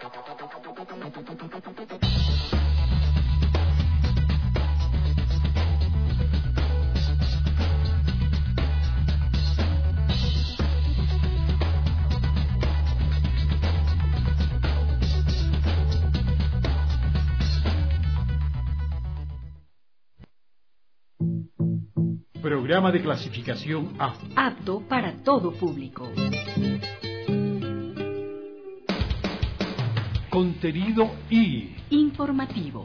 Programa de clasificación A. Apto para todo público. Contenido I. Informativo.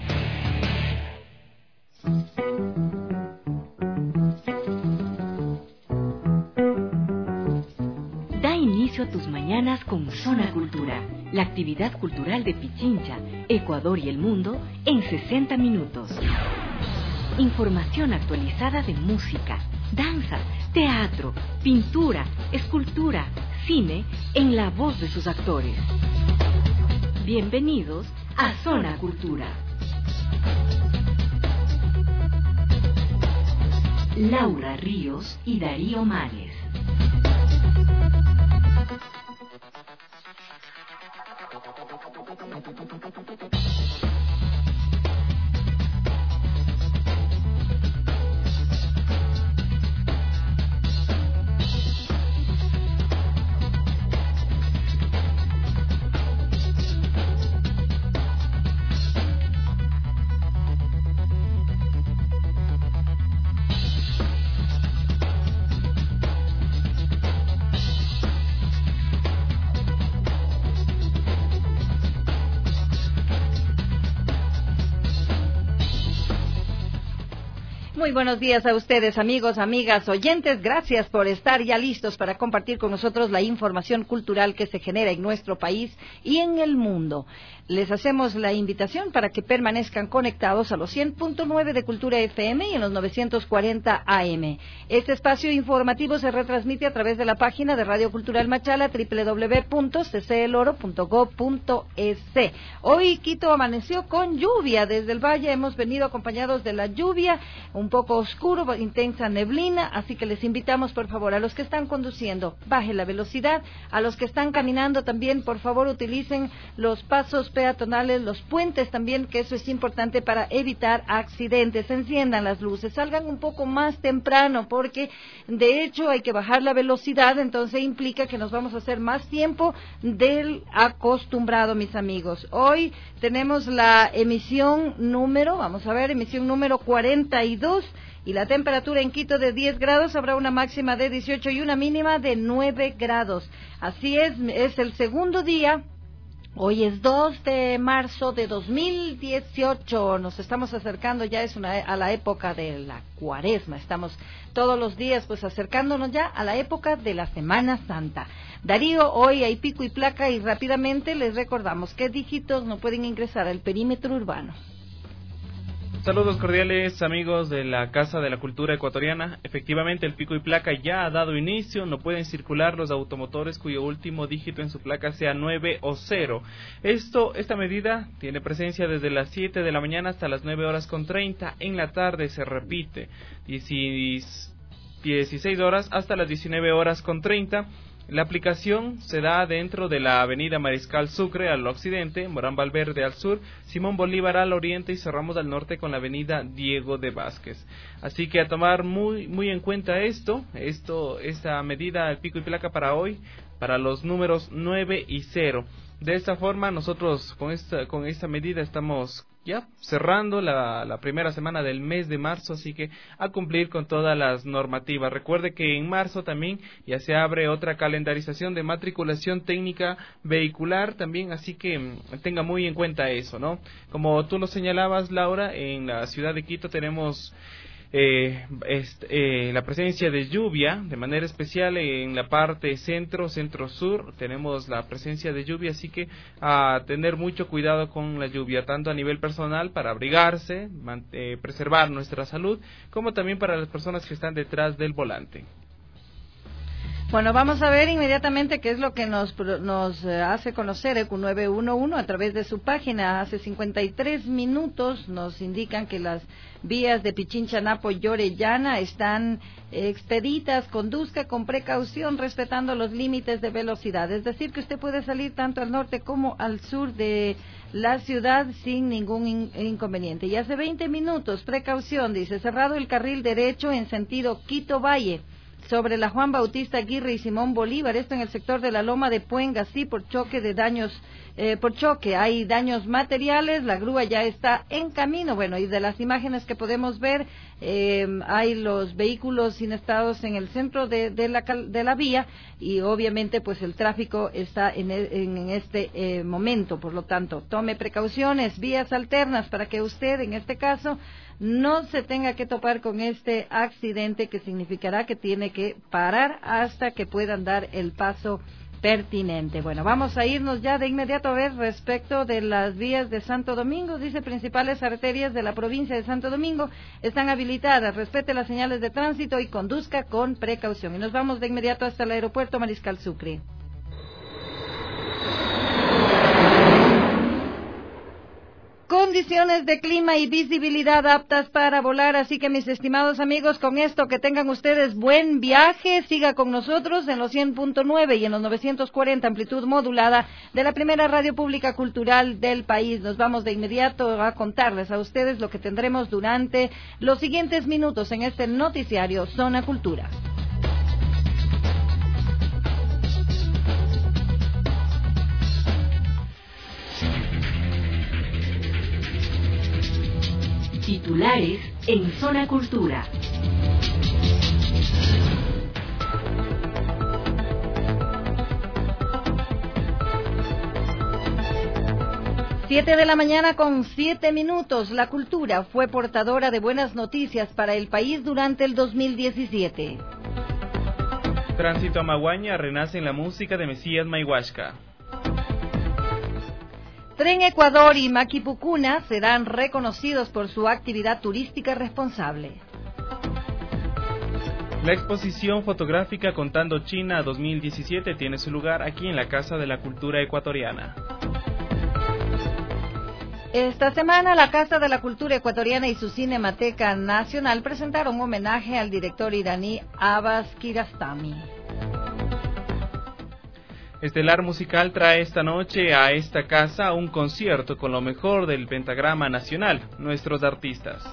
Da inicio a tus mañanas con Zona Cultura, la actividad cultural de Pichincha, Ecuador y el mundo en 60 minutos. Información actualizada de música, danza, teatro, pintura, escultura, cine, en la voz de sus actores. Bienvenidos a Zona Cultura. Laura Ríos y Darío Mares. Muy buenos días a ustedes, amigos, amigas, oyentes. Gracias por estar ya listos para compartir con nosotros la información cultural que se genera en nuestro país y en el mundo. Les hacemos la invitación para que permanezcan conectados a los 100.9 de Cultura FM y en los 940 AM. Este espacio informativo se retransmite a través de la página de Radio Cultural Machala, www.ccloro.go.es. Hoy Quito amaneció con lluvia. Desde el valle hemos venido acompañados de la lluvia, un poco oscuro, intensa neblina, así que les invitamos, por favor, a los que están conduciendo, baje la velocidad, a los que están caminando también, por favor, utilicen los pasos peatonales, los puentes también, que eso es importante para evitar accidentes. Enciendan las luces, salgan un poco más temprano, porque de hecho hay que bajar la velocidad, entonces implica que nos vamos a hacer más tiempo del acostumbrado, mis amigos. Hoy tenemos la emisión número 42, y la temperatura en Quito de 10 grados, habrá una máxima de 18 y una mínima de 9 grados. Así es el segundo día. Hoy es 2 de marzo de 2018, nos estamos acercando ya a la época de la Cuaresma, estamos todos los días pues acercándonos ya a la época de la Semana Santa. Darío, hoy hay pico y placa y rápidamente les recordamos qué dígitos no pueden ingresar al perímetro urbano. Saludos cordiales, amigos de la Casa de la Cultura Ecuatoriana. Efectivamente, el pico y placa ya ha dado inicio. No pueden circular los automotores cuyo último dígito en su placa sea 9 o 0. Esta medida tiene presencia desde las 7 de la mañana hasta las 9:30. En la tarde se repite 16 horas hasta las 19:30. La aplicación se da dentro de la avenida Mariscal Sucre al occidente, Morán Valverde al sur, Simón Bolívar al oriente y cerramos al norte con la avenida Diego de Vázquez. Así que a tomar muy en cuenta esta medida, el pico y placa para hoy, para los números 9 y 0. De esta forma nosotros con esta medida estamos ya cerrando la primera semana del mes de marzo, así que a cumplir con todas las normativas. Recuerde que en marzo también ya se abre otra calendarización de matriculación técnica vehicular también, así que tenga muy en cuenta eso, ¿no? Como tú lo señalabas, Laura, en la ciudad de Quito tenemos la presencia de lluvia, de manera especial en la parte centro-sur, tenemos la presencia de lluvia, así que a tener mucho cuidado con la lluvia, tanto a nivel personal para abrigarse, preservar nuestra salud, como también para las personas que están detrás del volante. Bueno, vamos a ver inmediatamente qué es lo que nos hace conocer ECU 911 a través de su página. Hace 53 minutos nos indican que las vías de Pichincha, Napo y Orellana están expeditas. Conduzca con precaución respetando los límites de velocidad. Es decir, que usted puede salir tanto al norte como al sur de la ciudad sin ningún inconveniente. Y hace 20 minutos, precaución, dice, cerrado el carril derecho en sentido Quito-Valle, sobre la Juan Bautista Aguirre y Simón Bolívar, esto en el sector de la Loma de Puengasí, por choque de daños, hay daños materiales, la grúa ya está en camino. Bueno, y de las imágenes que podemos ver, hay los vehículos inestados en el centro de la vía, y obviamente pues el tráfico está en este momento. Por lo tanto, tome precauciones, vías alternas para que usted, en este caso, no se tenga que topar con este accidente, que significará que tiene que parar hasta que puedan dar el paso pertinente. Bueno, vamos a irnos ya de inmediato a ver respecto de las vías de Santo Domingo. Dice, principales arterias de la provincia de Santo Domingo están habilitadas. Respete las señales de tránsito y conduzca con precaución. Y nos vamos de inmediato hasta el aeropuerto Mariscal Sucre. Condiciones de clima y visibilidad aptas para volar, así que mis estimados amigos, con esto que tengan ustedes buen viaje. Siga con nosotros en los 100.9 y en los 940 amplitud modulada de la primera radio pública cultural del país. Nos vamos de inmediato a contarles a ustedes lo que tendremos durante los siguientes minutos en este noticiario Zona Cultura. Titulares en Zona Cultura. Siete de la mañana con 7 minutos. La cultura fue portadora de buenas noticias para el país durante el 2017. Tránsito a Maguaña, renace en la música de Mesías Maihuasca. Tren Ecuador y Maquipucuna serán reconocidos por su actividad turística responsable. La exposición fotográfica Contando China 2017 tiene su lugar aquí en la Casa de la Cultura Ecuatoriana. Esta semana la Casa de la Cultura Ecuatoriana y su Cinemateca Nacional presentaron un homenaje al director iraní Abbas Kiarostami. Estelar Musical trae esta noche a esta casa un concierto con lo mejor del pentagrama nacional, nuestros artistas.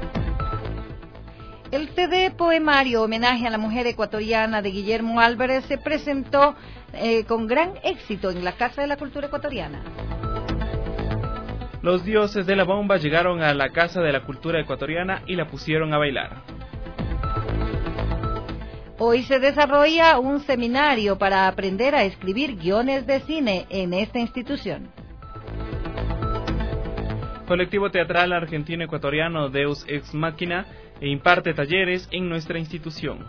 El CD poemario Homenaje a la Mujer Ecuatoriana de Guillermo Álvarez se presentó con gran éxito en la Casa de la Cultura Ecuatoriana. Los dioses de la bomba llegaron a la Casa de la Cultura Ecuatoriana y la pusieron a bailar. Hoy se desarrolla un seminario para aprender a escribir guiones de cine en esta institución. Colectivo Teatral Argentino-Ecuatoriano Deus Ex Machina imparte talleres en nuestra institución.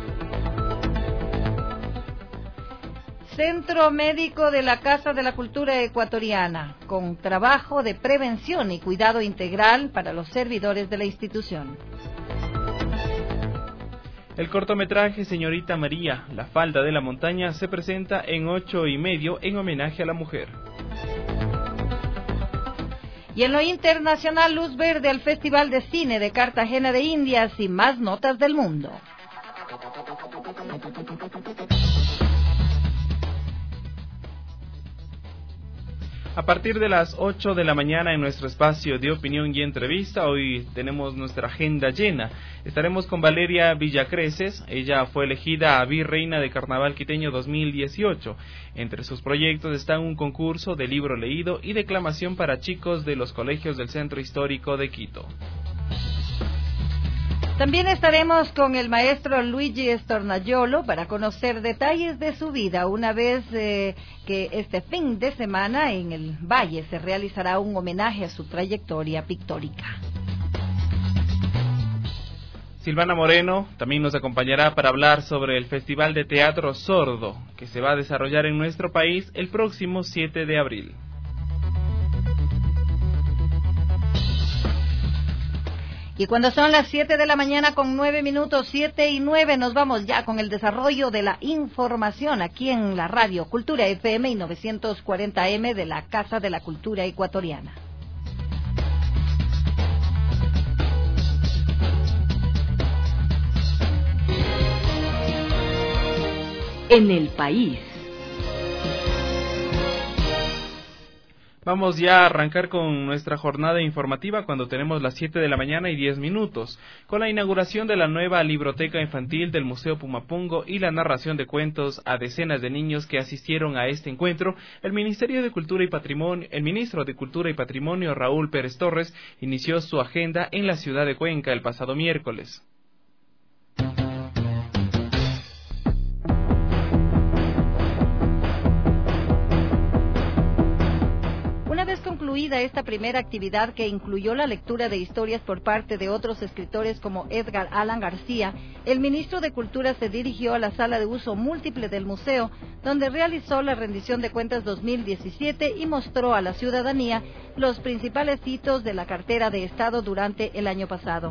Centro Médico de la Casa de la Cultura Ecuatoriana, con trabajo de prevención y cuidado integral para los servidores de la institución. El cortometraje Señorita María, la falda de la montaña, se presenta en 8:30 en homenaje a la mujer. Y en lo internacional, luz verde al Festival de Cine de Cartagena de Indias y más notas del mundo. A partir de las 8 de la mañana en nuestro espacio de opinión y entrevista, hoy tenemos nuestra agenda llena. Estaremos con Valeria Villacreces, ella fue elegida Virreina de Carnaval Quiteño 2018. Entre sus proyectos están un concurso de libro leído y declamación para chicos de los colegios del Centro Histórico de Quito. También estaremos con el maestro Luigi Stornaiolo para conocer detalles de su vida, una vez que este fin de semana en el Valle se realizará un homenaje a su trayectoria pictórica. Silvana Moreno también nos acompañará para hablar sobre el Festival de Teatro Sordo, que se va a desarrollar en nuestro país el próximo 7 de abril. Y cuando son las 7 de la mañana con 9 minutos, 7 y 9, nos vamos ya con el desarrollo de la información aquí en la radio Cultura FM y 940M de la Casa de la Cultura Ecuatoriana. En el país. Vamos ya a arrancar con nuestra jornada informativa cuando tenemos las 7 de la mañana y 10 minutos, con la inauguración de la nueva libroteca infantil del Museo Pumapungo y la narración de cuentos a decenas de niños que asistieron a este encuentro. El ministro de Cultura y Patrimonio, Raúl Pérez Torres, inició su agenda en la ciudad de Cuenca el pasado miércoles. Concluida esta primera actividad, que incluyó la lectura de historias por parte de otros escritores como Edgar Allan García, el ministro de Cultura se dirigió a la sala de uso múltiple del museo, donde realizó la rendición de cuentas 2017 y mostró a la ciudadanía los principales hitos de la cartera de Estado durante el año pasado.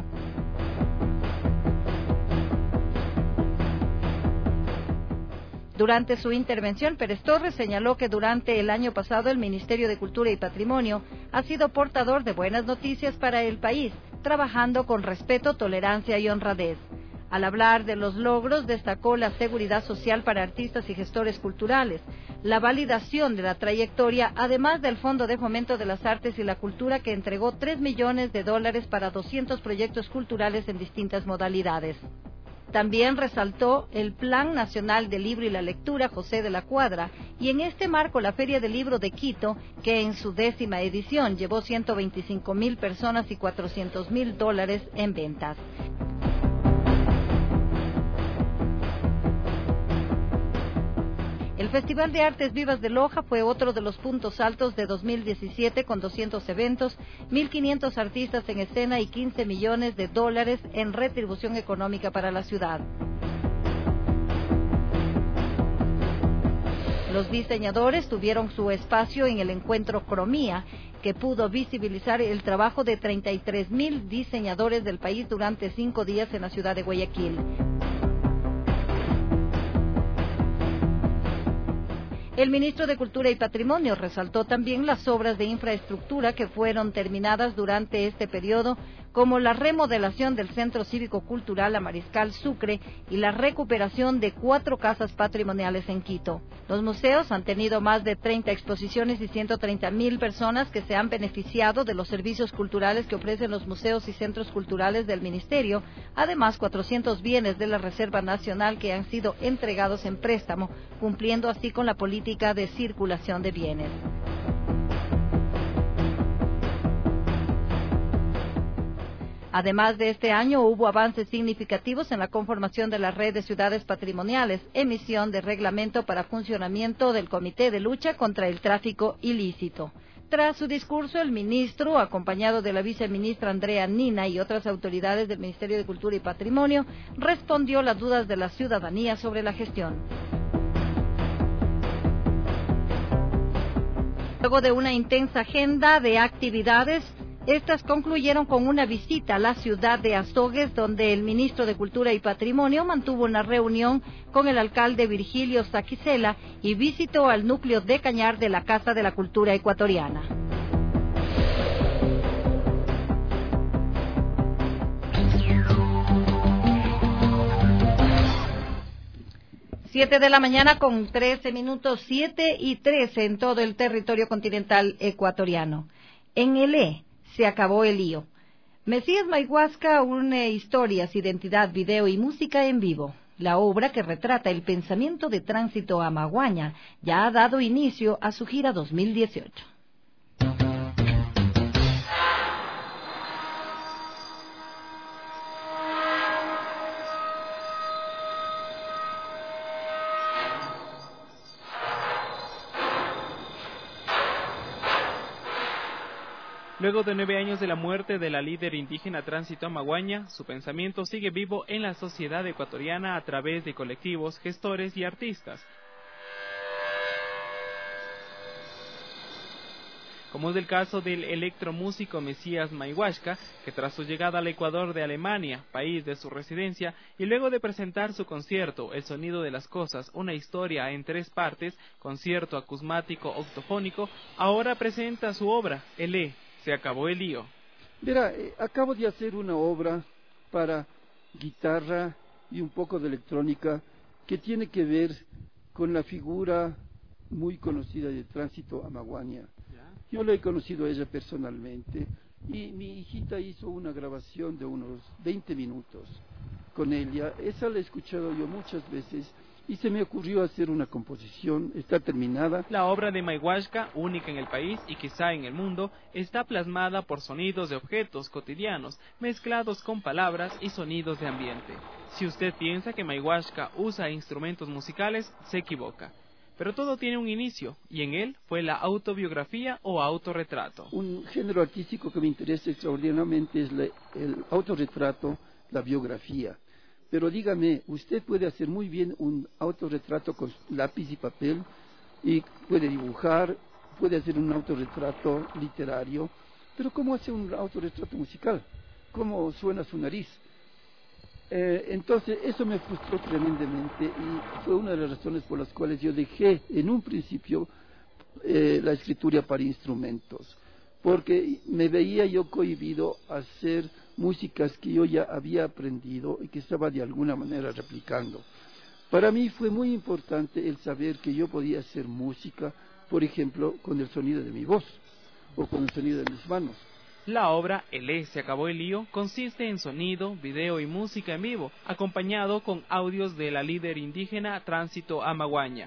Durante su intervención, Pérez Torres señaló que durante el año pasado el Ministerio de Cultura y Patrimonio ha sido portador de buenas noticias para el país, trabajando con respeto, tolerancia y honradez. Al hablar de los logros, destacó la seguridad social para artistas y gestores culturales, la validación de la trayectoria, además del Fondo de Fomento de las Artes y la Cultura, que entregó $3 millones para 200 proyectos culturales en distintas modalidades. También resaltó el Plan Nacional del Libro y la Lectura José de la Cuadra, y en este marco la Feria del Libro de Quito, que en su 10ª edición llevó 125,000 personas y $400,000 en ventas. El Festival de Artes Vivas de Loja fue otro de los puntos altos de 2017, con 200 eventos, 1.500 artistas en escena y $15 millones en retribución económica para la ciudad. Los diseñadores tuvieron su espacio en el encuentro Cromía, que pudo visibilizar el trabajo de 33,000 diseñadores del país durante 5 días en la ciudad de Guayaquil. El ministro de Cultura y Patrimonio resaltó también las obras de infraestructura que fueron terminadas durante este periodo, como la remodelación del Centro Cívico-Cultural La Mariscal Sucre y la recuperación de 4 casas patrimoniales en Quito. Los museos han tenido más de 30 exposiciones y 130,000 personas que se han beneficiado de los servicios culturales que ofrecen los museos y centros culturales del Ministerio, además 400 bienes de la Reserva Nacional que han sido entregados en préstamo, cumpliendo así con la política de circulación de bienes. Además de este año, hubo avances significativos en la conformación de la red de ciudades patrimoniales, emisión de reglamento para funcionamiento del Comité de Lucha contra el Tráfico Ilícito. Tras su discurso, el ministro, acompañado de la viceministra Andrea Nina y otras autoridades del Ministerio de Cultura y Patrimonio, respondió las dudas de la ciudadanía sobre la gestión. Luego de una intensa agenda de actividades, estas concluyeron con una visita a la ciudad de Azogues, donde el ministro de Cultura y Patrimonio mantuvo una reunión con el alcalde Virgilio Saquicela y visitó al núcleo de Cañar de la Casa de la Cultura Ecuatoriana. Siete de la mañana con 13 minutos, 7 y 13 en todo el territorio continental ecuatoriano. En el se acabó el lío. Mesías Mayhuasca une historias, identidad, video y música en vivo. La obra, que retrata el pensamiento de tránsito a Amaguaña, ya ha dado inicio a su gira 2018. Luego de 9 años de la muerte de la líder indígena Tránsito Amaguaña, su pensamiento sigue vivo en la sociedad ecuatoriana a través de colectivos, gestores y artistas. como es el caso del electromúsico Mesías Mayhuashka, que tras su llegada al Ecuador de Alemania, país de su residencia, y luego de presentar su concierto El sonido de las cosas, una historia en 3 partes, concierto acusmático octofónico, ahora presenta su obra, Elé, se acabó el lío. Verá, acabo de hacer una obra para guitarra y un poco de electrónica que tiene que ver con la figura muy conocida de Tránsito Amaguaña. Yo la he conocido a ella personalmente y mi hijita hizo una grabación de unos 20 minutos con ella. Esa la he escuchado yo muchas veces y se me ocurrió hacer una composición, está terminada. La obra de Mayhuashka, única en el país y quizá en el mundo, está plasmada por sonidos de objetos cotidianos, mezclados con palabras y sonidos de ambiente. Si usted piensa que Mayhuashka usa instrumentos musicales, se equivoca. Pero todo tiene un inicio, y en él fue la autobiografía o autorretrato. Un género artístico que me interesa extraordinariamente es el autorretrato, la biografía. Pero dígame, usted puede hacer muy bien un autorretrato con lápiz y papel, y puede dibujar, puede hacer un autorretrato literario, pero ¿cómo hace un autorretrato musical? ¿Cómo suena su nariz? Entonces eso me frustró tremendamente y fue una de las razones por las cuales yo dejé en un principio la escritura para instrumentos, porque me veía yo cohibido a hacer músicas que yo ya había aprendido y que estaba de alguna manera replicando. Para mí fue muy importante el saber que yo podía hacer música, por ejemplo, con el sonido de mi voz o con el sonido de mis manos. La obra Elé, se acabó el lío consiste en sonido, video y música en vivo, acompañado con audios de la líder indígena Tránsito Amaguaña.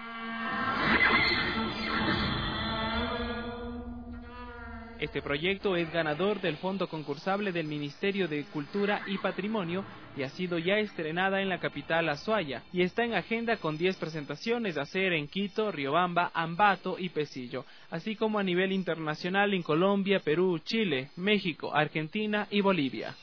Este proyecto es ganador del fondo concursable del Ministerio de Cultura y Patrimonio y ha sido ya estrenada en la capital Azuaya y está en agenda con 10 presentaciones a hacer en Quito, Riobamba, Ambato y Pesillo, así como a nivel internacional en Colombia, Perú, Chile, México, Argentina y Bolivia.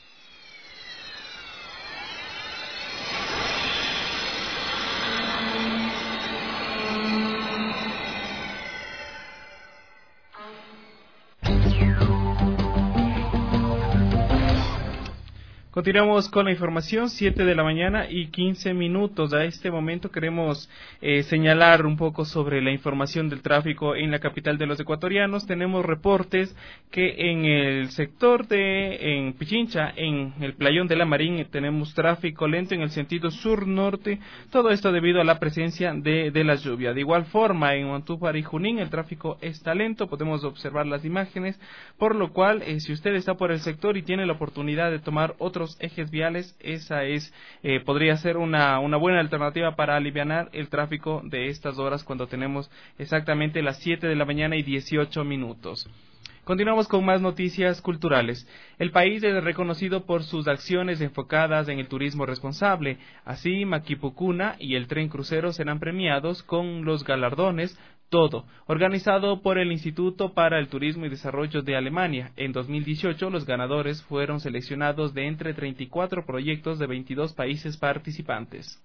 Continuamos con la información, 7 de la mañana y 15 minutos. A este momento queremos señalar un poco sobre la información del tráfico en la capital de los ecuatorianos. Tenemos reportes que en el sector en Pichincha, en el playón de la Marín, tenemos tráfico lento en el sentido sur-norte. Todo esto debido a la presencia de la lluvia. De igual forma, en Huantúpar y Junín el tráfico está lento, podemos observar las imágenes, por lo cual si usted está por el sector y tiene la oportunidad de tomar otros ejes viales, esa podría ser una buena alternativa para alivianar el tráfico de estas horas cuando tenemos exactamente las 7 de la mañana y 18 minutos. Continuamos con más noticias culturales. El país es reconocido por sus acciones enfocadas en el turismo responsable. Así, Maquipucuna y el tren crucero serán premiados con los galardones Todo, organizado por el Instituto para el Turismo y Desarrollo de Alemania. En 2018, los ganadores fueron seleccionados de entre 34 proyectos de 22 países participantes.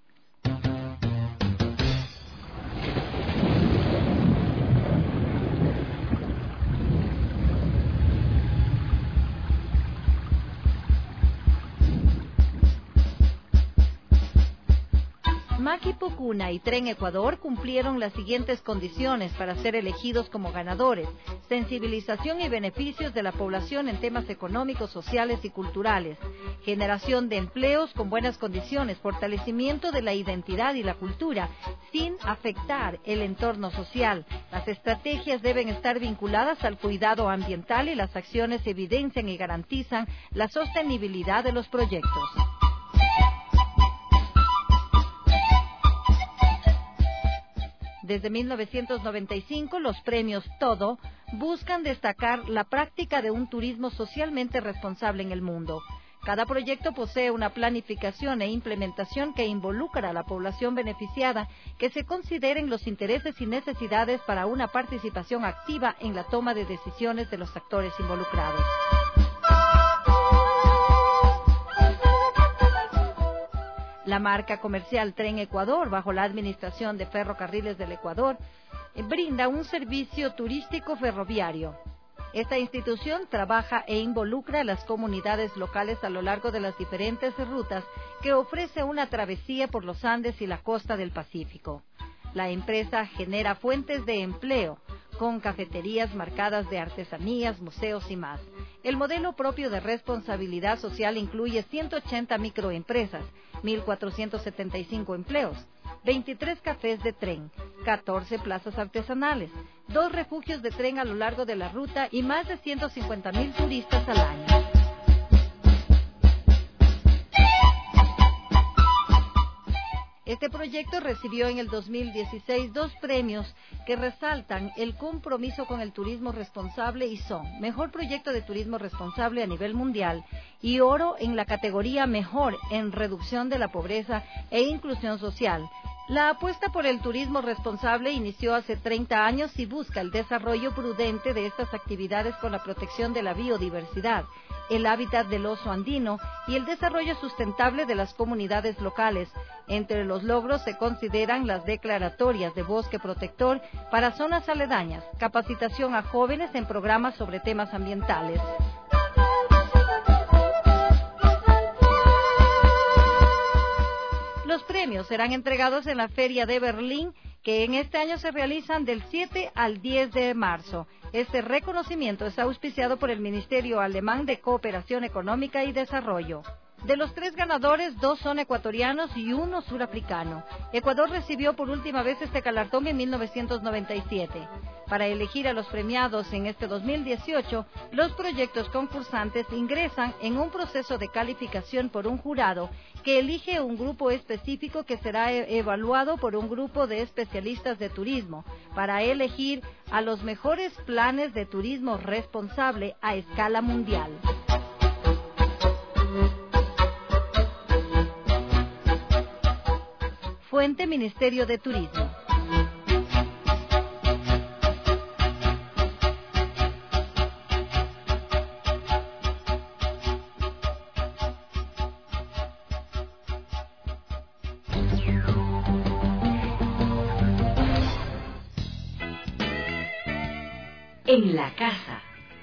Maquipucuna y Tren Ecuador cumplieron las siguientes condiciones para ser elegidos como ganadores: sensibilización y beneficios de la población en temas económicos, sociales y culturales, generación de empleos con buenas condiciones, fortalecimiento de la identidad y la cultura, sin afectar el entorno social. Las estrategias deben estar vinculadas al cuidado ambiental y las acciones evidencian y garantizan la sostenibilidad de los proyectos. Desde 1995, los premios Todo buscan destacar la práctica de un turismo socialmente responsable en el mundo. Cada proyecto posee una planificación e implementación que involucra a la población beneficiada, que se consideren los intereses y necesidades para una participación activa en la toma de decisiones de los actores involucrados. La marca comercial Tren Ecuador, bajo la administración de Ferrocarriles del Ecuador, brinda un servicio turístico ferroviario. Esta institución trabaja e involucra a las comunidades locales a lo largo de las diferentes rutas que ofrece una travesía por los Andes y la costa del Pacífico. La empresa genera fuentes de empleo, con cafeterías marcadas de artesanías, museos y más. El modelo propio de responsabilidad social incluye 180 microempresas, 1.475 empleos, 23 cafés de tren, 14 plazas artesanales, 2 refugios de tren a lo largo de la ruta y más de 150.000 turistas al año. Este proyecto recibió en el 2016 2 premios que resaltan el compromiso con el turismo responsable y son Mejor Proyecto de Turismo Responsable a nivel mundial y oro en la categoría Mejor en Reducción de la Pobreza e Inclusión Social. La apuesta por el turismo responsable inició hace 30 años y busca el desarrollo prudente de estas actividades con la protección de la biodiversidad, el hábitat del oso andino y el desarrollo sustentable de las comunidades locales. Entre los logros se consideran las declaratorias de bosque protector para zonas aledañas, capacitación a jóvenes en programas sobre temas ambientales. Los premios serán entregados en la Feria de Berlín, que en este año se realizan del 7 al 10 de marzo. Este reconocimiento es auspiciado por el Ministerio Alemán de Cooperación Económica y Desarrollo. De los 3 ganadores, 2 son ecuatorianos y 1 surafricano. Ecuador recibió por última vez este galardón en 1997. Para elegir a los premiados en este 2018, los proyectos concursantes ingresan en un proceso de calificación por un jurado que elige un grupo específico que será evaluado por un grupo de especialistas de turismo para elegir a los mejores planes de turismo responsable a escala mundial. Fuente: Ministerio de Turismo. En la casa.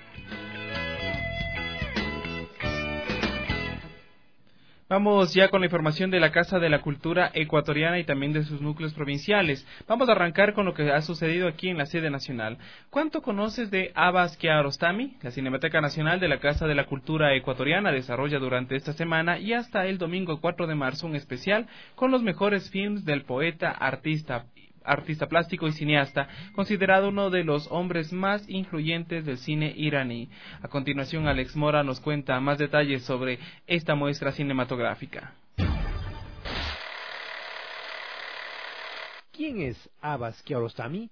Vamos ya con la información de la Casa de la Cultura Ecuatoriana y también de sus núcleos provinciales. Vamos a arrancar con lo que ha sucedido aquí en la sede nacional. ¿Cuánto conoces de Abbas Kiarostami? La Cinemateca Nacional de la Casa de la Cultura Ecuatoriana desarrolla durante esta semana y hasta el domingo 4 de marzo un especial con los mejores films del poeta, artista plástico y cineasta, considerado uno de los hombres más influyentes del cine iraní. A continuación, Alex Mora nos cuenta más detalles sobre esta muestra cinematográfica. ¿Quién es Abbas Kiarostami?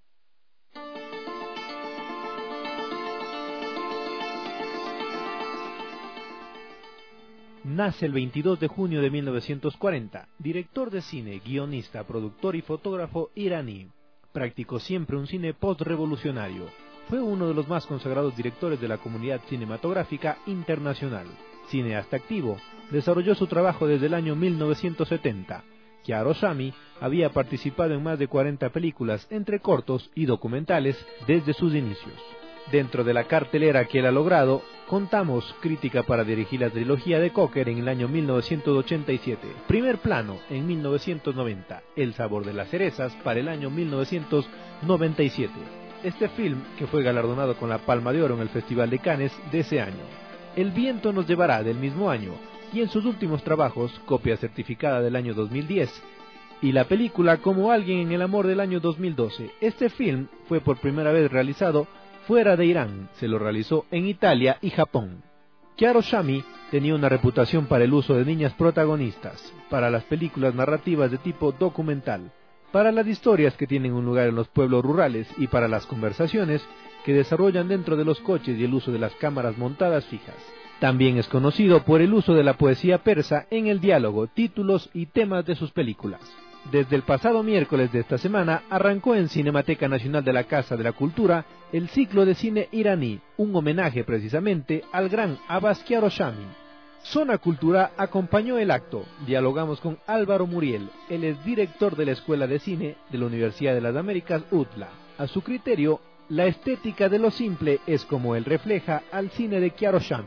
Nace el 22 de junio de 1940, director de cine, guionista, productor y fotógrafo iraní. Practicó siempre un cine post-revolucionario. Fue uno de los más consagrados directores de la comunidad cinematográfica internacional. Cineasta activo, desarrolló su trabajo desde el año 1970. Kiarostami había participado en más de 40 películas, entre cortos y documentales, desde sus inicios. Dentro de la cartelera que él ha logrado, contamos Crítica para dirigir la trilogía de Cocker en el año 1987, Primer Plano en 1990, El sabor de las cerezas para el año 1997. Este film, que fue galardonado con la Palma de Oro en el Festival de Cannes de ese año. El viento nos llevará del mismo año, y en sus últimos trabajos, copia certificada del año 2010, y la película Como alguien en el amor del año 2012. Este film fue por primera vez realizado fuera de Irán, se lo realizó en Italia y Japón. Kiarostami tenía una reputación para el uso de niñas protagonistas, para las películas narrativas de tipo documental, para las historias que tienen un lugar en los pueblos rurales y para las conversaciones que desarrollan dentro de los coches y el uso de las cámaras montadas fijas. También es conocido por el uso de la poesía persa en el diálogo, títulos y temas de sus películas. Desde el pasado miércoles de esta semana arrancó en Cinemateca Nacional de la Casa de la Cultura el ciclo de cine iraní, un homenaje precisamente al gran Abbas Kiarostami. Zona Cultura acompañó el acto. Dialogamos con Álvaro Muriel, él es director de la Escuela de Cine de la Universidad de las Américas, UTLA. A su criterio, la estética de lo simple es como él refleja al cine de Kiarostami.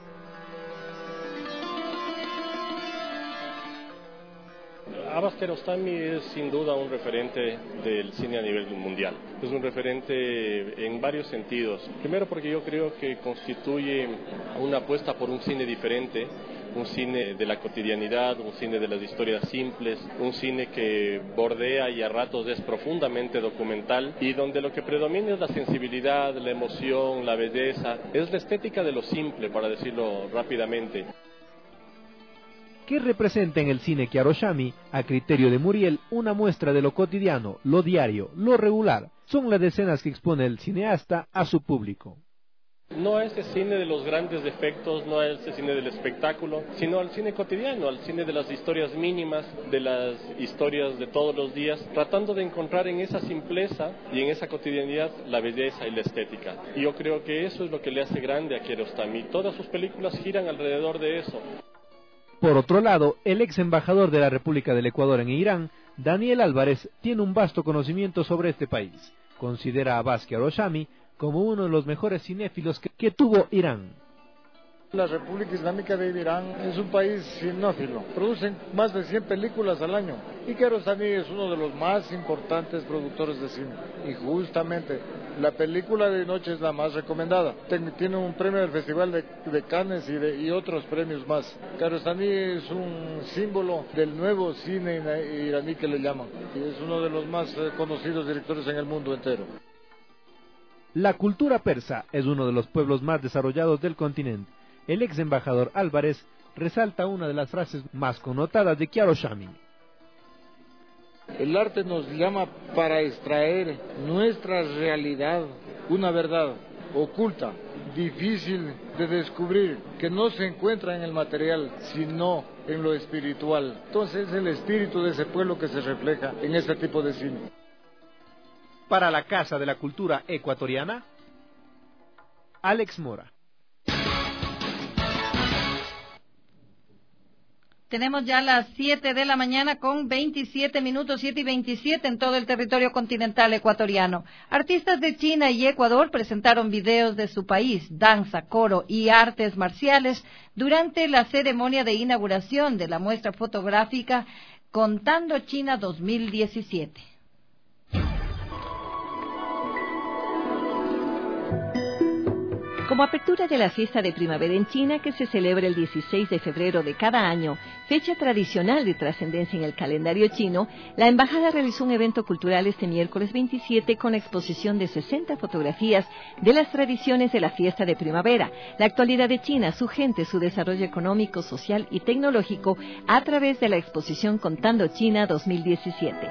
Abbas Kiarostami es sin duda un referente del cine a nivel mundial. Es un referente en varios sentidos. Primero porque yo creo que constituye una apuesta por un cine diferente, un cine de la cotidianidad, un cine de las historias simples, un cine que bordea y a ratos es profundamente documental y donde lo que predomina es la sensibilidad, la emoción, la belleza, es la estética de lo simple, para decirlo rápidamente. ¿Qué representa en el cine Kiarostami, a criterio de Muriel, una muestra de lo cotidiano, lo diario, lo regular? Son las escenas que expone el cineasta a su público. No a ese cine de los grandes efectos, no a ese cine del espectáculo, sino al cine cotidiano, al cine de las historias mínimas, de las historias de todos los días, tratando de encontrar en esa simpleza y en esa cotidianidad la belleza y la estética. Y yo creo que eso es lo que le hace grande a Kiarostami. Todas sus películas giran alrededor de eso. Por otro lado, el ex embajador de la República del Ecuador en Irán, Daniel Álvarez, tiene un vasto conocimiento sobre este país. Considera a Abbas Kiarostami como uno de los mejores cinéfilos que tuvo Irán. La República Islámica de Irán es un país cinéfilo, producen más de 100 películas al año y Kiarostami es uno de los más importantes productores de cine y justamente la película de noche es la más recomendada, tiene un premio del Festival de Cannes y otros premios más. Kiarostami es un símbolo del nuevo cine iraní que le llaman y es uno de los más conocidos directores en el mundo entero. La cultura persa es uno de los pueblos más desarrollados del continente. El ex embajador Álvarez resalta una de las frases más connotadas de Kiarostami. El arte nos llama para extraer nuestra realidad, una verdad oculta, difícil de descubrir, que no se encuentra en el material, sino en lo espiritual. Entonces es el espíritu de ese pueblo que se refleja en este tipo de cine. Para la Casa de la Cultura Ecuatoriana, Alex Mora. Tenemos ya las 7 de la mañana con 27 minutos, 7 y 27 en todo el territorio continental ecuatoriano. Artistas de China y Ecuador presentaron videos de su país, danza, coro y artes marciales durante la ceremonia de inauguración de la muestra fotográfica Contando China 2017. Como apertura de la fiesta de primavera en China, que se celebra el 16 de febrero de cada año, fecha tradicional de trascendencia en el calendario chino, la embajada realizó un evento cultural este miércoles 27 con exposición de 60 fotografías de las tradiciones de la fiesta de primavera, la actualidad de China, su gente, su desarrollo económico, social y tecnológico a través de la exposición Contando China 2017.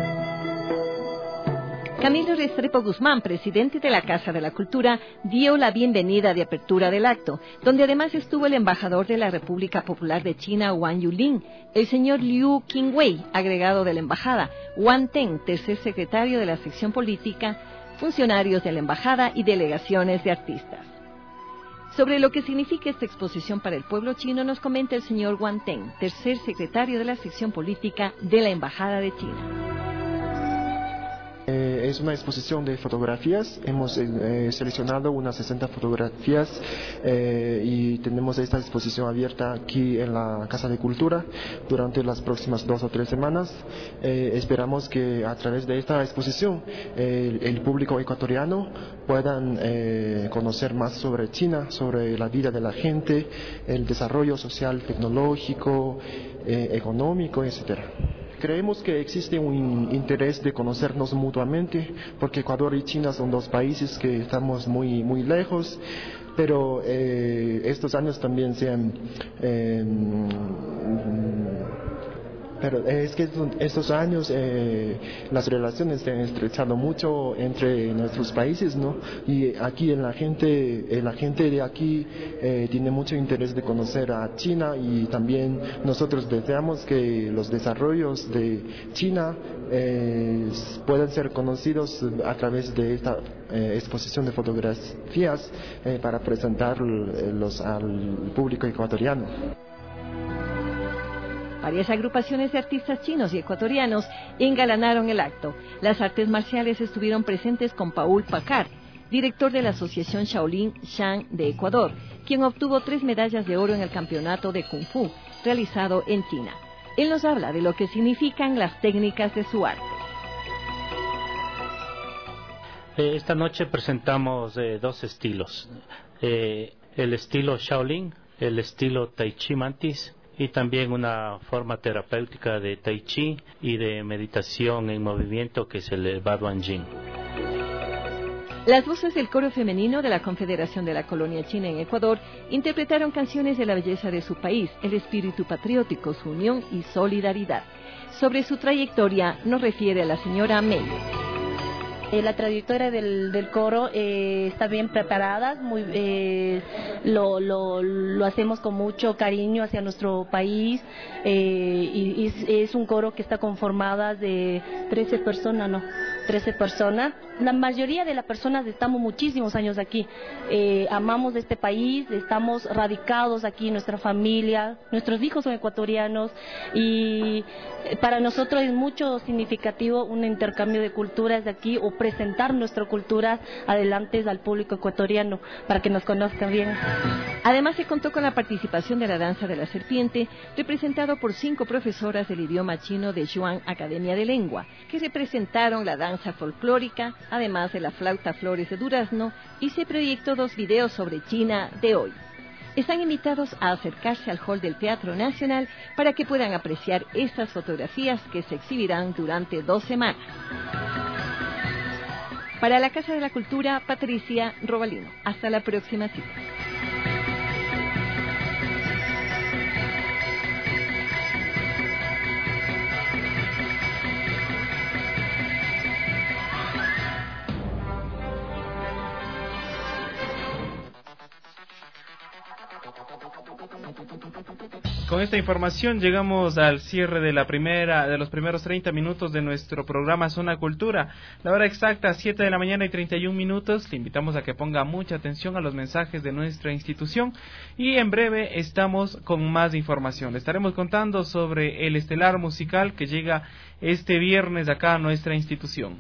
Camilo Restrepo Guzmán, presidente de la Casa de la Cultura, dio la bienvenida de apertura del acto, donde además estuvo el embajador de la República Popular de China, Wang Yulin, el señor Liu Qingwei, agregado de la embajada, Wang Teng, tercer secretario de la sección política, funcionarios de la embajada y delegaciones de artistas. Sobre lo que significa esta exposición para el pueblo chino nos comenta el señor Wang Teng, tercer secretario de la sección política de la embajada de China. Es una exposición de fotografías, hemos seleccionado unas 60 fotografías y tenemos esta exposición abierta aquí en la Casa de Cultura durante las próximas 2 o 3 semanas. Esperamos que a través de esta exposición el público ecuatoriano puedan conocer más sobre China, sobre la vida de la gente, el desarrollo social, tecnológico, económico, etcétera. Creemos que existe un interés de conocernos mutuamente, porque Ecuador y China son dos países que estamos muy lejos, pero estos años también se han pero es que estos años las relaciones se han estrechado mucho entre nuestros países, ¿no? Y aquí la gente de aquí tiene mucho interés de conocer a China, y también nosotros deseamos que los desarrollos de China puedan ser conocidos a través de esta exposición de fotografías para presentarlos al público ecuatoriano. Varias agrupaciones de artistas chinos y ecuatorianos engalanaron el acto. Las artes marciales estuvieron presentes con Paul Pacar, director de la Asociación Shaolin Shan de Ecuador, quien obtuvo 3 medallas de oro en el campeonato de Kung Fu realizado en China. Él nos habla de lo que significan las técnicas de su arte. Esta noche presentamos 2 estilos, el estilo Shaolin, el estilo Tai Chi Mantis, y también una forma terapéutica de Tai Chi y de meditación en movimiento que es el Baduan Jin. Las voces del coro femenino de la Confederación de la Colonia China en Ecuador interpretaron canciones de la belleza de su país, el espíritu patriótico, su unión y solidaridad. Sobre su trayectoria nos refiere la señora May. La trayectoria del coro está bien preparada, lo hacemos con mucho cariño hacia nuestro país, y es un coro que está conformada de 13 personas, 13 personas. La mayoría de las personas estamos muchísimos años aquí, amamos este país, estamos radicados aquí, nuestra familia, nuestros hijos son ecuatorianos, y para nosotros es mucho significativo un intercambio de culturas de aquí, o presentar nuestra cultura adelante al público ecuatoriano para que nos conozcan bien. Además se contó con la participación de la danza de la serpiente, representado por 5 profesoras del idioma chino de Yuan Academia de Lengua, que representaron la danza folclórica, además de la flauta Flores de Durazno, y se proyectó 2 videos sobre China de hoy. Están invitados a acercarse al hall del Teatro Nacional para que puedan apreciar estas fotografías que se exhibirán durante 2 semanas. Para la Casa de la Cultura, Patricia Robalino. Hasta la próxima cita. Con esta información llegamos al cierre de los primeros 30 minutos de nuestro programa Zona Cultura. La hora exacta, 7 de la mañana y 31 minutos. Le invitamos a que ponga mucha atención a los mensajes de nuestra institución y en breve estamos con más información. Le estaremos contando sobre el estelar musical que llega este viernes acá a nuestra institución.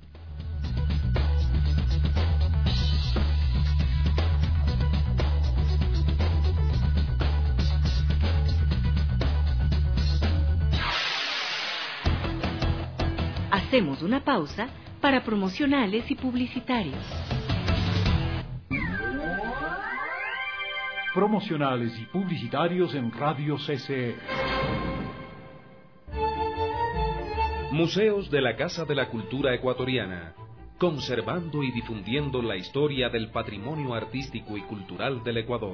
Hacemos una pausa para promocionales y publicitarios. Promocionales y publicitarios en Radio CCE. Museos de la Casa de la Cultura Ecuatoriana, conservando y difundiendo la historia del patrimonio artístico y cultural del Ecuador.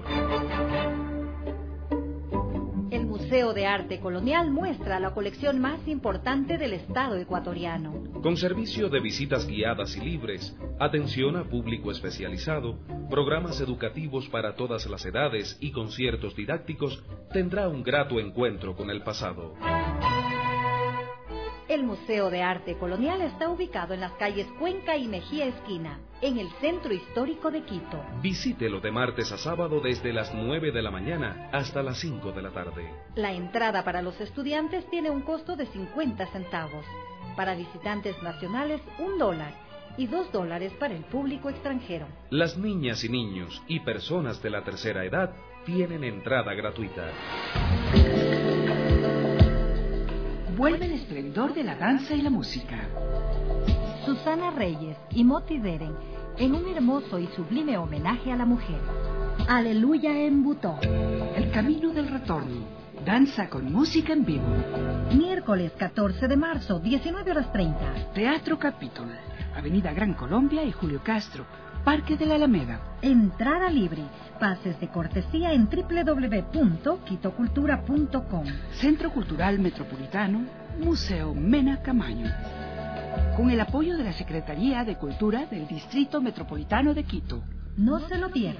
El Museo de Arte Colonial muestra la colección más importante del Estado ecuatoriano. Con servicio de visitas guiadas y libres, atención a público especializado, programas educativos para todas las edades y conciertos didácticos, tendrá un grato encuentro con el pasado. El Museo de Arte Colonial está ubicado en las calles Cuenca y Mejía Esquina, en el centro histórico de Quito. Visítelo de martes a sábado desde las 9 de la mañana hasta las 5 de la tarde. La entrada para los estudiantes tiene un costo de 50 centavos. Para visitantes nacionales, $1 y $2 para el público extranjero. Las niñas y niños y personas de la tercera edad tienen entrada gratuita. Vuelve el esplendor de la danza y la música. Susana Reyes y Moti Deren, en un hermoso y sublime homenaje a la mujer. Aleluya en Butó. El camino del retorno. Danza con música en vivo. Miércoles 14 de marzo, 19:30. Teatro Capítol. Avenida Gran Colombia y Julio Castro. Parque de la Alameda. Entrada libre. Pases de cortesía en www.quitocultura.com. Centro Cultural Metropolitano, Museo Mena Camaño. Con el apoyo de la Secretaría de Cultura del Distrito Metropolitano de Quito. No se lo pierdan.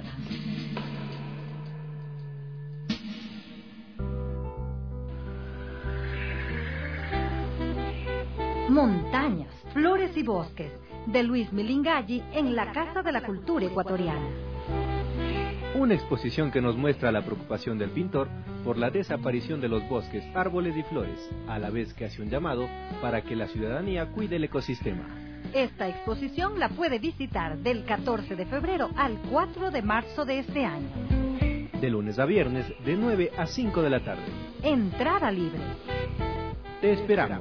Montañas, flores y bosques, de Luis Milingalli en la Casa de la Cultura Ecuatoriana. Una exposición que nos muestra la preocupación del pintor por la desaparición de los bosques, árboles y flores, a la vez que hace un llamado para que la ciudadanía cuide el ecosistema. Esta exposición la puede visitar del 14 de febrero al 4 de marzo de este año. De lunes a viernes, de 9 a 5 de la tarde. Entrada libre. Te esperamos.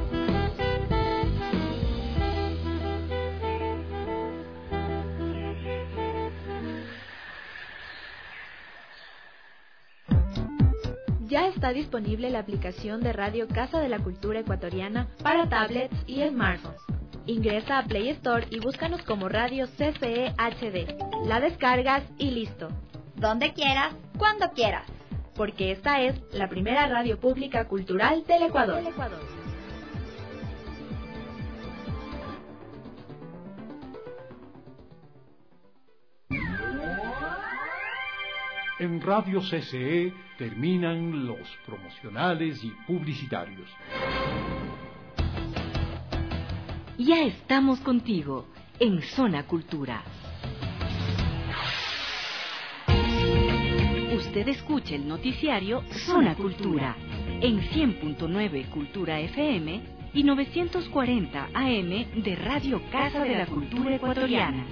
Ya está disponible la aplicación de Radio Casa de la Cultura Ecuatoriana para tablets y smartphones. Ingresa a Play Store y búscanos como Radio CCE HD. La descargas y listo. Donde quieras, cuando quieras. Porque esta es la primera radio pública cultural del Ecuador. En Radio CCE terminan los promocionales y publicitarios. Ya estamos contigo en Zona Cultura. Usted escucha el noticiario Zona Cultura en 100.9 Cultura FM y 940 AM de Radio Casa de la Cultura Ecuatoriana.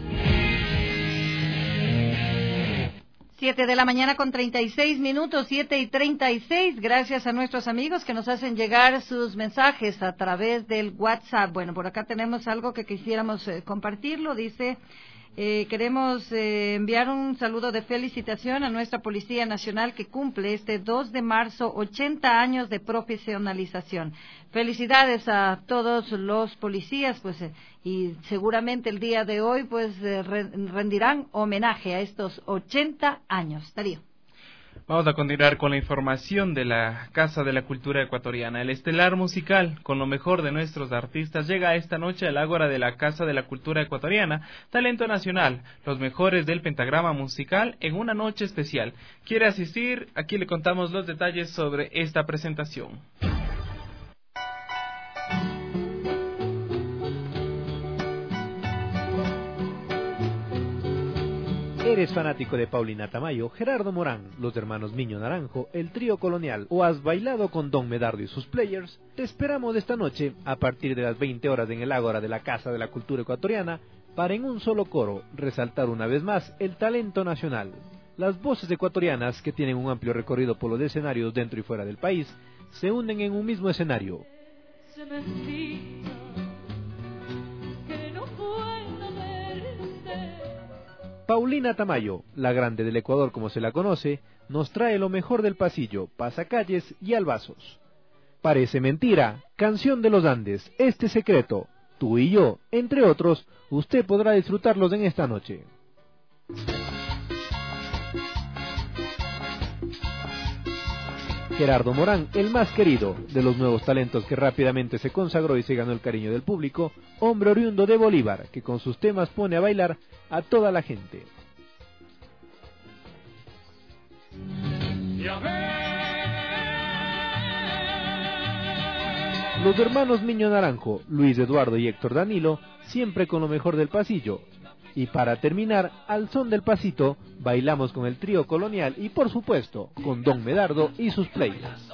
7 de la mañana con 36 minutos, 7:36. Gracias a nuestros amigos que nos hacen llegar sus mensajes a través del WhatsApp. Bueno, por acá tenemos algo que quisiéramos compartirlo. Dice, queremos enviar un saludo de felicitación a nuestra Policía Nacional que cumple este 2 de marzo 80 años de profesionalización. Felicidades a todos los policías, pues, y seguramente el día de hoy, pues, rendirán homenaje a estos 80 años. Darío. Vamos a continuar con la información de la Casa de la Cultura Ecuatoriana. El estelar musical, con lo mejor de nuestros artistas, llega esta noche al Ágora de la Casa de la Cultura Ecuatoriana. Talento nacional, los mejores del pentagrama musical en una noche especial. ¿Quiere asistir? Aquí le contamos los detalles sobre esta presentación. ¿Eres fanático de Paulina Tamayo, Gerardo Morán, los hermanos Miño Naranjo, el trío colonial o has bailado con Don Medardo y sus players? Te esperamos esta noche a partir de las 20 horas en el Ágora de la Casa de la Cultura Ecuatoriana para en un solo coro resaltar una vez más el talento nacional. Las voces ecuatorianas, que tienen un amplio recorrido por los escenarios dentro y fuera del país, se unen en un mismo escenario. Paulina Tamayo, la grande del Ecuador como se la conoce, nos trae lo mejor del pasillo, pasacalles y albazos. Parece mentira, Canción de los Andes, Este Secreto, Tú y Yo, entre otros, usted podrá disfrutarlos en esta noche. Gerardo Morán, el más querido de los nuevos talentos que rápidamente se consagró y se ganó el cariño del público, hombre oriundo de Bolívar, que con sus temas pone a bailar a toda la gente. Los hermanos Miño Naranjo, Luis Eduardo y Héctor Danilo, siempre con lo mejor del pasillo. Y para terminar, al son del pasito, bailamos con el trío colonial y por supuesto, con Don Medardo y sus players.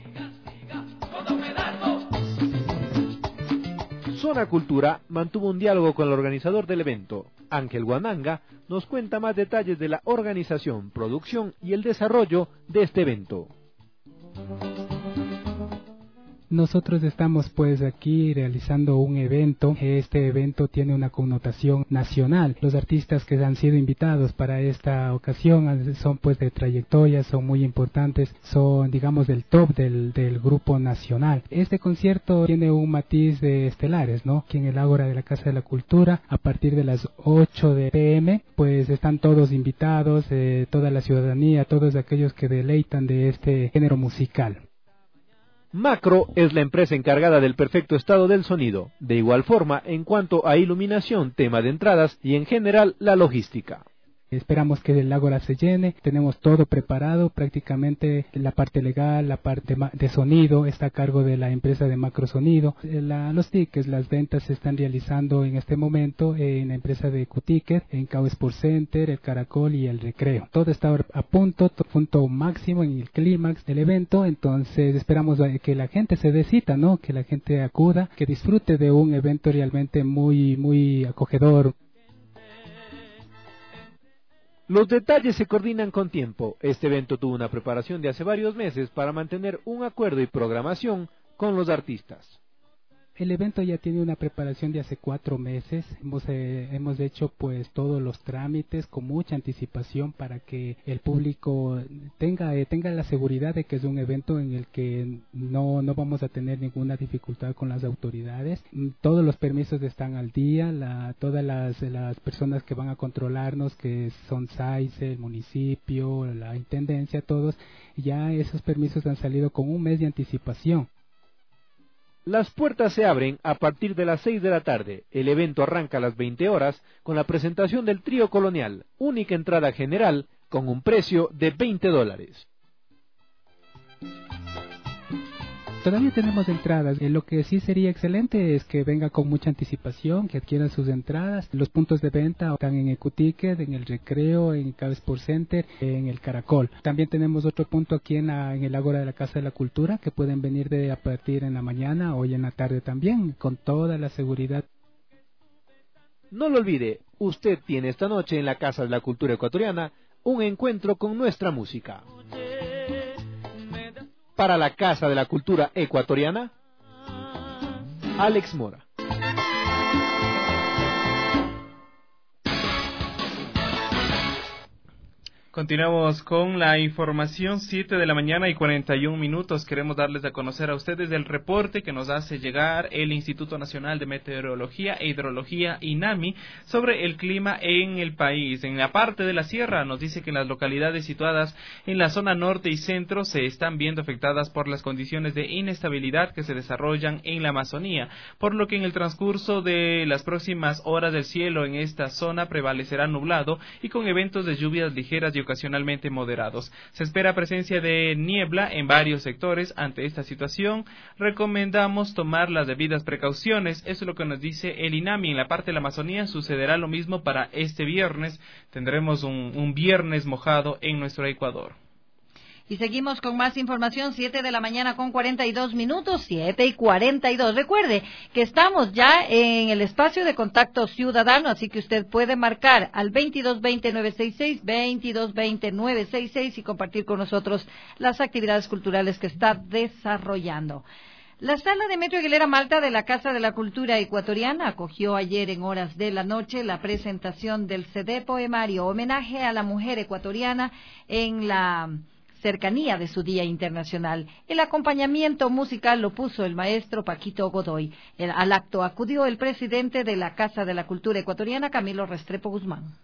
Zona Cultura mantuvo un diálogo con el organizador del evento. Ángel Guananga nos cuenta más detalles de la organización, producción y el desarrollo de este evento. Nosotros estamos pues aquí realizando un evento. Este evento tiene una connotación nacional. Los artistas que han sido invitados para esta ocasión son pues de trayectoria, son muy importantes, son digamos del top del grupo nacional. Este concierto tiene un matiz de estelares, ¿no? Aquí en el Ágora de la Casa de la Cultura, a partir de las 8 de p.m., pues están todos invitados, toda la ciudadanía, todos aquellos que deleitan de este género musical. Macro es la empresa encargada del perfecto estado del sonido, de igual forma en cuanto a iluminación, tema de entradas y en general la logística. Esperamos que el Ágora se llene, tenemos todo preparado, prácticamente la parte legal, la parte de sonido está a cargo de la empresa de Macro Sonido. Los tickets, las ventas se están realizando en este momento en la empresa de Qticket, en Cao Sport Center, el Caracol y el Recreo. Todo está a punto máximo en el clímax del evento, entonces esperamos que la gente se dé cita, ¿no? Que la gente acuda, que disfrute de un evento realmente muy acogedor. Los detalles se coordinan con tiempo. Este evento tuvo una preparación de hace varios meses para mantener un acuerdo y programación con los artistas. El evento ya tiene una preparación de hace 4 meses. Hemos hecho pues todos los trámites con mucha anticipación para que el público tenga la seguridad de que es un evento en el que no vamos a tener ninguna dificultad con las autoridades. Todos los permisos están al día. Todas las personas que van a controlarnos, que son SAICE, el municipio, la intendencia, todos, ya esos permisos han salido con un mes de anticipación. Las puertas se abren a partir de las 6 de la tarde. El evento arranca a las 20 horas con la presentación del Trío Colonial, única entrada general con un precio de $20. Todavía tenemos entradas. Lo que sí sería excelente es que venga con mucha anticipación, que adquieran sus entradas. Los puntos de venta están en Qticket, en el Recreo, en Cao Sport Center, en el Caracol. También tenemos otro punto aquí en el Ágora de la Casa de la Cultura, que pueden venir a partir en la mañana, hoy en la tarde también, con toda la seguridad. No lo olvide, usted tiene esta noche en la Casa de la Cultura Ecuatoriana un encuentro con nuestra música. Para la Casa de la Cultura Ecuatoriana, Alex Mora. Continuamos con la información, 7 de la mañana y 41 minutos. Queremos darles a conocer a ustedes el reporte que nos hace llegar el Instituto Nacional de Meteorología e Hidrología, INAMI, sobre el clima en el país. En la parte de la sierra nos dice que las localidades situadas en la zona norte y centro se están viendo afectadas por las condiciones de inestabilidad que se desarrollan en la Amazonía, por lo que en el transcurso de las próximas horas del cielo en esta zona prevalecerá nublado y con eventos de lluvias ligeras y ocasionalmente moderados. Se espera presencia de niebla en varios sectores. Ante esta situación, recomendamos tomar las debidas precauciones. Eso es lo que nos dice el INAMI. En la parte de la Amazonía sucederá lo mismo para este viernes. Tendremos un viernes mojado en nuestro Ecuador. Y seguimos con más información, 7 de la mañana con 42 minutos, 7 y 42. Recuerde que estamos ya en el espacio de contacto ciudadano, así que usted puede marcar al 2220-966, 2220-966 y compartir con nosotros las actividades culturales que está desarrollando. La Sala de Metro Aguilera Malta de la Casa de la Cultura Ecuatoriana acogió ayer en horas de la noche la presentación del CD poemario Homenaje a la Mujer Ecuatoriana en la cercanía de su Día Internacional. El acompañamiento musical lo puso el maestro Paquito Godoy. Al acto acudió el presidente de la Casa de la Cultura Ecuatoriana, Camilo Restrepo Guzmán.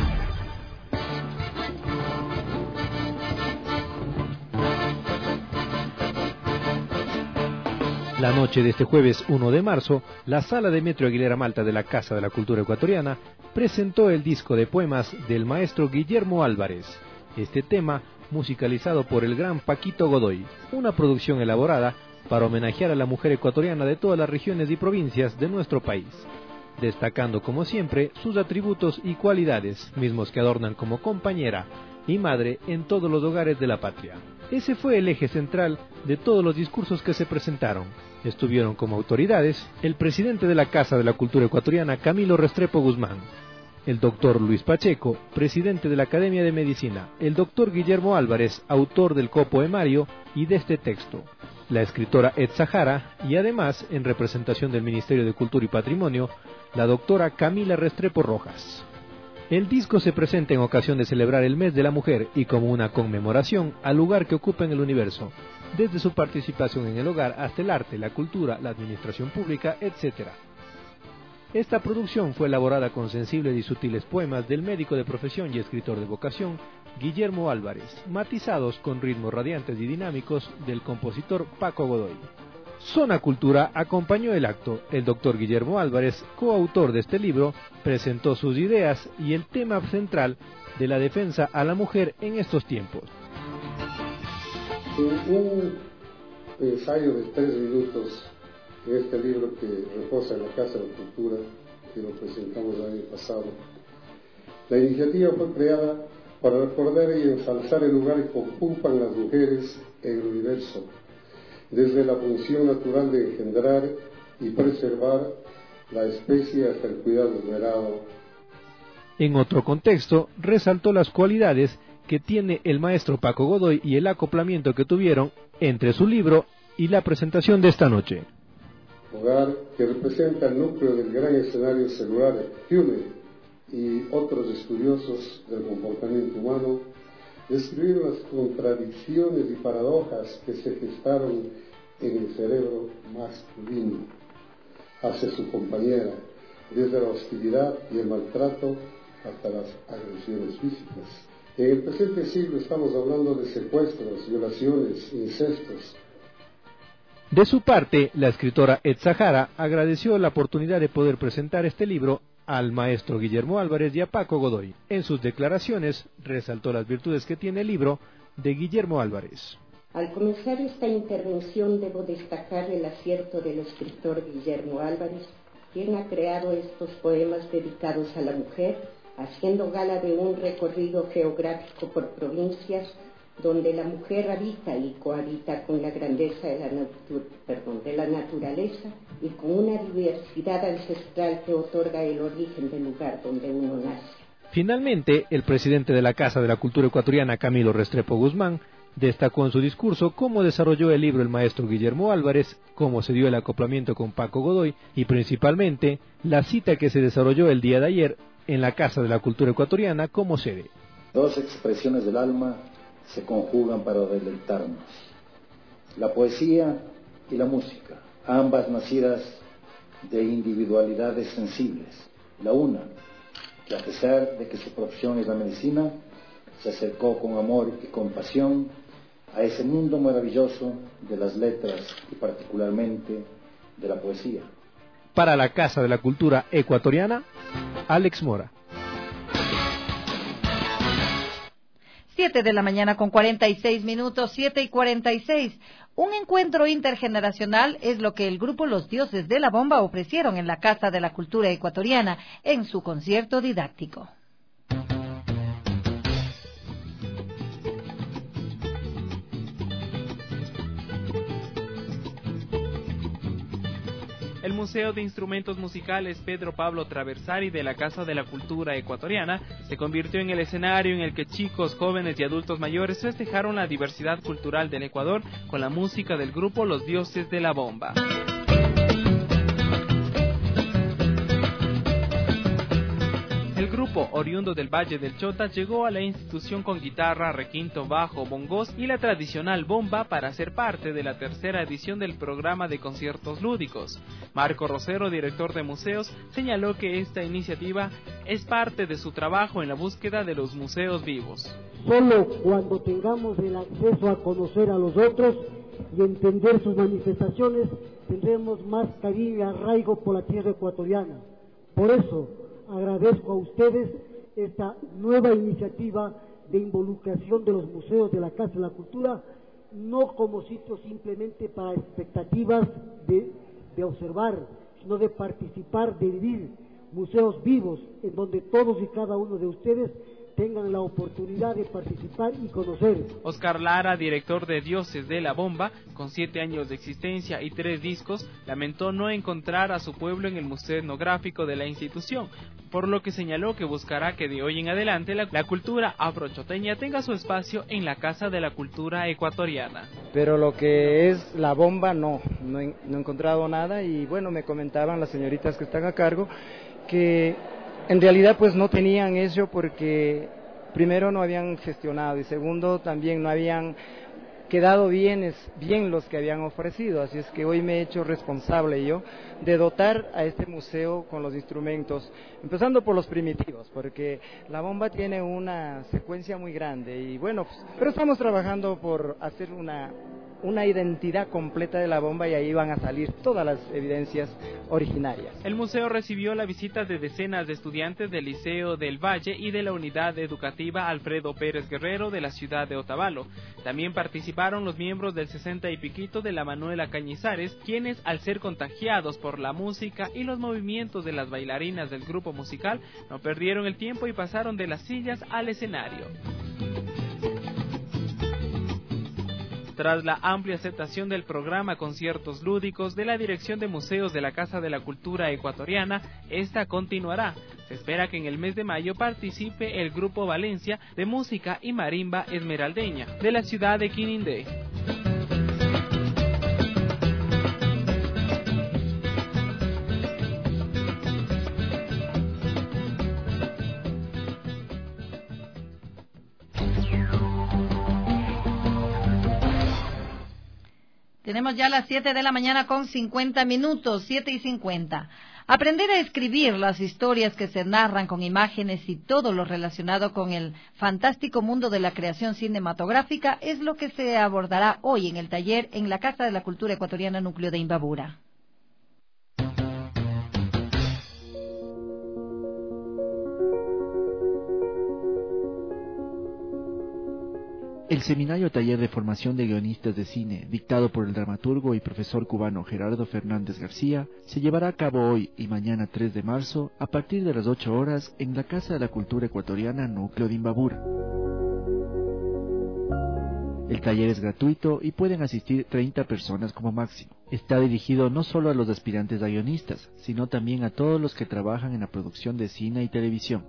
La noche de este jueves 1 de marzo, la Sala de Metro Aguilera Malta de la Casa de la Cultura Ecuatoriana presentó el disco de poemas del maestro Guillermo Álvarez. Este tema musicalizado por el gran Paquito Godoy, una producción elaborada para homenajear a la mujer ecuatoriana de todas las regiones y provincias de nuestro país, destacando como siempre sus atributos y cualidades, mismos que adornan como compañera y madre en todos los hogares de la patria. Ese fue el eje central de todos los discursos que se presentaron. Estuvieron como autoridades el presidente de la Casa de la Cultura Ecuatoriana, Camilo Restrepo Guzmán, el doctor Luis Pacheco, presidente de la Academia de Medicina, el doctor Guillermo Álvarez, autor del copoemario y de este texto, la escritora Ed Zahara, y además, en representación del Ministerio de Cultura y Patrimonio, la doctora Camila Restrepo Rojas. El disco se presenta en ocasión de celebrar el Mes de la Mujer y como una conmemoración al lugar que ocupa en el universo, desde su participación en el hogar hasta el arte, la cultura, la administración pública, etc. Esta producción fue elaborada con sensibles y sutiles poemas del médico de profesión y escritor de vocación, Guillermo Álvarez, matizados con ritmos radiantes y dinámicos del compositor Paco Godoy. Zona Cultura acompañó el acto. El doctor Guillermo Álvarez, coautor de este libro, presentó sus ideas y el tema central de la defensa a la mujer en estos tiempos. Un ensayo de 3 minutos en este libro que reposa en la Casa de la Cultura, que lo presentamos el año pasado. La iniciativa fue creada para recordar y ensalzar el lugar que ocupan las mujeres en el universo, desde la función natural de engendrar y preservar la especie hasta el cuidado del ganado. En otro contexto, resaltó las cualidades que tiene el maestro Paco Godoy y el acoplamiento que tuvieron entre su libro y la presentación de esta noche. Hogar, que representa el núcleo del gran escenario celular de Hume y otros estudiosos del comportamiento humano, describieron las contradicciones y paradojas que se gestaron en el cerebro masculino hacia su compañera, desde la hostilidad y el maltrato hasta las agresiones físicas. En el presente siglo estamos hablando de secuestros, violaciones, incestos. De su parte, la escritora Ed Zahara agradeció la oportunidad de poder presentar este libro al maestro Guillermo Álvarez y a Paco Godoy. En sus declaraciones resaltó las virtudes que tiene el libro de Guillermo Álvarez. Al comenzar esta intervención debo destacar el acierto del escritor Guillermo Álvarez, quien ha creado estos poemas dedicados a la mujer, haciendo gala de un recorrido geográfico por provincias donde la mujer habita y cohabita con la grandeza de la naturaleza y con una diversidad ancestral que otorga el origen del lugar donde uno nace. Finalmente, el presidente de la Casa de la Cultura Ecuatoriana, Camilo Restrepo Guzmán, destacó en su discurso cómo desarrolló el libro el maestro Guillermo Álvarez, cómo se dio el acoplamiento con Paco Godoy y principalmente la cita que se desarrolló el día de ayer en la Casa de la Cultura Ecuatoriana como sede. 2 expresiones del alma se conjugan para deleitarnos: la poesía y la música, ambas nacidas de individualidades sensibles. La una, que a pesar de que su profesión es la medicina, se acercó con amor y compasión a ese mundo maravilloso de las letras y particularmente de la poesía. Para la Casa de la Cultura Ecuatoriana, Alex Mora. 7 de la mañana con 46 minutos, 7:46. Un encuentro intergeneracional es lo que el grupo Los Dioses de la Bomba ofrecieron en la Casa de la Cultura Ecuatoriana en su concierto didáctico. El Museo de Instrumentos Musicales Pedro Pablo Traversari de la Casa de la Cultura Ecuatoriana se convirtió en el escenario en el que chicos, jóvenes y adultos mayores festejaron la diversidad cultural del Ecuador con la música del grupo Los Dioses de la Bomba. El grupo, oriundo del Valle del Chota, llegó a la institución con guitarra, requinto, bajo, bongos y la tradicional bomba para ser parte de la 3ª edición del programa de conciertos lúdicos. Marco Rosero, director de museos, señaló que esta iniciativa es parte de su trabajo en la búsqueda de los museos vivos. Solo cuando tengamos el acceso a conocer a los otros y entender sus manifestaciones, tendremos más cariño y arraigo por la tierra ecuatoriana. Por eso, agradezco a ustedes esta nueva iniciativa de involucración de los museos de la Casa de la Cultura, no como sitio simplemente para expectativas de observar, sino de participar, de vivir museos vivos, en donde todos y cada uno de ustedes tengan la oportunidad de participar y conocer. Oscar Lara, director de Dioses de la Bomba, con 7 años de existencia y 3 discos, lamentó no encontrar a su pueblo en el Museo Etnográfico de la institución, por lo que señaló que buscará que de hoy en adelante la cultura afrochoteña tenga su espacio en la Casa de la Cultura Ecuatoriana. Pero lo que es la bomba no he encontrado nada, y bueno, me comentaban las señoritas que están a cargo que en realidad pues no tenían eso porque primero no habían gestionado y segundo también no habían quedado bien los que habían ofrecido, así es que hoy me he hecho responsable yo de dotar a este museo con los instrumentos, empezando por los primitivos, porque la bomba tiene una secuencia muy grande y bueno, pero estamos trabajando por hacer una identidad completa de la bomba y ahí van a salir todas las evidencias originarias. El museo recibió la visita de decenas de estudiantes del Liceo del Valle y de la Unidad Educativa Alfredo Pérez Guerrero de la ciudad de Otavalo. También participaron los miembros del 60 y piquito de la Manuela Cañizares, quienes al ser contagiados por la música y los movimientos de las bailarinas del grupo musical, no perdieron el tiempo y pasaron de las sillas al escenario. Tras la amplia aceptación del programa Conciertos Lúdicos de la Dirección de Museos de la Casa de la Cultura Ecuatoriana, esta continuará. Se espera que en el mes de mayo participe el Grupo Valencia de Música y Marimba Esmeraldeña de la ciudad de Quinindé. Tenemos ya las 7 de la mañana con 50 minutos, 7:50. Aprender a escribir las historias que se narran con imágenes y todo lo relacionado con el fantástico mundo de la creación cinematográfica es lo que se abordará hoy en el taller en la Casa de la Cultura Ecuatoriana Núcleo de Imbabura. El seminario taller de formación de guionistas de cine, dictado por el dramaturgo y profesor cubano Gerardo Fernández García, se llevará a cabo hoy y mañana 3 de marzo a partir de las 8 horas en la Casa de la Cultura Ecuatoriana Núcleo de Imbabura. El taller es gratuito y pueden asistir 30 personas como máximo. Está dirigido no solo a los aspirantes a guionistas, sino también a todos los que trabajan en la producción de cine y televisión.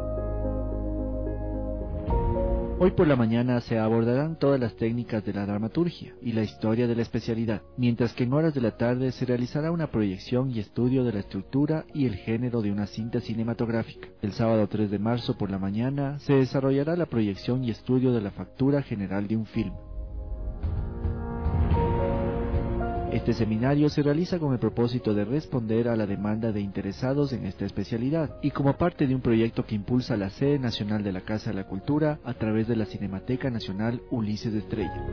Hoy por la mañana se abordarán todas las técnicas de la dramaturgia y la historia de la especialidad, mientras que en horas de la tarde se realizará una proyección y estudio de la estructura y el género de una cinta cinematográfica. El sábado 3 de marzo por la mañana se desarrollará la proyección y estudio de la factura general de un film. Este seminario se realiza con el propósito de responder a la demanda de interesados en esta especialidad y como parte de un proyecto que impulsa la sede nacional de la Casa de la Cultura a través de la Cinemateca Nacional Ulises Estrella.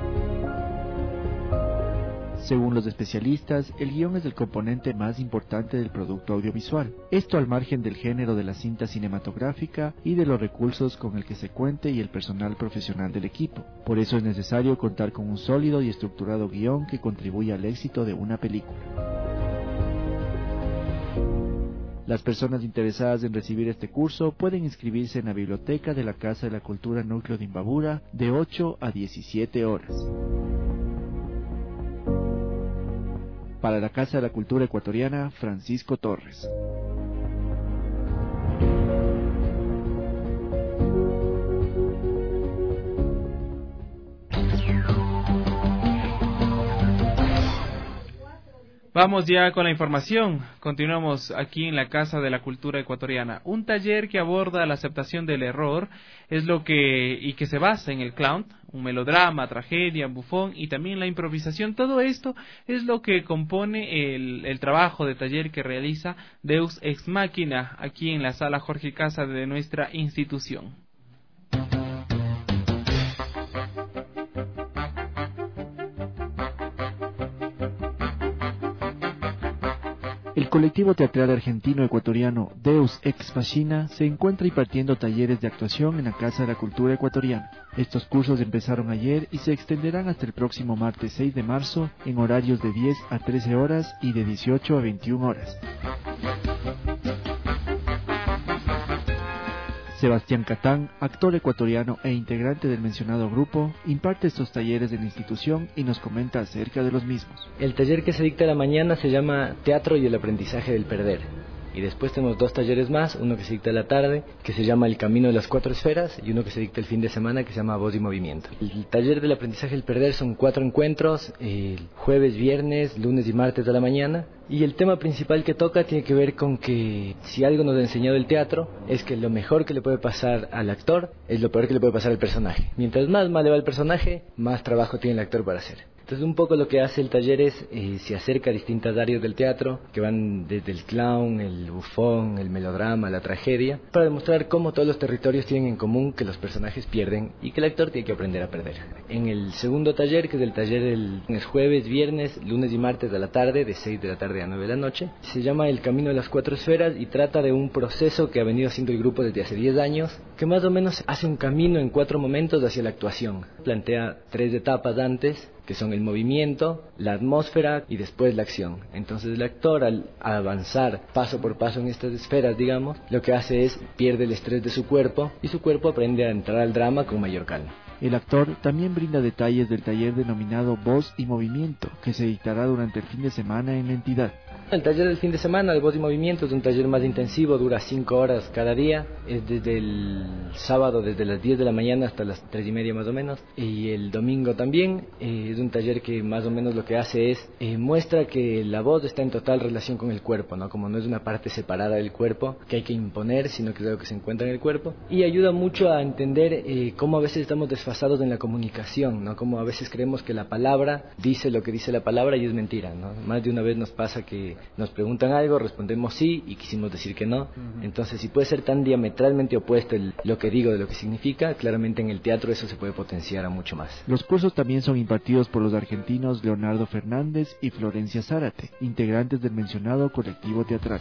Según los especialistas, el guión es el componente más importante del producto audiovisual. Esto al margen del género de la cinta cinematográfica y de los recursos con el que se cuente y el personal profesional del equipo. Por eso es necesario contar con un sólido y estructurado guión que contribuya al éxito de una película. Las personas interesadas en recibir este curso pueden inscribirse en la biblioteca de la Casa de la Cultura Núcleo de Imbabura de 8 a 17 horas. Para la Casa de la Cultura Ecuatoriana, Francisco Torres. Vamos ya con la información. Continuamos aquí en la Casa de la Cultura Ecuatoriana. Un taller que aborda la aceptación del error que se basa en el clown, un melodrama, tragedia, bufón y también la improvisación. Todo esto es lo que compone el trabajo de taller que realiza Deus Ex Machina aquí en la Sala Jorge Casa de nuestra institución. El colectivo teatral argentino-ecuatoriano Deus Ex Machina se encuentra impartiendo talleres de actuación en la Casa de la Cultura Ecuatoriana. Estos cursos empezaron ayer y se extenderán hasta el próximo martes 6 de marzo en horarios de 10 a 13 horas y de 18 a 21 horas. Sebastián Catán, actor ecuatoriano e integrante del mencionado grupo, imparte estos talleres en la institución y nos comenta acerca de los mismos. El taller que se dicta a la mañana se llama Teatro y el aprendizaje del perder. Y después tenemos 2 talleres más, uno que se dicta a la tarde, que se llama El camino de las 4 esferas, y uno que se dicta el fin de semana, que se llama Voz y movimiento. El taller del aprendizaje del perder son 4 encuentros, jueves, viernes, lunes y martes de la mañana. Y el tema principal que toca tiene que ver con que si algo nos ha enseñado el teatro es que lo mejor que le puede pasar al actor es lo peor que le puede pasar al personaje. Mientras más mal le va el personaje, más trabajo tiene el actor para hacer. Entonces un poco lo que hace el taller es, se acerca a distintas áreas del teatro, que van desde el clown, el bufón, el melodrama, la tragedia, para demostrar cómo todos los territorios tienen en común que los personajes pierden y que el actor tiene que aprender a perder. En el segundo taller, que es el taller es jueves, viernes, lunes y martes de la tarde, de 6 de la tarde a 9 de la noche, se llama El camino de las 4 esferas y trata de un proceso que ha venido haciendo el grupo desde hace 10 años, que más o menos hace un camino en 4 momentos hacia la actuación. Plantea 3 etapas antes, que son el movimiento, la atmósfera y después la acción. Entonces el actor, al avanzar paso por paso en estas esferas, digamos, lo que hace es pierde el estrés de su cuerpo y su cuerpo aprende a entrar al drama con mayor calma. El actor también brinda detalles del taller denominado Voz y Movimiento, que se dictará durante el fin de semana en la entidad. El taller del fin de semana de Voz y Movimiento es un taller más intensivo, dura 5 horas cada día, es desde el sábado desde las 10 de la mañana hasta las 3:30 más o menos, y el domingo también. Es un taller que más o menos lo que hace es muestra que la voz está en total relación con el cuerpo, ¿no? Como no es una parte separada del cuerpo que hay que imponer, sino que es algo que se encuentra en el cuerpo, y ayuda mucho a entender cómo a veces estamos desfasados en la comunicación, ¿no? Como a veces creemos que la palabra dice lo que dice la palabra y es mentira, ¿no? Más de una vez nos pasa que nos preguntan algo, respondemos sí y quisimos decir que no. Entonces, si puede ser tan diametralmente opuesto lo que digo de lo que significa, claramente en el teatro eso se puede potenciar a mucho más. Los cursos también son impartidos por los argentinos Leonardo Fernández y Florencia Zárate, integrantes del mencionado colectivo teatral.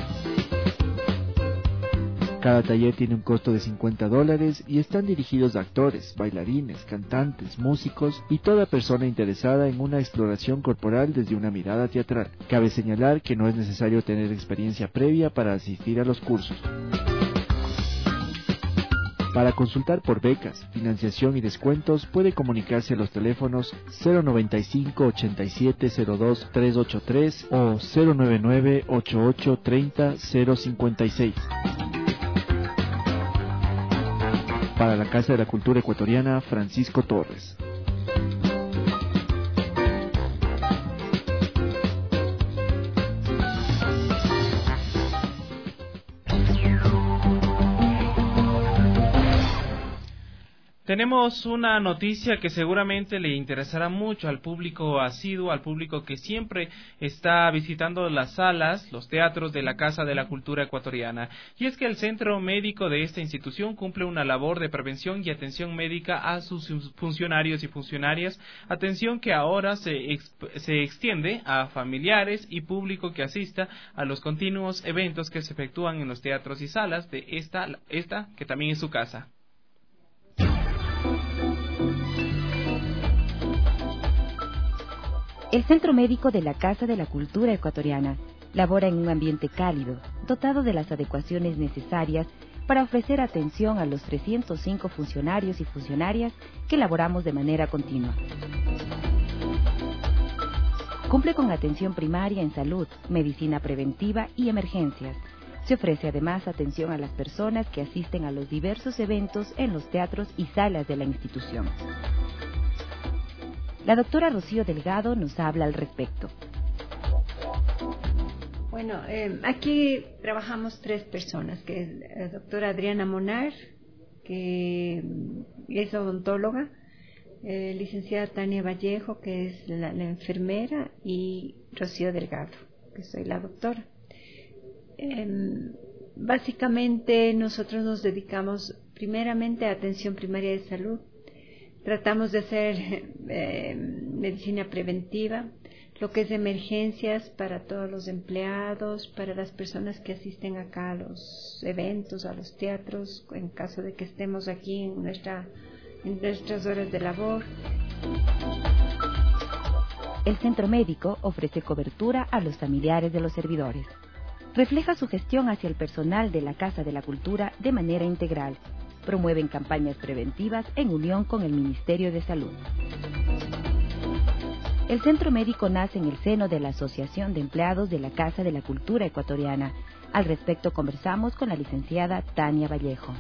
Cada taller tiene un costo de $50 y están dirigidos a actores, bailarines, cantantes, músicos y toda persona interesada en una exploración corporal desde una mirada teatral. Cabe señalar que no es necesario tener experiencia previa para asistir a los cursos. Para consultar por becas, financiación y descuentos puede comunicarse a los teléfonos 095 87 02 383 o 099 88 30 056. Para la Casa de la Cultura Ecuatoriana, Francisco Torres. Tenemos una noticia que seguramente le interesará mucho al público asiduo, al público que siempre está visitando las salas, los teatros de la Casa de la Cultura Ecuatoriana. Y es que el centro médico de esta institución cumple una labor de prevención y atención médica a sus funcionarios y funcionarias, atención que ahora se extiende a familiares y público que asista a los continuos eventos que se efectúan en los teatros y salas de esta que también es su casa. El Centro Médico de la Casa de la Cultura Ecuatoriana labora en un ambiente cálido, dotado de las adecuaciones necesarias para ofrecer atención a los 305 funcionarios y funcionarias que laboramos de manera continua. Cumple con atención primaria en salud, medicina preventiva y emergencias. Se ofrece además atención a las personas que asisten a los diversos eventos en los teatros y salas de la institución. La doctora Rocío Delgado nos habla al respecto. Bueno, aquí trabajamos 3 personas, que es la doctora Adriana Monar, que es odontóloga, licenciada Tania Vallejo, que es la enfermera, y Rocío Delgado, que soy la doctora. Básicamente nosotros nos dedicamos primeramente a atención primaria de salud. Tratamos de hacer medicina preventiva, lo que es de emergencias para todos los empleados, para las personas que asisten acá a los eventos, a los teatros, en caso de que estemos aquí en nuestras horas de labor. El centro médico ofrece cobertura a los familiares de los servidores. refleja su gestión hacia el personal de la Casa de la Cultura de manera integral. Promueven campañas preventivas en unión con el Ministerio de Salud. El Centro Médico nace en el seno de la Asociación de Empleados de la Casa de la Cultura Ecuatoriana. Al respecto conversamos con la licenciada Tania Vallejo.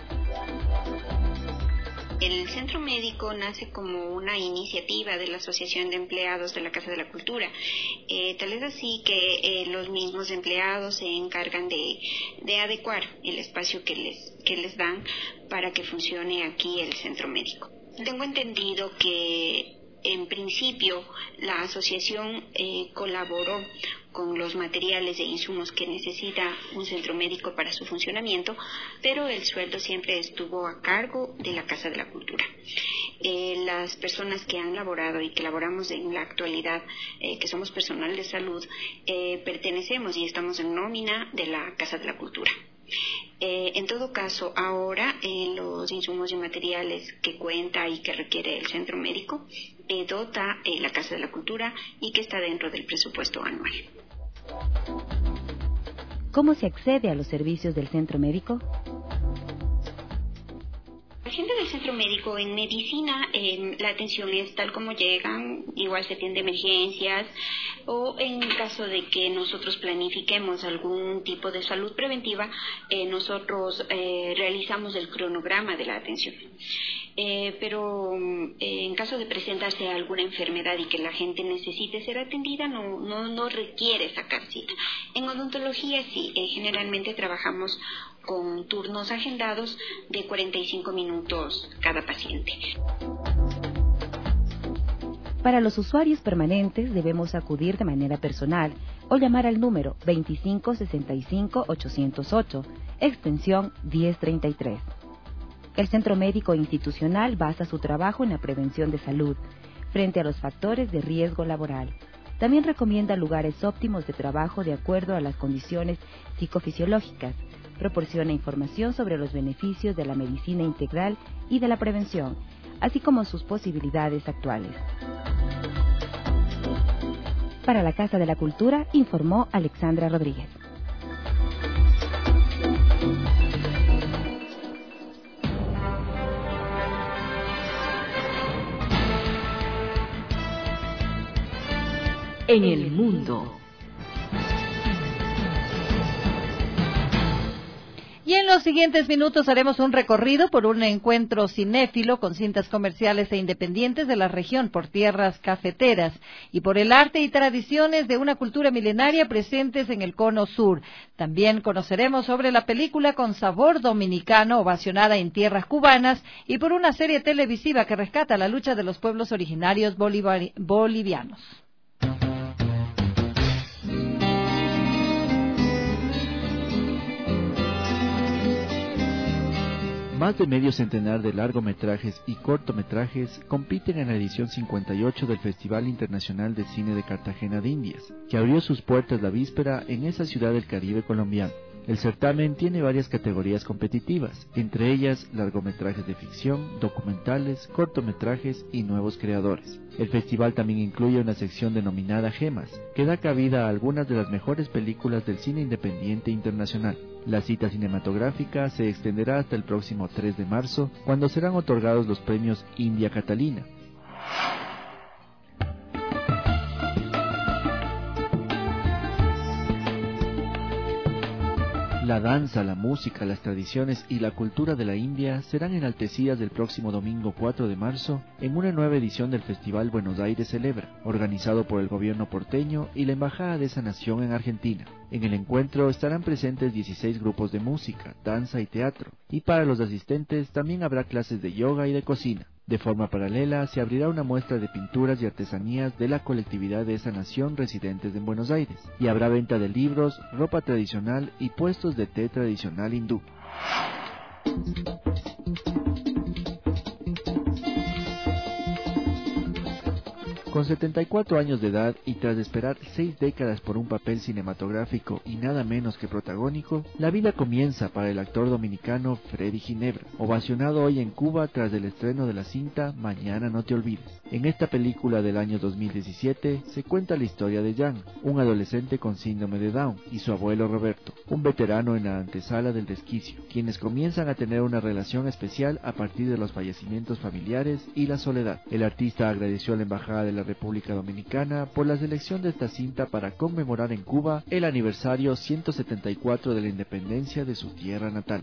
El Centro Médico nace como una iniciativa de la Asociación de Empleados de la Casa de la Cultura. Tal es así que los mismos empleados se encargan de adecuar el espacio que les dan para que funcione aquí el Centro Médico. Tengo entendido que en principio la asociación colaboró con los materiales e insumos que necesita un centro médico para su funcionamiento, pero el sueldo siempre estuvo a cargo de la Casa de la Cultura. Las personas que han laborado y que laboramos en la actualidad, que somos personal de salud, pertenecemos y estamos en nómina de la Casa de la Cultura. En todo caso, ahora los insumos y materiales que cuenta y que requiere el centro médico dota la Casa de la Cultura y que está dentro del presupuesto anual. ¿Cómo se accede a los servicios del centro médico? La gente del centro médico en medicina, la atención es tal como llegan, igual se atiende emergencias o en caso de que nosotros planifiquemos algún tipo de salud preventiva, nosotros realizamos el cronograma de la atención. Pero en caso de presentarse alguna enfermedad y que la gente necesite ser atendida, no requiere sacar cita. En odontología sí, generalmente trabajamos con turnos agendados de 45 minutos cada paciente. Para los usuarios permanentes debemos acudir de manera personal o llamar al número 2565-808, extensión 1033. El Centro Médico Institucional basa su trabajo en la prevención de salud frente a los factores de riesgo laboral. También recomienda lugares óptimos de trabajo de acuerdo a las condiciones psicofisiológicas. Proporciona información sobre los beneficios de la medicina integral y de la prevención, así como sus posibilidades actuales. Para la Casa de la Cultura, informó Alexandra Rodríguez. En el mundo. Y en los siguientes minutos haremos un recorrido por un encuentro cinéfilo con cintas comerciales e independientes de la región por tierras cafeteras y por el arte y tradiciones de una cultura milenaria presentes en el Cono Sur. También conoceremos sobre la película con sabor dominicano ovacionada en tierras cubanas y por una serie televisiva que rescata la lucha de los pueblos originarios bolivianos. Más de medio centenar de largometrajes y cortometrajes compiten en la edición 58 del Festival Internacional de Cine de Cartagena de Indias, que abrió sus puertas la víspera en esa ciudad del Caribe colombiano. El certamen tiene varias categorías competitivas, entre ellas largometrajes de ficción, documentales, cortometrajes y nuevos creadores. El festival también incluye una sección denominada Gemas, que da cabida a algunas de las mejores películas del cine independiente internacional. La cita cinematográfica se extenderá hasta el próximo 3 de marzo, cuando serán otorgados los premios India Catalina. La danza, la música, las tradiciones y la cultura de la India serán enaltecidas el próximo domingo 4 de marzo en una nueva edición del Festival Buenos Aires Celebra, organizado por el gobierno porteño y la Embajada de esa nación en Argentina. En el encuentro estarán presentes 16 grupos de música, danza y teatro, y para los asistentes también habrá clases de yoga y de cocina. De forma paralela, se abrirá una muestra de pinturas y artesanías de la colectividad de esa nación residentes en Buenos Aires, y habrá venta de libros, ropa tradicional y puestos de té tradicional hindú. Con 74 años de edad y tras esperar 6 décadas por un papel cinematográfico y nada menos que protagónico, la vida comienza para el actor dominicano Freddy Ginebra, ovacionado hoy en Cuba tras el estreno de la cinta Mañana no te olvides. En esta película del año 2017 se cuenta la historia de Jan, un adolescente con síndrome de Down, y su abuelo Roberto, un veterano en la antesala del desquicio, quienes comienzan a tener una relación especial a partir de los fallecimientos familiares y la soledad. El artista agradeció a la Embajada de la República Dominicana por la selección de esta cinta para conmemorar en Cuba el aniversario 174 de la independencia de su tierra natal.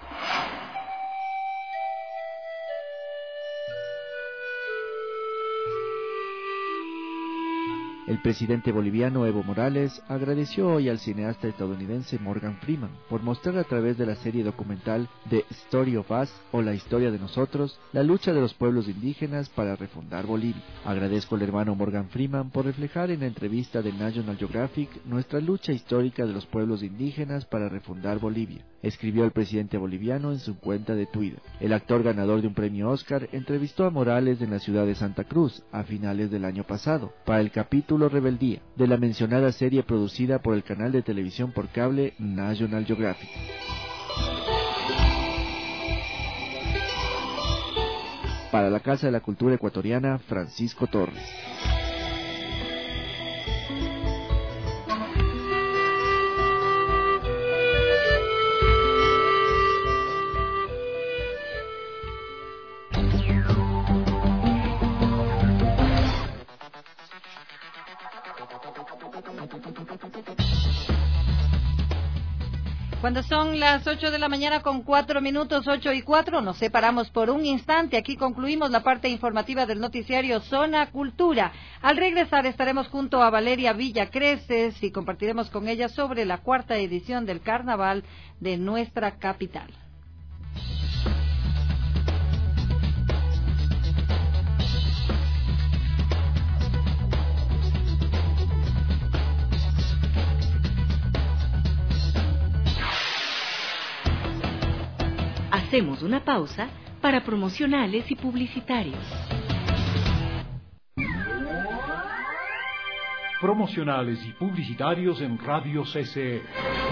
El presidente boliviano Evo Morales agradeció hoy al cineasta estadounidense Morgan Freeman por mostrar a través de la serie documental The Story of Us, o La Historia de Nosotros, la lucha de los pueblos indígenas para refundar Bolivia. Agradezco al hermano Morgan Freeman por reflejar en la entrevista de National Geographic nuestra lucha histórica de los pueblos indígenas para refundar Bolivia, escribió el presidente boliviano en su cuenta de Twitter. El actor ganador de un premio Oscar entrevistó a Morales en la ciudad de Santa Cruz a finales del año pasado para el capítulo Rebeldía de la mencionada serie producida por el canal de televisión por cable National Geographic. Para la Casa de la Cultura Ecuatoriana, Francisco Torres. Cuando son las 8 de la mañana con 4 minutos, 8:04, nos separamos por un instante. Aquí concluimos la parte informativa del noticiario Zona Cultura. Al regresar estaremos junto a Valeria Villacreces y compartiremos con ella sobre la 4ª edición del Carnaval de nuestra capital. Hacemos una pausa para promocionales y publicitarios. Promocionales y publicitarios en Radio CCE.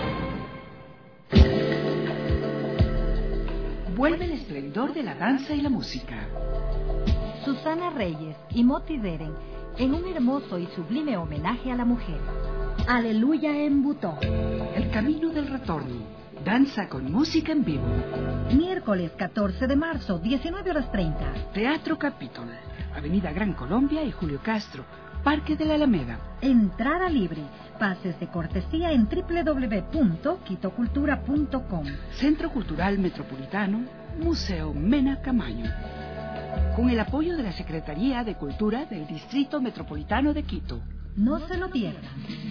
Vuelve el esplendor de la danza y la música. Susana Reyes y Moti Deren en un hermoso y sublime homenaje a la mujer. Aleluya en Butó. El camino del retorno. Danza con música en vivo. Miércoles 14 de marzo, 19:30. Teatro Capitol, Avenida Gran Colombia y Julio Castro, Parque de la Alameda. Entrada libre. Pases de cortesía en www.quitocultura.com. Centro Cultural Metropolitano, Museo Mena Camaño. Con el apoyo de la Secretaría de Cultura del Distrito Metropolitano de Quito. No se lo pierdan.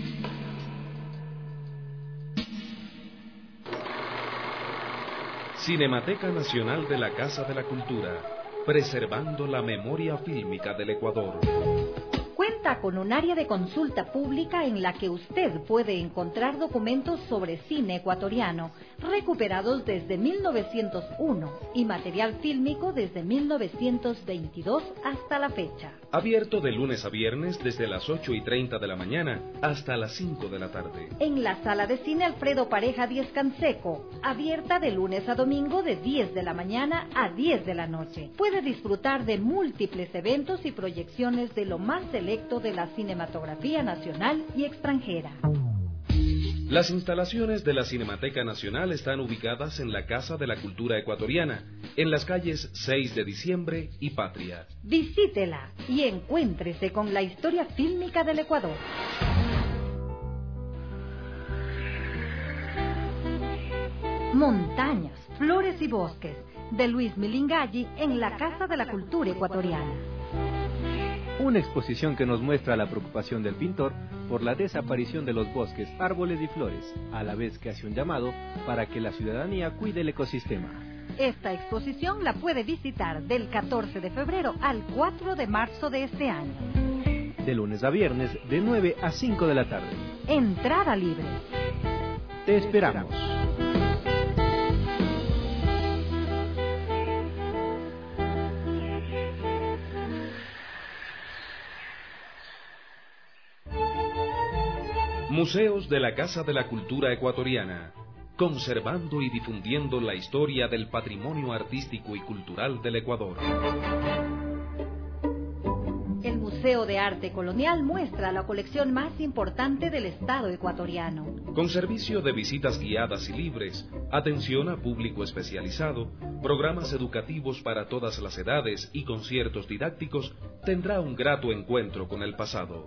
Cinemateca Nacional de la Casa de la Cultura, preservando la memoria fílmica del Ecuador. Cuenta con un área de consulta pública en la que usted puede encontrar documentos sobre cine ecuatoriano recuperados desde 1901 y material fílmico desde 1922 hasta la fecha. Abierto de lunes a viernes desde las 8:30 de la mañana hasta las 5 de la tarde. En la sala de cine Alfredo Pareja 10 Canseco, abierta de lunes a domingo de 10 de la mañana a 10 de la noche. Puede disfrutar de múltiples eventos y proyecciones de lo más selecto de la cinematografía nacional y extranjera. Las instalaciones de la Cinemateca Nacional están ubicadas en la Casa de la Cultura Ecuatoriana, en las calles 6 de Diciembre y Patria. Visítela y encuéntrese con la historia fílmica del Ecuador. Montañas, flores y bosques, de Luis Milingalli en la Casa de la Cultura Ecuatoriana. Una exposición que nos muestra la preocupación del pintor por la desaparición de los bosques, árboles y flores, a la vez que hace un llamado para que la ciudadanía cuide el ecosistema. Esta exposición la puede visitar del 14 de febrero al 4 de marzo de este año. De lunes a viernes, de 9 a 5 de la tarde. Entrada libre. Te esperamos. Museos de la Casa de la Cultura Ecuatoriana, conservando y difundiendo la historia del patrimonio artístico y cultural del Ecuador. El Museo de Arte Colonial muestra la colección más importante del Estado ecuatoriano. Con servicio de visitas guiadas y libres, atención a público especializado, programas educativos para todas las edades y conciertos didácticos, tendrá un grato encuentro con el pasado.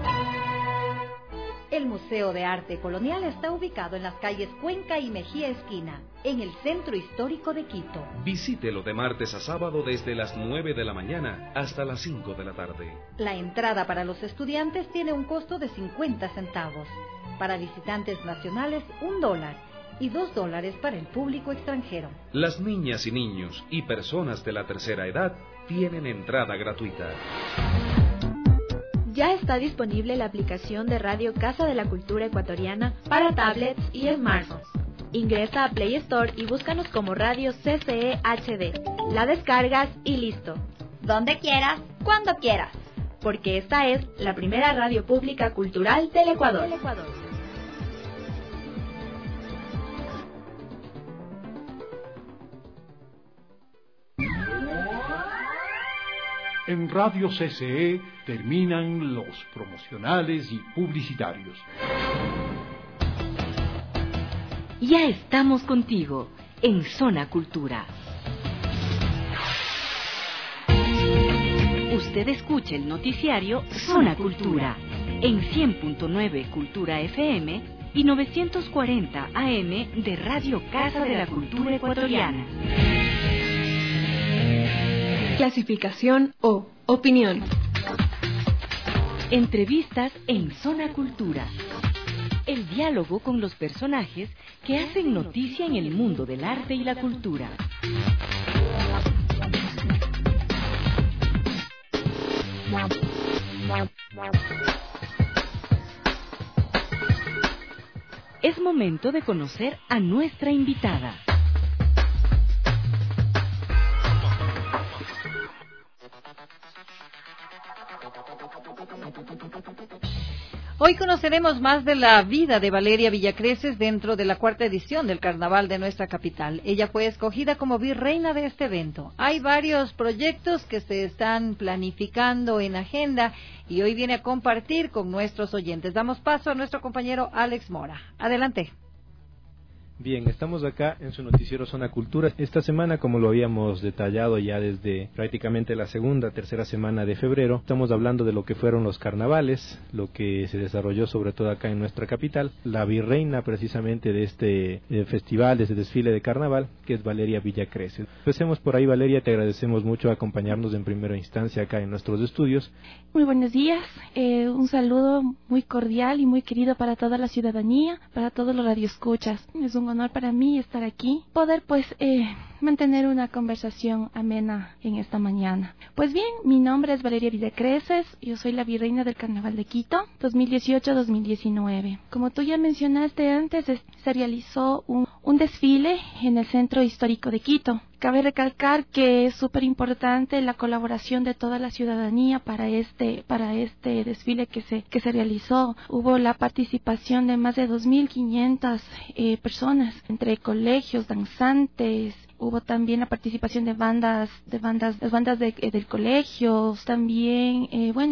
El Museo de Arte Colonial está ubicado en las calles Cuenca y Mejía Esquina, en el centro histórico de Quito. Visítelo de martes a sábado desde las 9 de la mañana hasta las 5 de la tarde. La entrada para los estudiantes tiene un costo de 50 centavos. Para visitantes nacionales, $1 y $2 para el público extranjero. Las niñas y niños y personas de la tercera edad tienen entrada gratuita. Ya está disponible la aplicación de Radio Casa de la Cultura Ecuatoriana para tablets y smartphones. Ingresa a Play Store y búscanos como Radio CCE HD. La descargas y listo. Donde quieras, cuando quieras. Porque esta es la primera radio pública cultural del Ecuador. En Radio CCE terminan los promocionales y publicitarios. Ya estamos contigo en Zona Cultura. Usted escucha el noticiario Zona Cultura en 100.9 Cultura FM y 940 AM de Radio Casa de la Cultura Ecuatoriana. Clasificación O. Opinión. Entrevistas en Zona Cultura. El diálogo con los personajes que hacen noticia en el mundo del arte y la cultura. Es momento de conocer a nuestra invitada. Hoy conoceremos más de la vida de Valeria Villacreces dentro de la 4ª edición del Carnaval de nuestra capital. Ella fue escogida como virreina de este evento. Hay varios proyectos que se están planificando en agenda y hoy viene a compartir con nuestros oyentes. Damos paso a nuestro compañero Alex Mora. Adelante. Bien, estamos acá en su noticiero Zona Cultura. Esta semana, como lo habíamos detallado ya desde prácticamente la tercera semana de febrero, estamos hablando de lo que fueron los carnavales, lo que se desarrolló sobre todo acá en nuestra capital. La virreina precisamente de este festival, de este desfile de carnaval, que es Valeria Villacreces. Empecemos por ahí, Valeria, te agradecemos mucho acompañarnos en primera instancia acá en nuestros estudios. Muy buenos días, un saludo muy cordial y muy querido para toda la ciudadanía, para todos los radioescuchas. Es un honor para mí estar aquí, poder mantener una conversación amena en esta mañana. Pues bien, mi nombre es Valeria Villacreces, yo soy la virreina del Carnaval de Quito 2018-2019. Como tú ya mencionaste antes, se realizó un desfile en el centro histórico de Quito. Cabe recalcar que es súper importante la colaboración de toda la ciudadanía para este desfile que se realizó. Hubo la participación de más de 2.500 personas, entre colegios, danzantes. Hubo también la participación de bandas del colegio, también,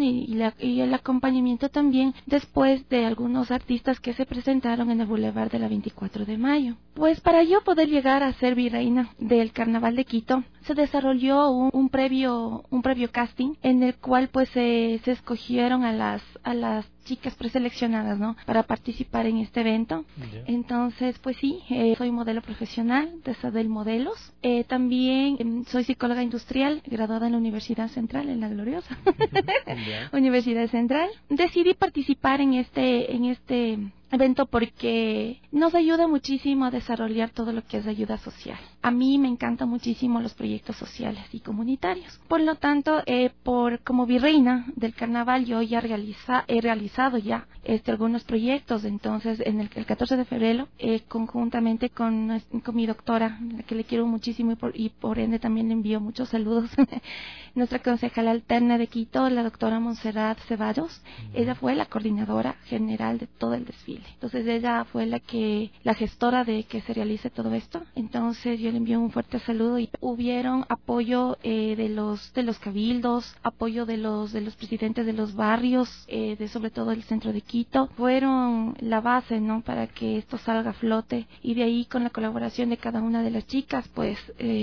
y el acompañamiento también después de algunos artistas que se presentaron en el Boulevard de la 24 de Mayo. Pues para yo poder llegar a ser virreina del Carnaval de Quito, se desarrolló un previo casting en el cual pues se escogieron a las chicas preseleccionadas, ¿no?, para participar en este evento. Yeah. Entonces, pues sí, soy modelo profesional de Sadel Modelos. También soy psicóloga industrial, graduada en la Universidad Central, en la gloriosa Universidad Central. Decidí participar en este evento porque nos ayuda muchísimo a desarrollar todo lo que es ayuda social. A mí me encantan muchísimo los proyectos sociales y comunitarios. Por lo tanto, como virreina del carnaval, yo ya he realizado ya algunos proyectos. Entonces, en el 14 de febrero, conjuntamente con mi doctora, a la que le quiero muchísimo y por ende también le envío muchos saludos, nuestra concejala alterna de Quito, la doctora Montserrat Ceballos, ella fue la coordinadora general de todo el desfile. Entonces ella fue la gestora de que se realice todo esto. Entonces yo le envío un fuerte saludo y hubieron apoyo de los cabildos, apoyo de los presidentes de los barrios, sobre todo el centro de Quito. Fueron la base, ¿no?, para que esto salga a flote, y de ahí, con la colaboración de cada una de las chicas, pues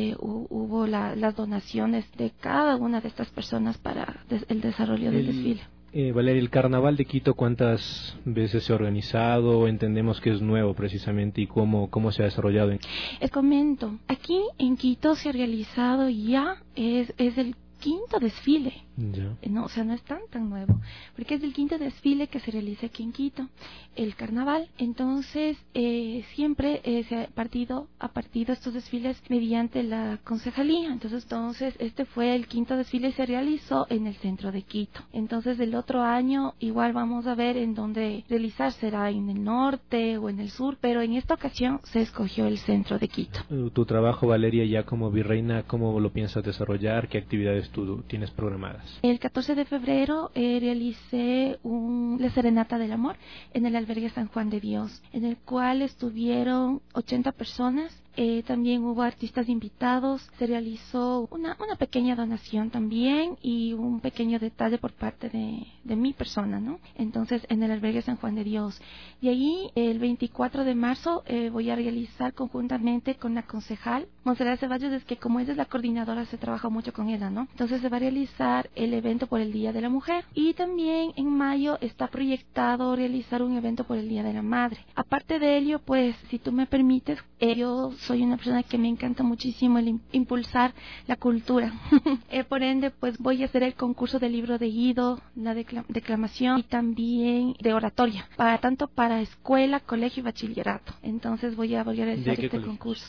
hubo las donaciones de cada una de estas personas para el desarrollo del desfile. Valeria, el Carnaval de Quito, ¿cuántas veces se ha organizado? Entendemos que es nuevo precisamente, y cómo se ha desarrollado. Les comento, aquí en Quito se ha realizado ya, es el quinto desfile. Ya. No, o sea, no es tan nuevo, porque es el quinto desfile que se realiza aquí en Quito, el carnaval. Entonces, siempre se ha partido estos desfiles mediante la concejalía. Entonces, este fue el quinto desfile y se realizó en el centro de Quito. Entonces, el otro año igual vamos a ver en dónde realizar, será en el norte o en el sur, pero en esta ocasión se escogió el centro de Quito. Tu trabajo, Valeria, ya como virreina, ¿cómo lo piensas desarrollar? ¿Qué actividades tú tienes programadas? El 14 de febrero realicé la Serenata del Amor en el albergue San Juan de Dios, en el cual estuvieron 80 personas. También hubo artistas invitados, se realizó una pequeña donación también y un pequeño detalle por parte de mi persona, ¿no? Entonces, en el albergue San Juan de Dios. Y ahí, el 24 de marzo, voy a realizar conjuntamente con la concejal Montserrat Ceballos, es que como ella es la coordinadora, se trabaja mucho con ella, ¿no? Entonces, se va a realizar el evento por el Día de la Mujer. Y también en mayo está proyectado realizar un evento por el Día de la Madre. Aparte de ello, pues, si tú me permites, yo soy una persona que me encanta muchísimo el impulsar la cultura. Por ende, pues voy a hacer el concurso del libro de Guido, la declamación y también de oratoria, tanto para escuela, colegio y bachillerato. Entonces voy a realizar este concurso.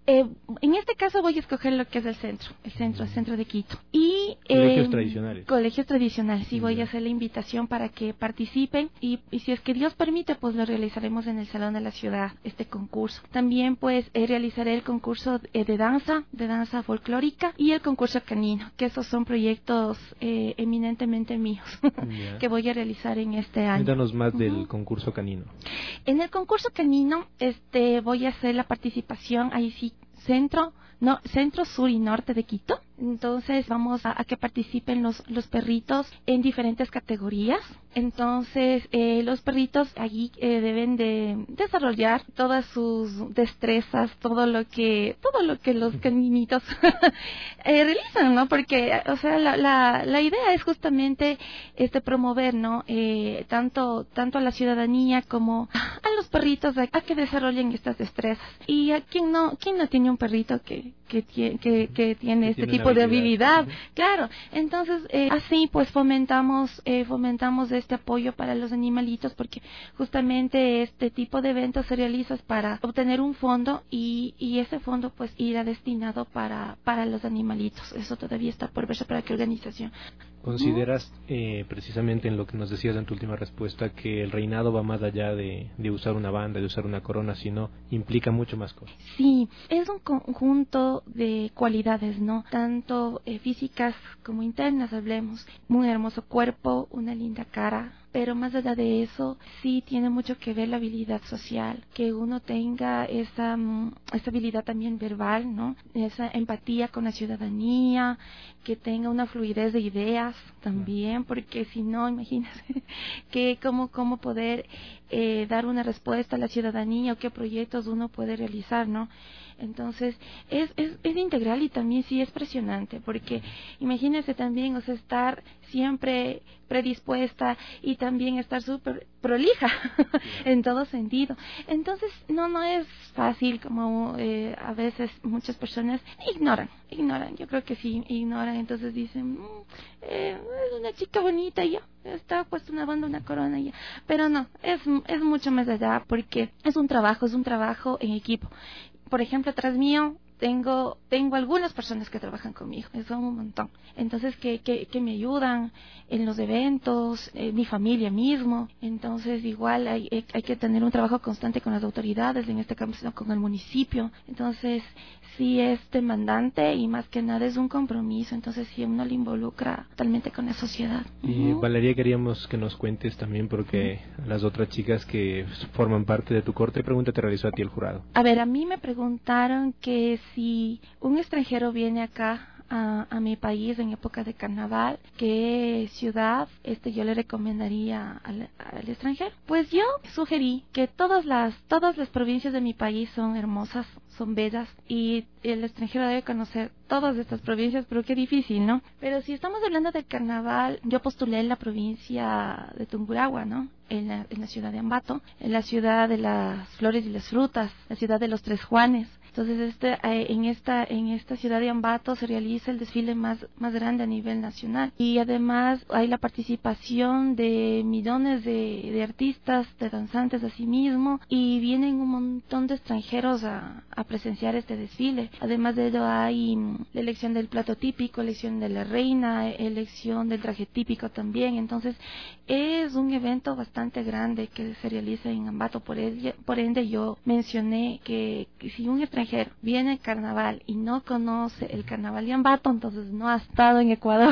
En este caso voy a escoger lo que es el centro de Quito. Y colegios tradicionales, sí, voy a hacer la invitación para que participen y si es que Dios permite, pues lo realizaremos en el Salón de la Ciudad, este concurso. También pues realizaré el concurso de danza folclórica y el concurso canino, que esos son proyectos eminentemente míos que voy a realizar en este año. Cuéntanos más del concurso canino. En el concurso canino voy a hacer la participación, ahí sí, centro, sur y norte de Quito. Entonces vamos a que participen los perritos en diferentes categorías. Entonces los perritos allí deben de desarrollar todas sus destrezas, todo lo que los caninitos realizan, ¿no? Porque, o sea, la idea es justamente promover, ¿no? Tanto a la ciudadanía como a los perritos a que desarrollen estas destrezas. Y a quién no tiene un perrito que tiene este tipo de habilidad. Claro. Entonces, así pues fomentamos este apoyo para los animalitos, porque justamente este tipo de eventos se realizan para obtener un fondo y ese fondo pues irá destinado para los animalitos. Eso todavía está por verse para qué organización. ¿Consideras precisamente en lo que nos decías en tu última respuesta que el reinado va más allá de usar una banda, de usar una corona, sino implica mucho más cosas? Sí, es un conjunto de cualidades, ¿no? Tanto físicas como internas, hablemos. Un hermoso cuerpo, una linda cara, pero más allá de eso, sí tiene mucho que ver la habilidad social, que uno tenga esa habilidad también verbal, ¿no? Esa empatía con la ciudadanía, que tenga una fluidez de ideas también, porque si no, imagínate que cómo poder dar una respuesta a la ciudadanía o qué proyectos uno puede realizar, ¿no? Entonces, es integral y también sí es presionante, porque imagínese también, o sea, estar siempre predispuesta y también estar súper prolija en todo sentido. Entonces, no es fácil, como a veces muchas personas ignoran. Yo creo que sí, ignoran. Entonces dicen, es una chica bonita y ya, está puesta una banda, una corona y ya. Pero no, es mucho más allá, porque es un trabajo en equipo. Por ejemplo, atrás mío tengo algunas personas que trabajan conmigo, son un montón. Entonces, que me ayudan en los eventos, mi familia mismo. Entonces, igual hay que tener un trabajo constante con las autoridades, en este caso con el municipio. Entonces, sí es demandante y más que nada es un compromiso. Entonces, sí, uno le involucra totalmente con la sociedad. Y Valeria, queríamos que nos cuentes también, porque las otras chicas que forman parte de tu corte, pregunta te realizó a ti el jurado. A ver, a mí me preguntaron que si un extranjero viene acá a mi país en época de carnaval, ¿qué ciudad yo le recomendaría al extranjero? Pues yo sugerí que todas las provincias de mi país son hermosas, son bellas, y el extranjero debe conocer todas estas provincias, pero qué difícil, ¿no? Pero si estamos hablando del carnaval, yo postulé en la provincia de Tungurahua, ¿no? En la ciudad de Ambato, en la ciudad de las flores y las frutas, la ciudad de los Tres Juanes. Entonces, en esta ciudad de Ambato se realiza el desfile más grande a nivel nacional, y además hay la participación de millones de artistas, de danzantes asimismo, y vienen un montón de extranjeros a presenciar este desfile. Además de ello, hay la elección del plato típico, elección de la reina, elección del traje típico también. Entonces, es un evento bastante grande que se realiza en Ambato. Por ende, yo mencioné que si un extranjero viene al carnaval y no conoce el carnaval de Ambato, entonces no ha estado en Ecuador.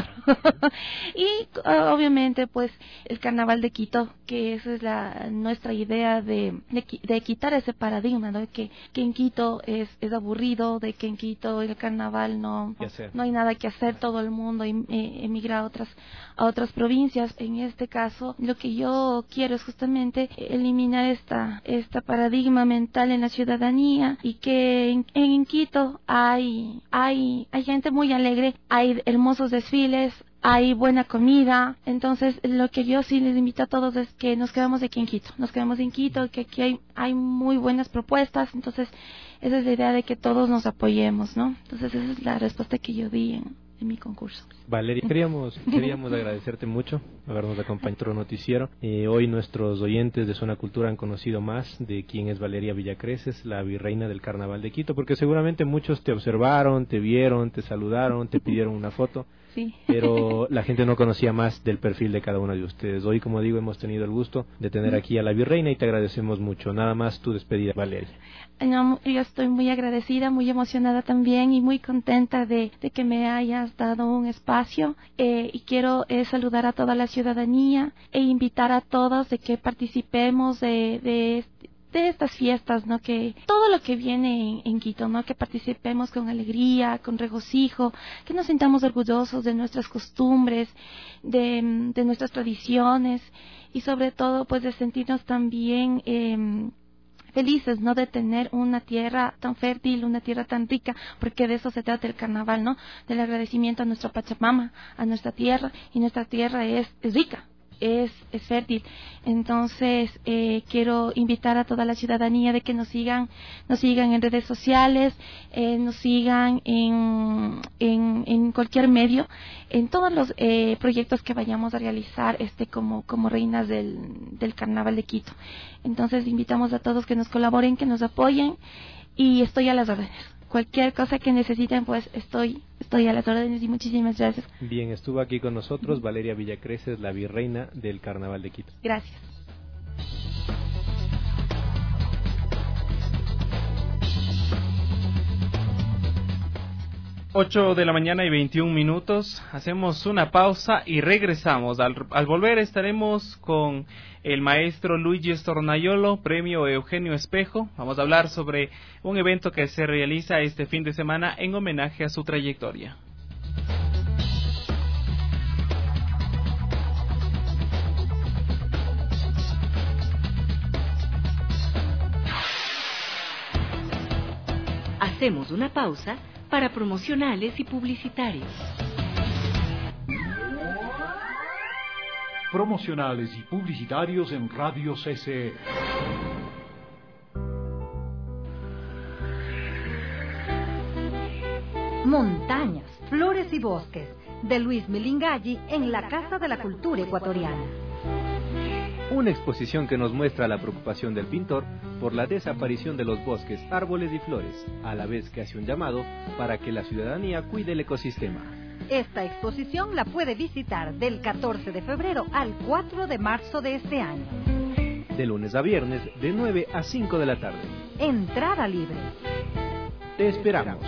Y obviamente, pues, el carnaval de Quito, que esa es nuestra idea de quitar ese paradigma, ¿no? De que en Quito es aburrido, de que en Quito el carnaval no hay nada que hacer, todo el mundo emigra a otras provincias. En este caso, lo que yo quiero es justamente eliminar esta paradigma mental en la ciudadanía, y que en Quito hay gente muy alegre, hay hermosos desfiles, hay buena comida. Entonces, lo que yo sí les invito a todos es que nos quedemos aquí en Quito, que aquí hay muy buenas propuestas. Entonces, esa es la idea, de que todos nos apoyemos, ¿no? Entonces, esa es la respuesta que yo di en mi concurso. Valeria, queríamos agradecerte mucho habernos acompañado en nuestro noticiero. Hoy nuestros oyentes de Zona Cultura han conocido más de quién es Valeria Villacreces, la virreina del Carnaval de Quito, porque seguramente muchos te observaron, te vieron, te saludaron, te pidieron una foto. Sí. Pero la gente no conocía más del perfil de cada uno de ustedes. Hoy, como digo, hemos tenido el gusto de tener aquí a la virreina y te agradecemos mucho. Nada más tu despedida, Valeria. No, yo estoy muy agradecida, muy emocionada también, y muy contenta de que me hayas dado un espacio, y quiero saludar a toda la ciudadanía e invitar a todos de que participemos de estas fiestas, ¿no? Que todo lo que viene en Quito, ¿no? Que participemos con alegría, con regocijo, que nos sintamos orgullosos de nuestras costumbres, de nuestras tradiciones, y sobre todo, pues, de sentirnos también felices, ¿no? De tener una tierra tan fértil, una tierra tan rica, porque de eso se trata el carnaval, ¿no? Del agradecimiento a nuestra Pachamama, a nuestra tierra, y nuestra tierra es rica. Es fértil. Entonces, quiero invitar a toda la ciudadanía de que nos sigan en redes sociales, nos sigan en cualquier medio, en todos los proyectos que vayamos a realizar como reinas del Carnaval de Quito. Entonces, invitamos a todos que nos colaboren, que nos apoyen, y estoy a las órdenes. Cualquier cosa que necesiten, pues estoy a las órdenes, y muchísimas gracias. Bien, estuvo aquí con nosotros Valeria Villacreces, la virreina del Carnaval de Quito. Gracias. 8 de la mañana y 21 minutos. Hacemos una pausa y regresamos. Al volver estaremos con el maestro Luigi Stornaiolo, premio Eugenio Espejo. Vamos a hablar sobre un evento que se realiza este fin de semana en homenaje a su trayectoria. Hacemos una pausa para promocionales y publicitarios. promocionales y publicitarios en Radio CCE. Montañas, flores y bosques, de Luis Milingalli en la Casa de la Cultura Ecuatoriana. Una exposición que nos muestra la preocupación del pintor por la desaparición de los bosques, árboles y flores, a la vez que hace un llamado para que la ciudadanía cuide el ecosistema. Esta exposición la puede visitar del 14 de febrero al 4 de marzo de este año. De lunes a viernes, de 9 a 5 de la tarde. Entrada libre. Te esperamos.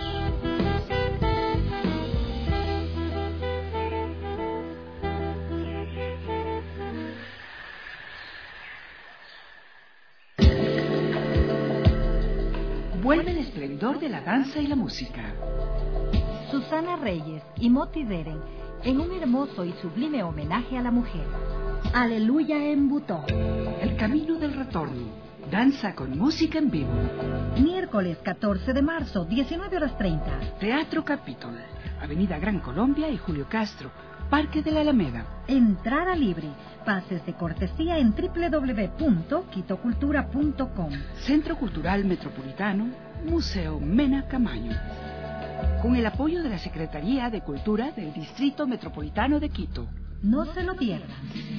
Vuelve el esplendor de la danza y la música. Susana Reyes y Moti Deren en un hermoso y sublime homenaje a la mujer. Aleluya en Butón. El camino del retorno. Danza con música en vivo. Miércoles 14 de marzo, 19:30. Teatro Capitol. Avenida Gran Colombia y Julio Castro. Parque de la Alameda. Entrada libre. Pases de cortesía en www.quitocultura.com. Centro Cultural Metropolitano, Museo Mena Camaño. Con el apoyo de la Secretaría de Cultura del Distrito Metropolitano de Quito. No se lo pierdan.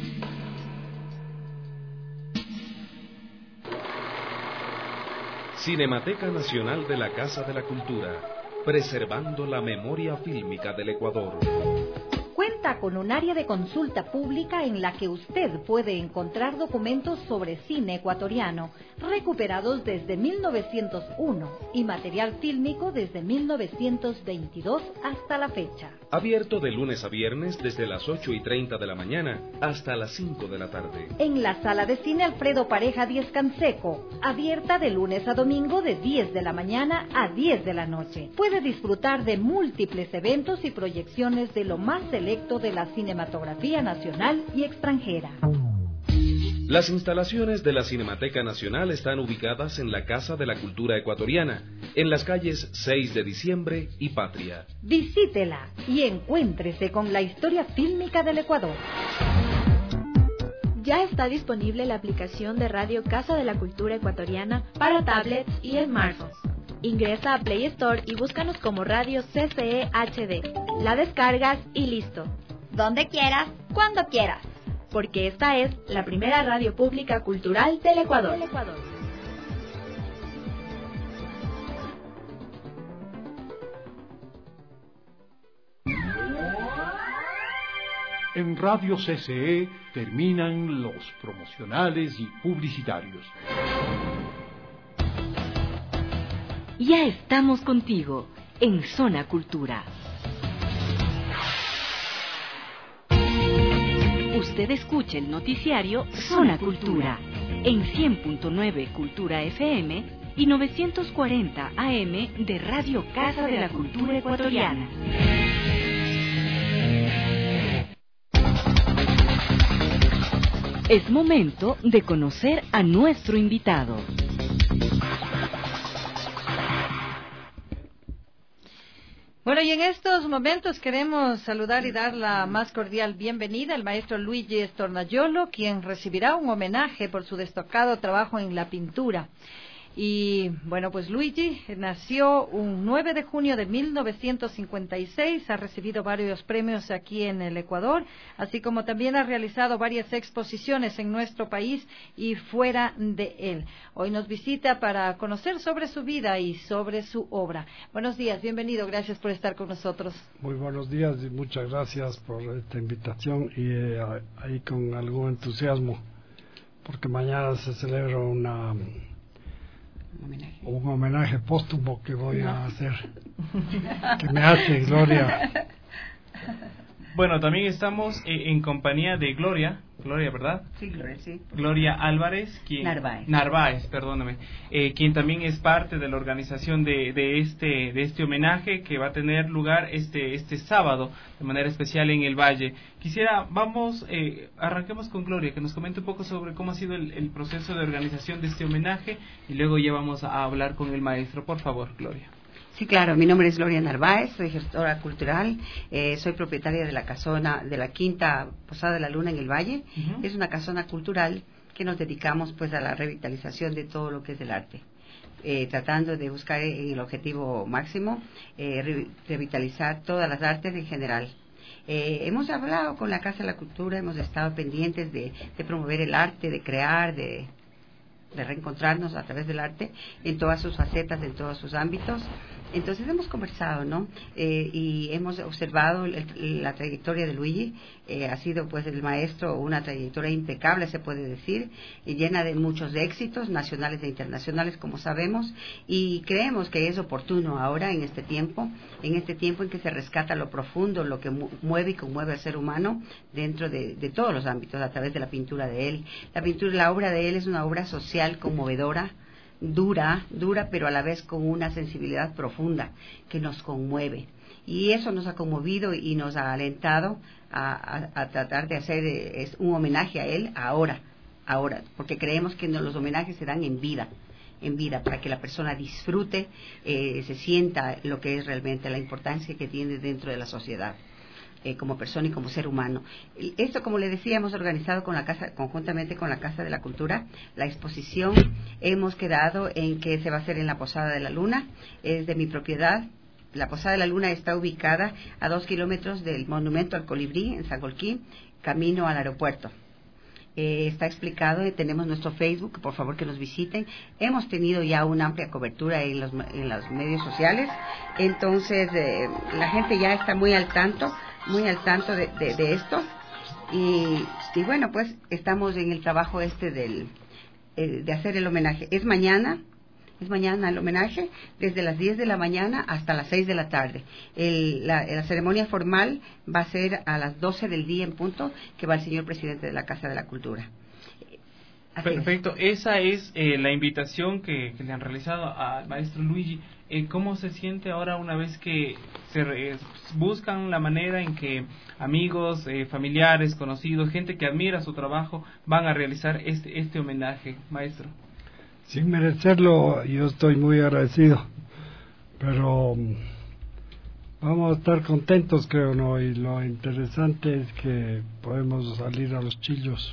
Cinemateca Nacional de la Casa de la Cultura, preservando la memoria fílmica del Ecuador. Cuenta con un área de consulta pública en la que usted puede encontrar documentos sobre cine ecuatoriano recuperados desde 1901 y material fílmico desde 1922 hasta la fecha. Abierto de lunes a viernes desde las 8:30 de la mañana hasta las 5 de la tarde. En la sala de cine Alfredo Pareja 10 Canseco, abierta de lunes a domingo de 10 de la mañana a 10 de la noche. Puede disfrutar de múltiples eventos y proyecciones de lo más selecto de la cinematografía nacional y extranjera. Las instalaciones de la Cinemateca Nacional están ubicadas en la Casa de la Cultura Ecuatoriana, en las calles 6 de Diciembre y Patria. Visítela y encuéntrese con la historia fílmica del Ecuador. Ya está disponible la aplicación de Radio Casa de la Cultura Ecuatoriana para tablets y smartphones. Ingresa a Play Store y búscanos como Radio CCE HD. La descargas y listo. Donde quieras, cuando quieras. Porque esta es la primera radio pública cultural del Ecuador. En Radio CCE terminan los promocionales y publicitarios. Ya estamos contigo en Zona Cultura. Usted escucha el noticiario Zona Cultura en 100.9 Cultura FM y 940 AM de Radio Casa de la Cultura Ecuatoriana. Es momento de conocer a nuestro invitado. Bueno, y en estos momentos queremos saludar y dar la más cordial bienvenida al maestro Luigi Stornajolo, quien recibirá un homenaje por su destacado trabajo en la pintura. Y bueno, pues Luigi nació un 9 de junio de 1956, ha recibido varios premios aquí en el Ecuador, así como también ha realizado varias exposiciones en nuestro país y fuera de él. Hoy nos visita para conocer sobre su vida y sobre su obra. Buenos días, bienvenido, gracias por estar con nosotros. Muy buenos días y muchas gracias por esta invitación y ahí con algún entusiasmo, porque mañana se celebra un homenaje póstumo que voy a hacer, que me hace Gloria. Bueno, también estamos en compañía de Gloria, ¿verdad? Sí, Gloria, sí. Gloria Álvarez, Narváez, perdóname, quien también es parte de la organización de este homenaje que va a tener lugar este sábado de manera especial en el Valle. Arranquemos con Gloria, que nos comente un poco sobre cómo ha sido el proceso de organización de este homenaje y luego ya vamos a hablar con el maestro. Por favor, Gloria. Sí, claro, mi nombre es Gloria Narváez, soy gestora cultural, soy propietaria de la casona, de la quinta Posada de la Luna en el Valle. Es una casona cultural que nos dedicamos pues a la revitalización de todo lo que es el arte. Tratando de buscar el objetivo máximo, revitalizar todas las artes en general. Hemos hablado con la Casa de la Cultura, hemos estado pendientes de promover el arte, de crear, de reencontrarnos a través del arte en todas sus facetas, en todos sus ámbitos. Entonces hemos conversado, ¿no? Y hemos observado la trayectoria de Luigi. Ha sido pues el maestro, una trayectoria impecable, se puede decir, llena de muchos éxitos nacionales e internacionales, como sabemos, y creemos que es oportuno ahora en este tiempo en que se rescata lo profundo, lo que mueve y conmueve al ser humano dentro de todos los ámbitos, a través de la pintura de él. La obra de él es una obra social conmovedora, dura, pero a la vez con una sensibilidad profunda que nos conmueve. Y eso nos ha conmovido y nos ha alentado a tratar de hacer un homenaje a él ahora, porque creemos que los homenajes se dan en vida, para que la persona disfrute, se sienta lo que es realmente la importancia que tiene dentro de la sociedad. Como persona y como ser humano. Esto, como le decía, hemos organizado conjuntamente con la Casa de la Cultura, la exposición. Hemos quedado en que se va a hacer en la Posada de la Luna, es de mi propiedad. La Posada de la Luna está ubicada a 2 kilómetros del Monumento al Colibrí, en Sangolquí, camino al aeropuerto. Está explicado, tenemos nuestro Facebook, por favor que nos visiten. Hemos tenido ya una amplia cobertura en los medios sociales, entonces la gente ya está muy al tanto de esto, y bueno, pues estamos en el trabajo de hacer el homenaje. Es mañana el homenaje, desde las 10 de la mañana hasta las 6 de la tarde. La ceremonia formal va a ser a las 12 del día en punto, que va el señor presidente de la Casa de la Cultura. Perfecto, esa es la invitación que le han realizado al maestro Luigi. ¿Cómo se siente ahora una vez que buscan la manera en que amigos, familiares, conocidos, gente que admira su trabajo, van a realizar este homenaje, maestro? Sin merecerlo, yo estoy muy agradecido, pero vamos a estar contentos, creo, ¿no? Y lo interesante es que podemos salir a los Chillos,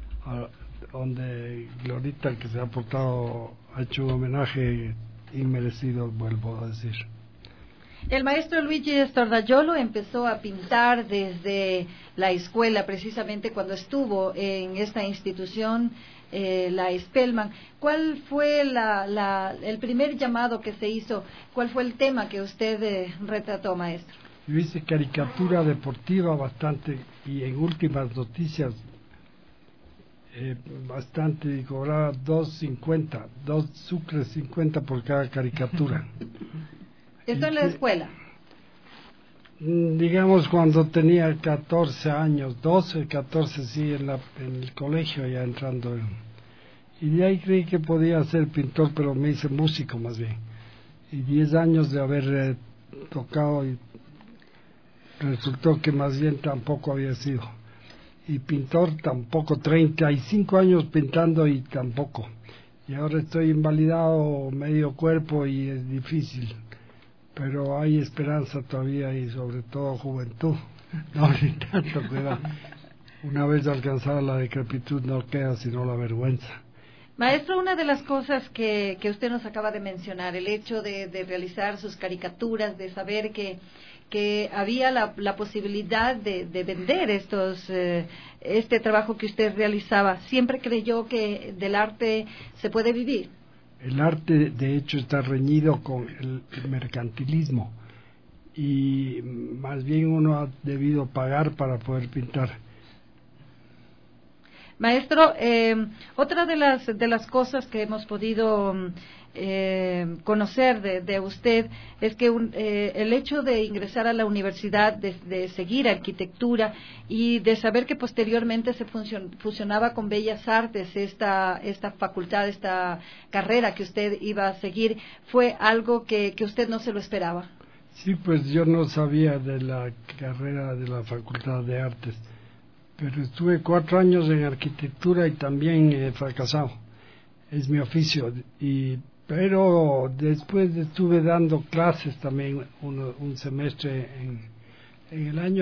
donde Glorita, que se ha portado, ha hecho un homenaje inmerecido, vuelvo a decir. El maestro Luigi Stordaiolo empezó a pintar desde la escuela, precisamente cuando estuvo en esta institución, la Spellman. ¿Cuál fue el primer llamado que se hizo? ¿Cuál fue el tema que usted retrató, maestro? Yo hice caricatura deportiva bastante, y en Últimas Noticias bastante, y cobraba 2.50, 2 sucres 50 por cada caricatura. ¿Esto en la escuela? Digamos cuando tenía 14 años, 12, 14, sí, en el colegio, ya entrando y de ahí creí que podía ser pintor, pero me hice músico más bien, y 10 años de haber tocado, y resultó que más bien tampoco había sido, y pintor tampoco, 35 años pintando y tampoco, y ahora estoy invalidado medio cuerpo y es difícil, pero hay esperanza todavía, y sobre todo juventud, no ni tanto cuidado. Una vez alcanzada la decrepitud no queda sino la vergüenza. Maestro, una de las cosas que usted nos acaba de mencionar, el hecho de realizar sus caricaturas, de saber que había la posibilidad de vender este trabajo que usted realizaba, ¿siempre creyó que del arte se puede vivir? El arte, de hecho, está reñido con el mercantilismo, y más bien uno ha debido pagar para poder pintar. Maestro, otra de las cosas que hemos podido conocer de usted es que el hecho de ingresar a la universidad, de seguir arquitectura y de saber que posteriormente se fusionaba con Bellas Artes esta facultad, esta carrera que usted iba a seguir, fue algo que usted no se lo esperaba. Sí, pues yo no sabía de la carrera de la Facultad de Artes, pero estuve 4 años en arquitectura y también he fracasado. Es mi oficio, y Pero después estuve dando clases también un semestre en el año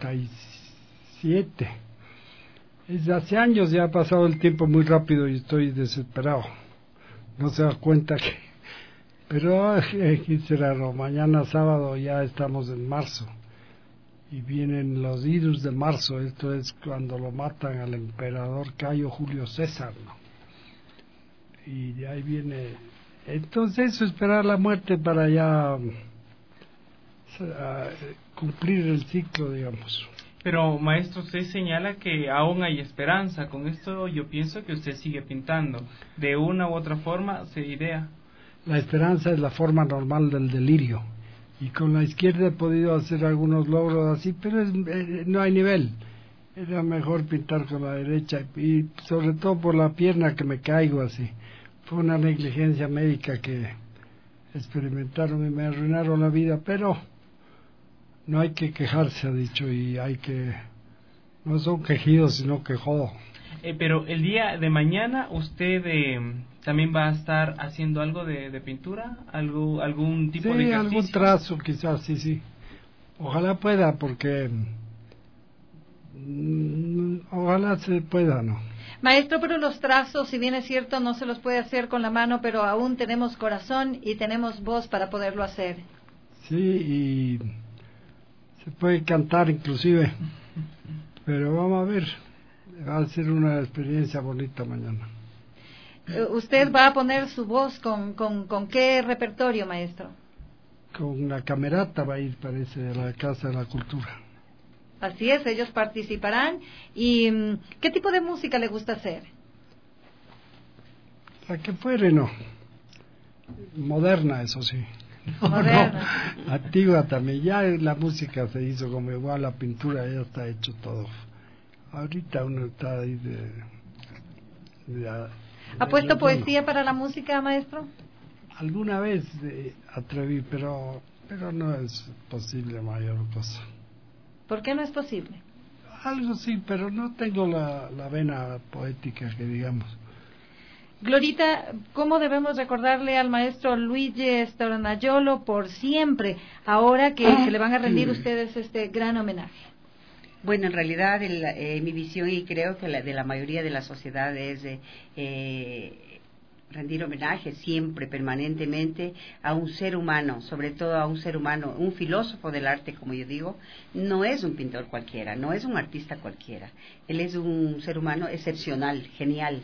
87. Hace años ya ha pasado el tiempo muy rápido y estoy desesperado. No se da cuenta que... Pero ¿qué será? Mañana sábado ya estamos en marzo. Y vienen los idus de marzo. Esto es cuando lo matan al emperador Cayo Julio César, ¿no? Y de ahí viene... Entonces eso, esperar la muerte para ya cumplir el ciclo, digamos. Pero, maestro, usted señala que aún hay esperanza. Con esto yo pienso que usted sigue pintando. De una u otra forma se idea. La esperanza es la forma normal del delirio. Y con la izquierda he podido hacer algunos logros así, pero no hay nivel. Era mejor pintar con la derecha. Y sobre todo por la pierna que me caigo así. Fue una negligencia médica que experimentaron y me arruinaron la vida, pero no hay que quejarse, ha dicho, y hay que... No son quejidos, sino quejodos. Pero el día de mañana usted también va a estar haciendo algo de pintura, algún tipo de ejercicio. Sí, algún trazo quizás, sí. Ojalá pueda, porque... ojalá se pueda, ¿no? Maestro, pero los trazos, si bien es cierto, no se los puede hacer con la mano, pero aún tenemos corazón y tenemos voz para poderlo hacer. Sí, y se puede cantar inclusive, pero vamos a ver, va a ser una experiencia bonita mañana. ¿Usted va a poner su voz con qué repertorio, maestro? Con la camerata va a ir, parece, de la Casa de la Cultura. Así es, ellos participarán. ¿Y qué tipo de música le gusta hacer? La que fuere, no. Moderna, eso sí. Moderna. No, antigua también. Ya la música se hizo como igual, la pintura ya está hecho todo. Ahorita uno está ahí ¿Ha puesto poesía para la música, maestro? Alguna vez atreví, pero no es posible mayor cosa. ¿Por qué no es posible? Algo sí, pero no tengo la vena poética que digamos. Glorita, ¿cómo debemos recordarle al maestro Luigi Stornaiolo por siempre, ahora que le van a rendir ustedes este gran homenaje? Bueno, en realidad mi visión, y creo que la de la mayoría de la sociedad, es rendir homenaje siempre, permanentemente, a un ser humano, sobre todo a un ser humano, un filósofo del arte, como yo digo. No es un pintor cualquiera, no es un artista cualquiera. Él es un ser humano excepcional, genial,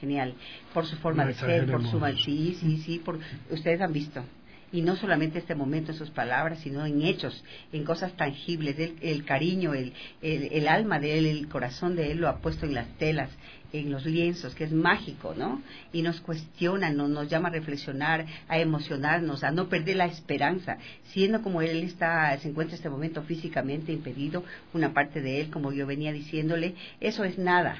por su forma de ser, por su... Sí, ustedes han visto. Y no solamente este momento en sus palabras, sino en hechos, en cosas tangibles. El cariño, el alma de él, el corazón de él lo ha puesto en las telas, en los lienzos, que es mágico, ¿no? Y nos cuestiona, nos llama a reflexionar, a emocionarnos, a no perder la esperanza, siendo como él se encuentra en este momento físicamente impedido, una parte de él, como yo venía diciéndole, eso es nada.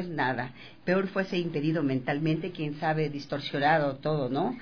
Peor fuese impedido mentalmente, quién sabe, distorsionado todo, ¿no?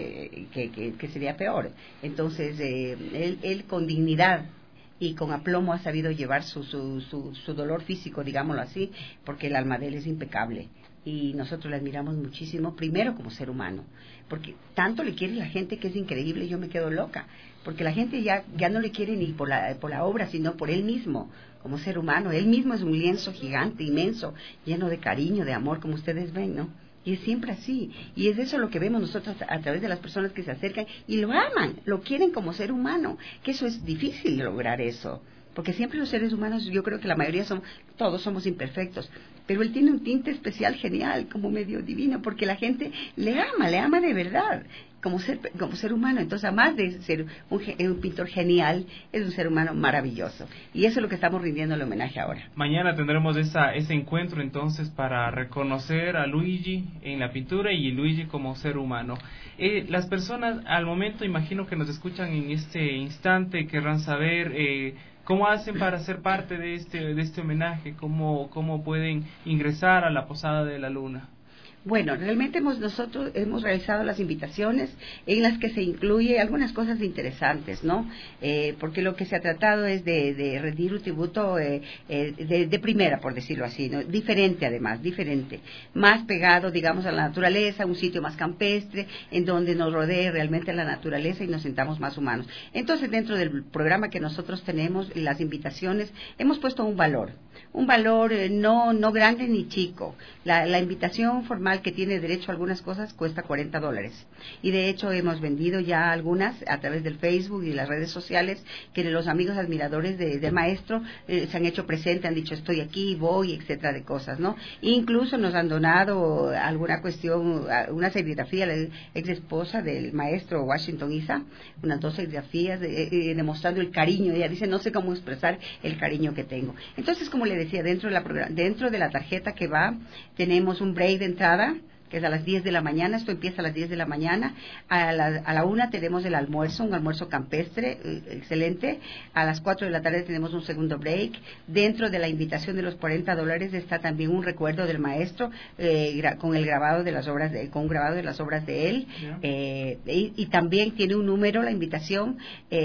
Que sería peor. Entonces, él con dignidad y con aplomo ha sabido llevar su dolor físico, digámoslo así, porque el alma de él es impecable. Y nosotros le admiramos muchísimo, primero como ser humano, porque tanto le quiere la gente que es increíble, yo me quedo loca, porque la gente ya no le quiere ni por la obra, sino por él mismo, como ser humano. Él mismo es un lienzo gigante, inmenso, lleno de cariño, de amor, como ustedes ven, ¿no? Y es siempre así, y es eso lo que vemos nosotros a través de las personas que se acercan y lo aman, lo quieren como ser humano, que eso es difícil lograr eso, porque siempre los seres humanos, yo creo que la mayoría todos somos imperfectos, pero él tiene un tinte especial genial, como medio divino, porque la gente le ama de verdad, como ser humano. Entonces, además de ser un pintor genial, es un ser humano maravilloso, y eso es lo que estamos rindiendo el homenaje ahora. Mañana tendremos ese encuentro entonces para reconocer a Luigi en la pintura y Luigi como ser humano. Las personas al momento, imagino que nos escuchan en este instante, querrán saber ¿cómo hacen para ser parte de este homenaje? ¿Cómo pueden ingresar a la Posada de la Luna? Bueno, realmente nosotros hemos realizado las invitaciones en las que se incluye algunas cosas interesantes, ¿no? Porque lo que se ha tratado es de rendir un tributo de primera, por decirlo así, ¿no? Diferente además, diferente, más pegado, digamos, a la naturaleza, un sitio más campestre, en donde nos rodee realmente la naturaleza y nos sintamos más humanos. Entonces, dentro del programa que nosotros tenemos, las invitaciones, hemos puesto un valor no grande ni chico. La invitación formal que tiene derecho a algunas cosas cuesta $40. Y de hecho hemos vendido ya algunas a través del Facebook y las redes sociales, que los amigos admiradores del maestro se han hecho presente, han dicho estoy aquí, voy, etcétera, de cosas, ¿no? Incluso nos han donado alguna cuestión, una serigrafía, la ex esposa del maestro Washington Isa, unas 2 serigrafías demostrando el cariño. Ella dice, no sé cómo expresar el cariño que tengo. Entonces, como le decía, dentro de la tarjeta que va, tenemos un break de entrada, que es a las 10 de la mañana, esto empieza a las 10 de la mañana, a la 1 tenemos el almuerzo, un almuerzo campestre, excelente, a las 4 de la tarde tenemos un segundo break, dentro de la invitación de los $40 está también un recuerdo del maestro, con un grabado de las obras de él, y también tiene un número, la invitación,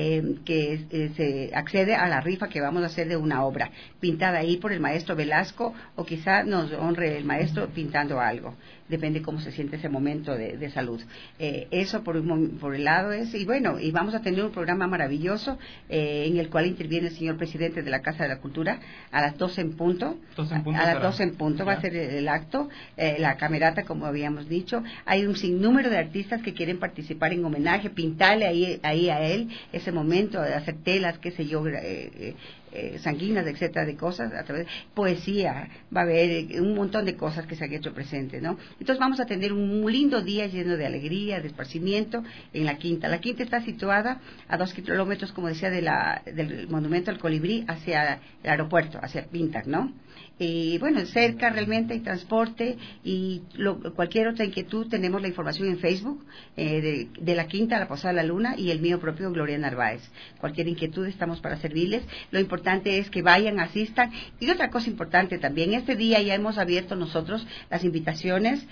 que se accede a la rifa que vamos a hacer de una obra, pintada ahí por el maestro Velasco, o quizá nos honre el maestro pintando algo. Depende cómo se siente ese momento de salud. Eso por el lado es, y bueno, y vamos a tener un programa maravilloso en el cual interviene el señor presidente de la Casa de la Cultura a las 12 en punto. A las 12 en punto va a ser el acto, la camerata, como habíamos dicho. Hay un sinnúmero de artistas que quieren participar en homenaje, pintarle ahí a él ese momento, hacer telas, qué sé yo, sanguinas, etcétera, de cosas, a través de poesía, va a haber un montón de cosas que se han hecho presentes, ¿no? Entonces vamos a tener un lindo día lleno de alegría, de esparcimiento en la Quinta. La Quinta está situada a 2 kilómetros, como decía, del Monumento al Colibrí hacia el aeropuerto, hacia Pintac, ¿no? Y bueno, cerca realmente hay transporte y cualquier otra inquietud, tenemos la información en Facebook de la Quinta, la Posada de la Luna, y el mío propio, Gloria Narváez. Cualquier inquietud estamos para servirles. Lo importante es que vayan, asistan. Y otra cosa importante también, este día ya hemos abierto nosotros las invitaciones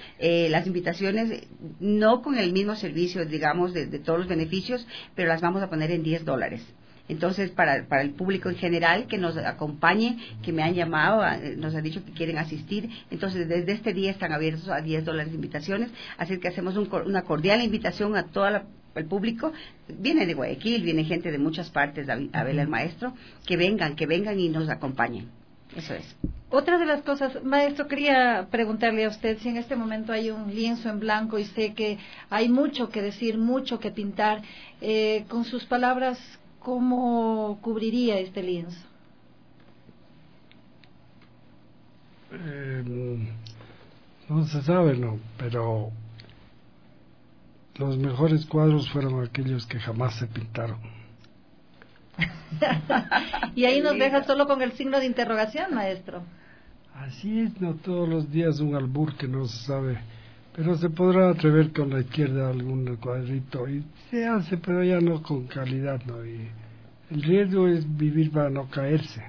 no con el mismo servicio, digamos, de todos los beneficios, pero las vamos a poner en $10. Entonces, para el público en general que nos acompañe, que me han llamado, nos han dicho que quieren asistir, entonces desde este día están abiertos a $10 de invitaciones, así que hacemos una cordial invitación a todo el público. Viene de Guayaquil, viene gente de muchas partes a ver al maestro, que vengan y nos acompañen. Eso es. Otra de las cosas, maestro, quería preguntarle a usted si en este momento hay un lienzo en blanco y sé que hay mucho que decir, mucho que pintar, con sus palabras, ¿cómo cubriría este lienzo? No se sabe, no, pero los mejores cuadros fueron aquellos que jamás se pintaron. Y ahí nos deja solo con el signo de interrogación, maestro. Así es, no todos los días un albur que no se sabe, pero se podrá atrever con la izquierda algún cuadrito y se hace, pero ya no con calidad, ¿no? Y el riesgo es vivir para no caerse.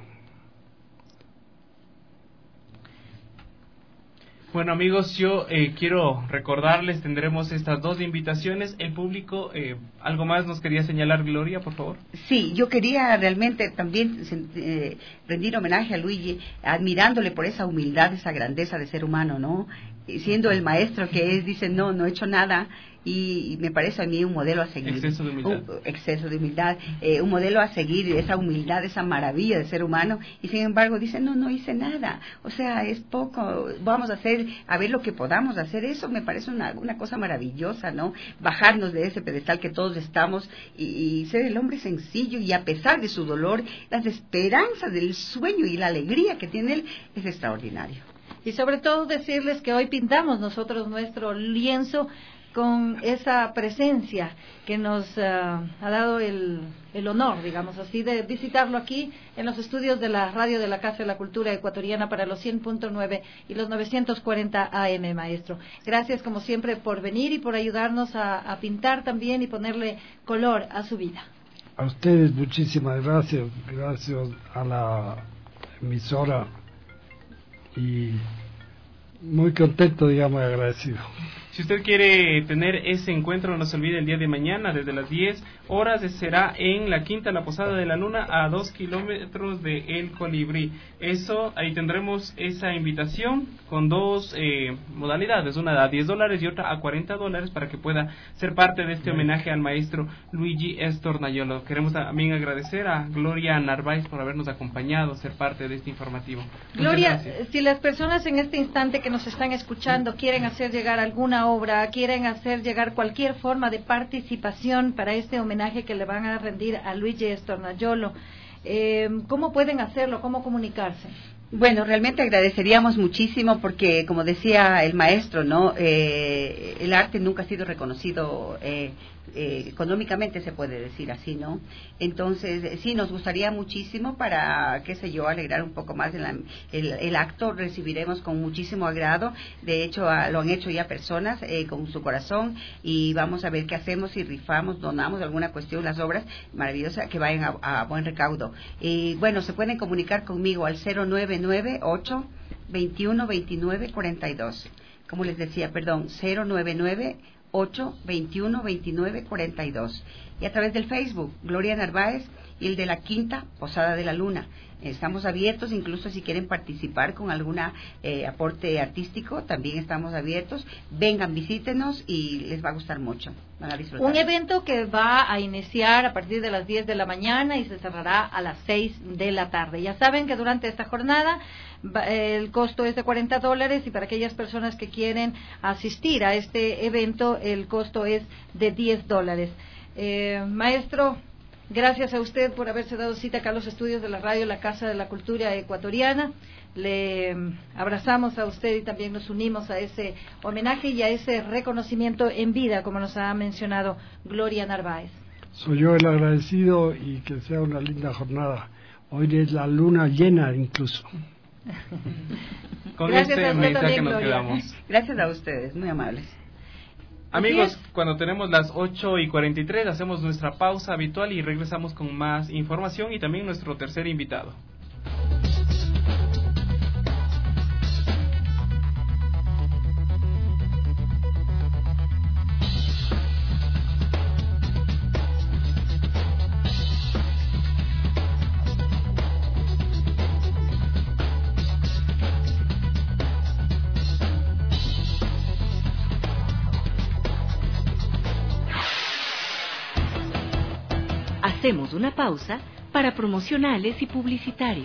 Bueno, amigos, yo quiero recordarles, tendremos estas 2 invitaciones. El público, ¿algo más nos quería señalar, Gloria, por favor? Sí, yo quería realmente también rendir homenaje a Luigi, admirándole por esa humildad, esa grandeza de ser humano, ¿no? Siendo el maestro que es, dice, no he hecho nada, y me parece a mí un modelo a seguir. Exceso de humildad. Un modelo a seguir, esa humildad, esa maravilla de ser humano, y sin embargo dice, no hice nada, o sea, es poco, vamos a ver lo que podamos hacer. Eso me parece una cosa maravillosa, ¿no? Bajarnos de ese pedestal que todos estamos y ser el hombre sencillo, y a pesar de su dolor, las esperanzas del sueño y la alegría que tiene él es extraordinario. Y sobre todo decirles que hoy pintamos nosotros nuestro lienzo con esa presencia que nos ha dado el honor, digamos así, de visitarlo aquí en los estudios de la radio de la Casa de la Cultura Ecuatoriana para los 100.9 y los 940 AM, maestro. Gracias, como siempre, por venir y por ayudarnos a pintar también y ponerle color a su vida. A ustedes muchísimas gracias, gracias a la emisora y Muy contento, digamos, y agradecido. Si usted quiere tener ese encuentro, no se olvide, el día de mañana, desde las 10 horas, será en la Quinta La Posada de la Luna, a 2 kilómetros de El Colibrí. Ahí tendremos esa invitación con dos modalidades, una a $10 y otra a $40, para que pueda ser parte de este homenaje al maestro Luigi Stornaiolo. Queremos también agradecer a Gloria Narváez por habernos acompañado, ser parte de este informativo. Gloria, si las personas en este instante que nos están escuchando quieren hacer llegar alguna obra, quieren hacer llegar cualquier forma de participación para este homenaje que le van a rendir a Luigi Stornaiolo, ¿cómo pueden hacerlo? ¿Cómo comunicarse? Bueno, realmente agradeceríamos muchísimo porque, como decía el maestro, ¿no? El arte nunca ha sido reconocido económicamente, se puede decir así, ¿no? Entonces, sí, nos gustaría muchísimo para, qué sé yo, alegrar un poco más el acto. Recibiremos con muchísimo agrado. De hecho, lo han hecho ya personas con su corazón, y vamos a ver qué hacemos, si rifamos, donamos alguna cuestión, las obras maravillosas que vayan a buen recaudo. Y bueno, se pueden comunicar conmigo al 099-8 21 29 42. Como les decía, perdón, 099-8 21 29 42. Y a través del Facebook, Gloria Narváez, y el de la Quinta Posada de la Luna. Estamos abiertos, incluso si quieren participar con alguna aporte artístico, también estamos abiertos. Vengan, visítenos y les va a gustar mucho. Van a disfrutar. Un evento que va a iniciar a partir de las 10 de la mañana y se cerrará a las 6 de la tarde. Ya saben que durante esta jornada el costo es de $40, y para aquellas personas que quieren asistir a este evento el costo es de $10. Maestro, gracias a usted por haberse dado cita acá a los estudios de la radio La Casa de la Cultura Ecuatoriana. Le abrazamos a usted y también nos unimos a ese homenaje y a ese reconocimiento en vida, como nos ha mencionado Gloria Narváez. Soy yo el agradecido, y que sea una linda jornada. Hoy es la luna llena incluso. Con gracias este a usted mensaje también, nos Gloria. quedamos. Gracias a ustedes, muy amables. Amigos, cuando tenemos las 8:43 hacemos nuestra pausa habitual y regresamos con más información y también nuestro tercer invitado. Hacemos una pausa para promocionales y publicitarios.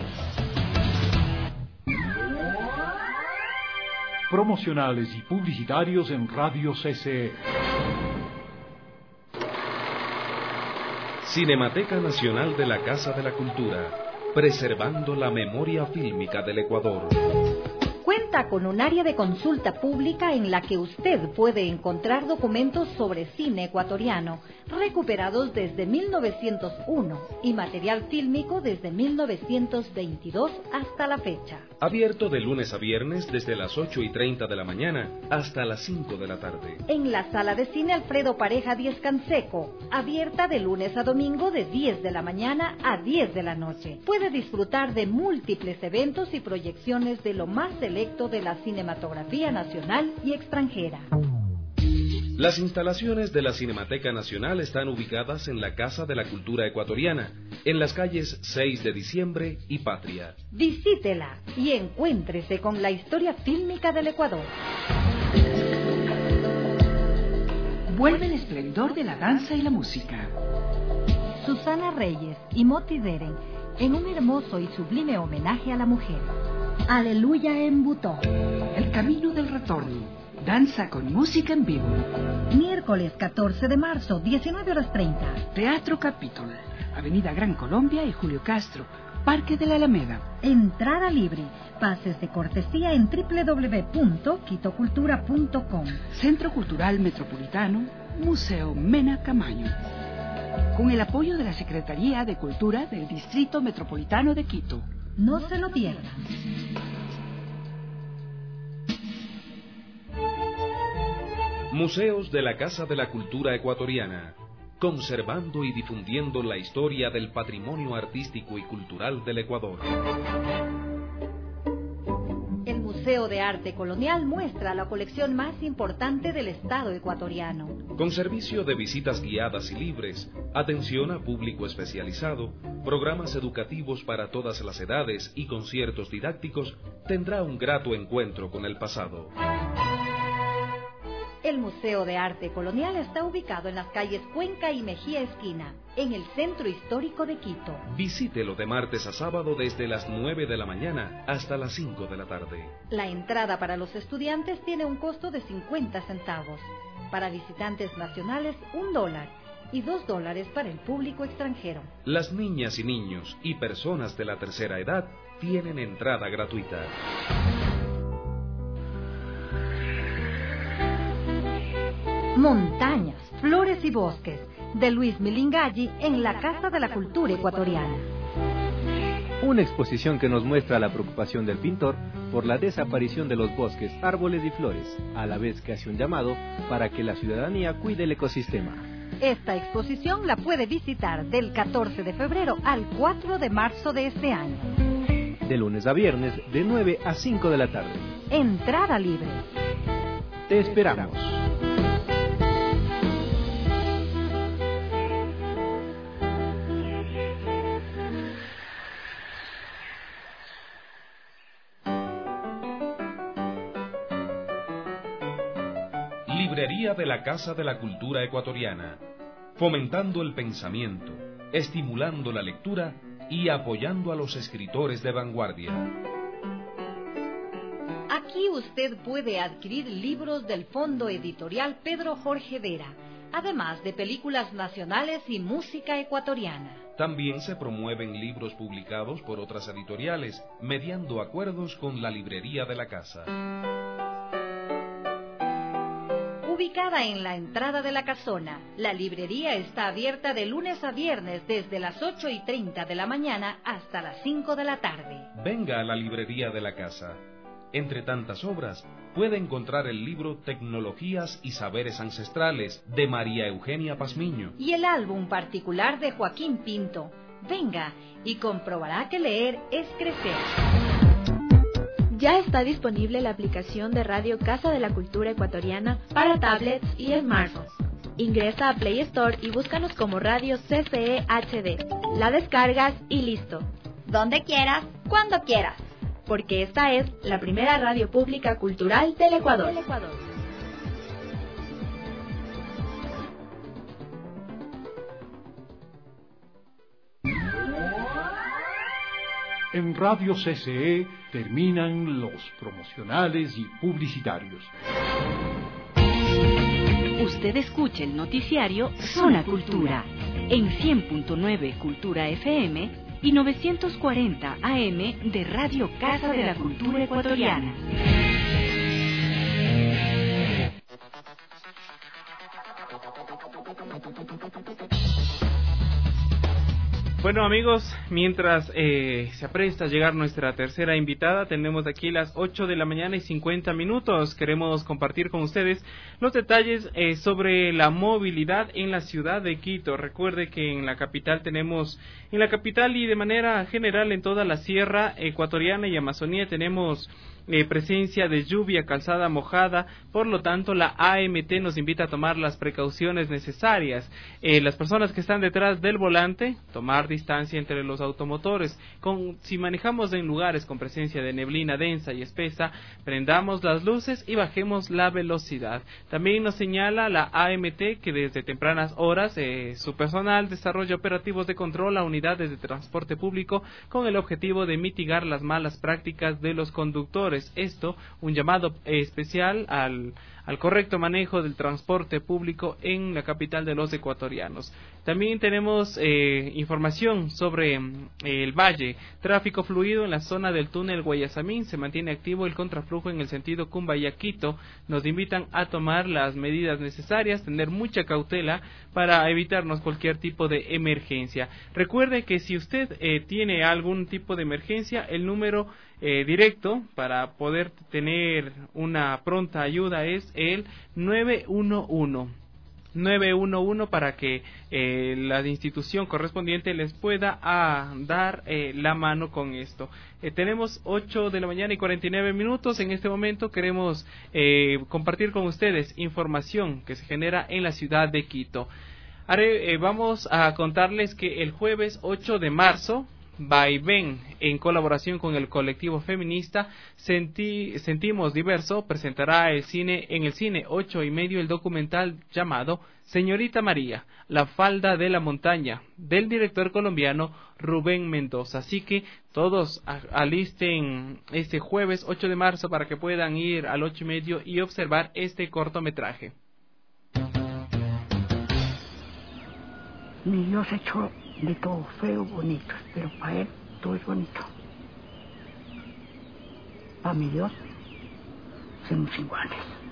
Promocionales y publicitarios en Radio CCE. Cinemateca Nacional de la Casa de la Cultura, preservando la memoria fílmica del Ecuador. Cuenta con un área de consulta pública en la que usted puede encontrar documentos sobre cine ecuatoriano, recuperados desde 1901 y material fílmico desde 1922 hasta la fecha. Abierto de lunes a viernes desde las 8:30 de la mañana hasta las 5 de la tarde. En la sala de cine Alfredo Pareja 10 Canseco, abierta de lunes a domingo de 10 de la mañana a 10 de la noche. Puede disfrutar de múltiples eventos y proyecciones de lo más selecto de la cinematografía nacional y extranjera. Las instalaciones de la Cinemateca Nacional están ubicadas en la Casa de la Cultura Ecuatoriana, en las calles 6 de Diciembre y Patria. Visítela y encuéntrese con la historia fílmica del Ecuador. Vuelve el esplendor de la danza y la música. Susana Reyes y Moti Deren, en un hermoso y sublime homenaje a la mujer. Aleluya en Butó. El camino del retorno. Danza con música en vivo. Miércoles 14 de marzo, 19:30. Teatro Capítol, Avenida Gran Colombia y Julio Castro, Parque de la Alameda. Entrada libre. Pases de cortesía en www.quitocultura.com. Centro Cultural Metropolitano, Museo Mena Camaño. Con el apoyo de la Secretaría de Cultura del Distrito Metropolitano de Quito. No se lo pierdan. Museos de la Casa de la Cultura Ecuatoriana, conservando y difundiendo la historia del patrimonio artístico y cultural del Ecuador. El Museo Museo de Arte Colonial muestra la colección más importante del Estado ecuatoriano. Con servicio de visitas guiadas y libres, atención a público especializado, programas educativos para todas las edades y conciertos didácticos, tendrá un grato encuentro con el pasado. El Museo de Arte Colonial está ubicado en las calles Cuenca y Mejía Esquina, en el centro histórico de Quito. Visítelo de martes a sábado desde las 9 de la mañana hasta las 5 de la tarde. La entrada para los estudiantes tiene un costo de 50 centavos. Para visitantes nacionales, $1 y $2 para el público extranjero. Las niñas y niños y personas de la tercera edad tienen entrada gratuita. Montañas, flores y bosques, de Luis Milingalli en la Casa de la Cultura Ecuatoriana. Una exposición que nos muestra la preocupación del pintor por la desaparición de los bosques, árboles y flores, a la vez que hace un llamado para que la ciudadanía cuide el ecosistema. Esta exposición la puede visitar del 14 de febrero al 4 de marzo de este año. De lunes a viernes, de 9 a 5 de la tarde. Entrada libre. Te esperamos. Librería de la Casa de la Cultura Ecuatoriana, fomentando el pensamiento, estimulando la lectura y apoyando a los escritores de vanguardia. Aquí usted puede adquirir libros del Fondo Editorial Pedro Jorge Vera, además de películas nacionales y música ecuatoriana. También se promueven libros publicados por otras editoriales, mediando acuerdos con la Librería de la Casa. Ubicada en la entrada de la casona, la librería está abierta de lunes a viernes desde las 8:30 de la mañana hasta las 5 de la tarde. Venga a la Librería de la Casa. Entre tantas obras, puede encontrar el libro Tecnologías y Saberes Ancestrales, de María Eugenia Pazmiño. Y el álbum particular de Joaquín Pinto. Venga y comprobará que leer es crecer. Ya está disponible la aplicación de Radio Casa de la Cultura Ecuatoriana para tablets y smartphones. Ingresa a Play Store y búscanos como Radio CCE HD. La descargas y listo. Donde quieras, cuando quieras. Porque esta es la primera radio pública cultural del Ecuador. En Radio CCE terminan los promocionales y publicitarios. Usted escucha el noticiario Zona Cultura en 100.9 Cultura FM y 940 AM de Radio Casa de la Cultura Ecuatoriana. Bueno amigos, mientras se apresta a llegar nuestra tercera invitada, tenemos aquí las 8 de la mañana y 50 minutos. Queremos compartir con ustedes los detalles sobre la movilidad en la ciudad de Quito. Recuerde que en la capital y de manera general en toda la sierra ecuatoriana y Amazonía tenemos presencia de lluvia, calzada mojada, por lo tanto la AMT nos invita a tomar las precauciones necesarias. Las personas que están detrás del volante, tomar distancia entre los automotores. Si manejamos en lugares con presencia de neblina densa y espesa, prendamos las luces y bajemos la velocidad. También nos señala la AMT que desde tempranas horas su personal desarrolla operativos de control a unidades de transporte público con el objetivo de mitigar las malas prácticas de los conductores. Esto, un llamado especial al correcto manejo del transporte público en la capital de los ecuatorianos. También tenemos información sobre el Valle. Tráfico fluido en la zona del túnel Guayasamín. Se mantiene activo el contraflujo en el sentido Cumbayá-Quito. Nos invitan a tomar las medidas necesarias, tener mucha cautela para evitarnos cualquier tipo de emergencia. Recuerde que si usted tiene algún tipo de emergencia, el número directo para poder tener una pronta ayuda es el 911. 911 para que la institución correspondiente les pueda dar la mano con esto. Tenemos 8 de la mañana y 49 minutos. En este momento queremos compartir con ustedes información que se genera en la ciudad de Quito. Vamos a contarles que el jueves 8 de marzo, Vaivén, en colaboración con el colectivo feminista Sentimos Diverso, presentará en el cine 8:30 el documental llamado Señorita María, la falda de la montaña, del director colombiano Rubén Mendoza. Así que todos alisten este jueves 8 de marzo para que puedan ir al 8:30 y observar este cortometraje. Mi Dios echó de todo feo, bonito, pero para él todo es bonito. Para mi Dios, somos iguales.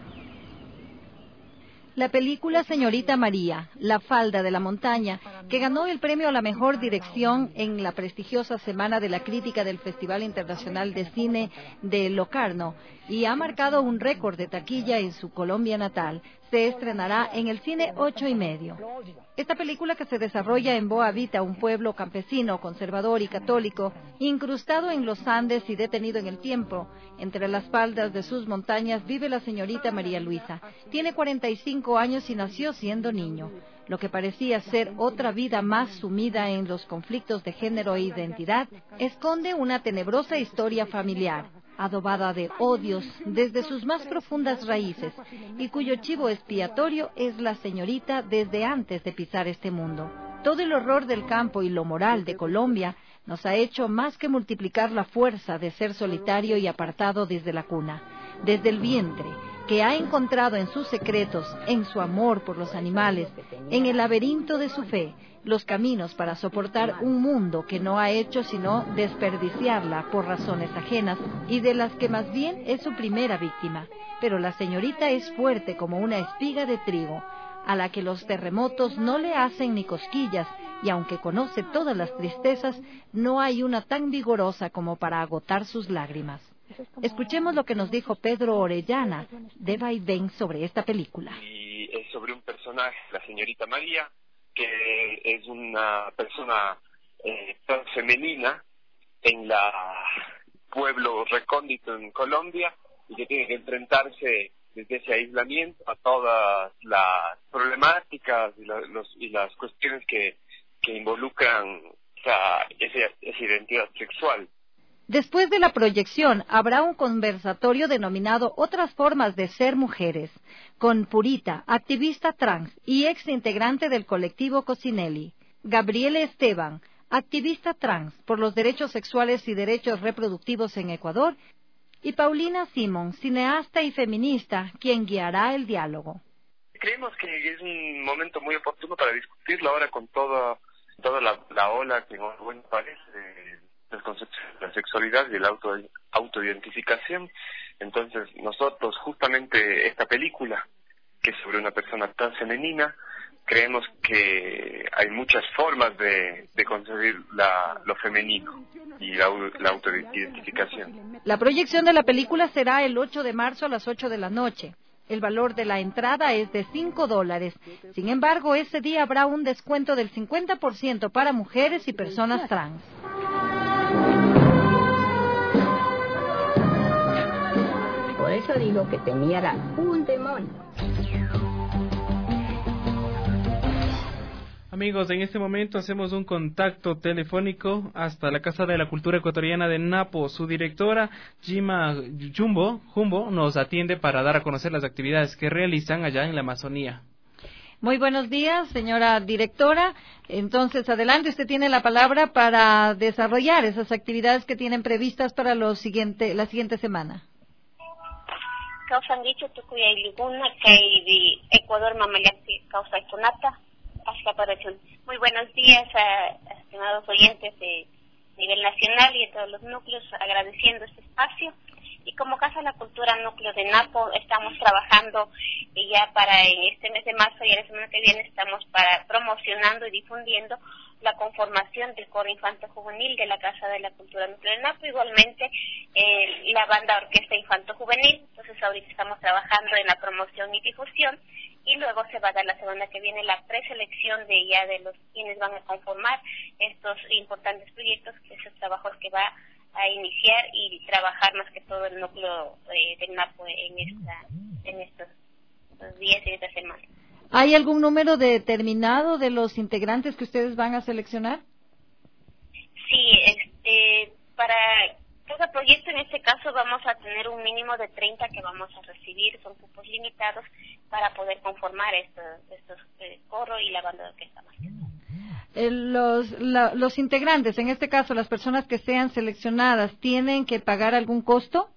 La película Señorita María, la falda de la montaña, que ganó el premio a la mejor dirección en la prestigiosa Semana de la Crítica del Festival Internacional de Cine de Locarno y ha marcado un récord de taquilla en su Colombia natal, se estrenará en el cine 8:30. Esta película, que se desarrolla en Boa Vita, un pueblo campesino, conservador y católico, incrustado en los Andes y detenido en el tiempo, entre las faldas de sus montañas vive la señorita María Luisa. Tiene 45 años y nació siendo niño. Lo que parecía ser otra vida más sumida en los conflictos de género e identidad, esconde una tenebrosa historia familiar, adobada de odios desde sus más profundas raíces, y cuyo chivo expiatorio es la señorita desde antes de pisar este mundo. Todo el horror del campo y lo moral de Colombia nos ha hecho más que multiplicar la fuerza de ser solitario y apartado desde la cuna, desde el vientre, que ha encontrado en sus secretos, en su amor por los animales, en el laberinto de su fe, los caminos para soportar un mundo que no ha hecho sino desperdiciarla por razones ajenas y de las que más bien es su primera víctima. Pero la señorita es fuerte como una espiga de trigo, a la que los terremotos no le hacen ni cosquillas, y aunque conoce todas las tristezas, no hay una tan vigorosa como para agotar sus lágrimas. Escuchemos lo que nos dijo Pedro Orellana de Vaivén sobre esta película. Y es sobre un personaje, la señorita María, que es una persona tan femenina en la pueblo recóndito en Colombia y que tiene que enfrentarse desde ese aislamiento a todas las problemáticas y las cuestiones que involucran esa identidad sexual. Después de la proyección habrá un conversatorio denominado Otras formas de ser mujeres, con Purita, activista trans y ex integrante del colectivo Cocinelli, Gabriele Esteban, activista trans por los derechos sexuales y derechos reproductivos en Ecuador, y Paulina Simón, cineasta y feminista, quien guiará el diálogo. Creemos que es un momento muy oportuno para discutirlo ahora con toda la ola que nos parece del concepto de la sexualidad y de la autoidentificación. Entonces nosotros, justamente esta película, que es sobre una persona tan femenina, creemos que hay muchas formas de concebir lo femenino y la autoidentificación. La proyección de la película será el 8 de marzo a las 8 de la noche. El valor de la entrada es de $5. Sin embargo, ese día habrá un descuento del 50% para mujeres y personas trans. Por eso digo que tenía era un demonio. Amigos, en este momento hacemos un contacto telefónico hasta la Casa de la Cultura Ecuatoriana de Napo. Su directora, Gima Jumbo, nos atiende para dar a conocer las actividades que realizan allá en la Amazonía. Muy buenos días, señora directora. Entonces, adelante, usted tiene la palabra para desarrollar esas actividades que tienen previstas para la siguiente semana. Causan dicho tucuya y liguna que Ecuador mamayaki causa estonata. Muy buenos días a estimados oyentes de nivel nacional y de todos los núcleos, agradeciendo este espacio. Y como Casa de la Cultura Núcleo de Napo estamos trabajando ya para en este mes de marzo y la semana que viene estamos promocionando y difundiendo la conformación del coro infanto juvenil de la Casa de la Cultura Núcleo de Napo, igualmente la banda orquesta infanto juvenil. Entonces ahorita estamos trabajando en la promoción y difusión y luego se va a dar la semana que viene la preselección de ya de los quienes van a conformar estos importantes proyectos, esos trabajos que va a iniciar y trabajar más que todo el núcleo del NAPO en estos días y esta semana. ¿Hay algún número determinado de los integrantes que ustedes van a seleccionar? Sí, para cada proyecto en este caso vamos a tener un mínimo de 30 que vamos a recibir, son cupos limitados para poder conformar estos coro y la banda de orquesta más. Los integrantes, en este caso las personas que sean seleccionadas, ¿tienen que pagar algún costo?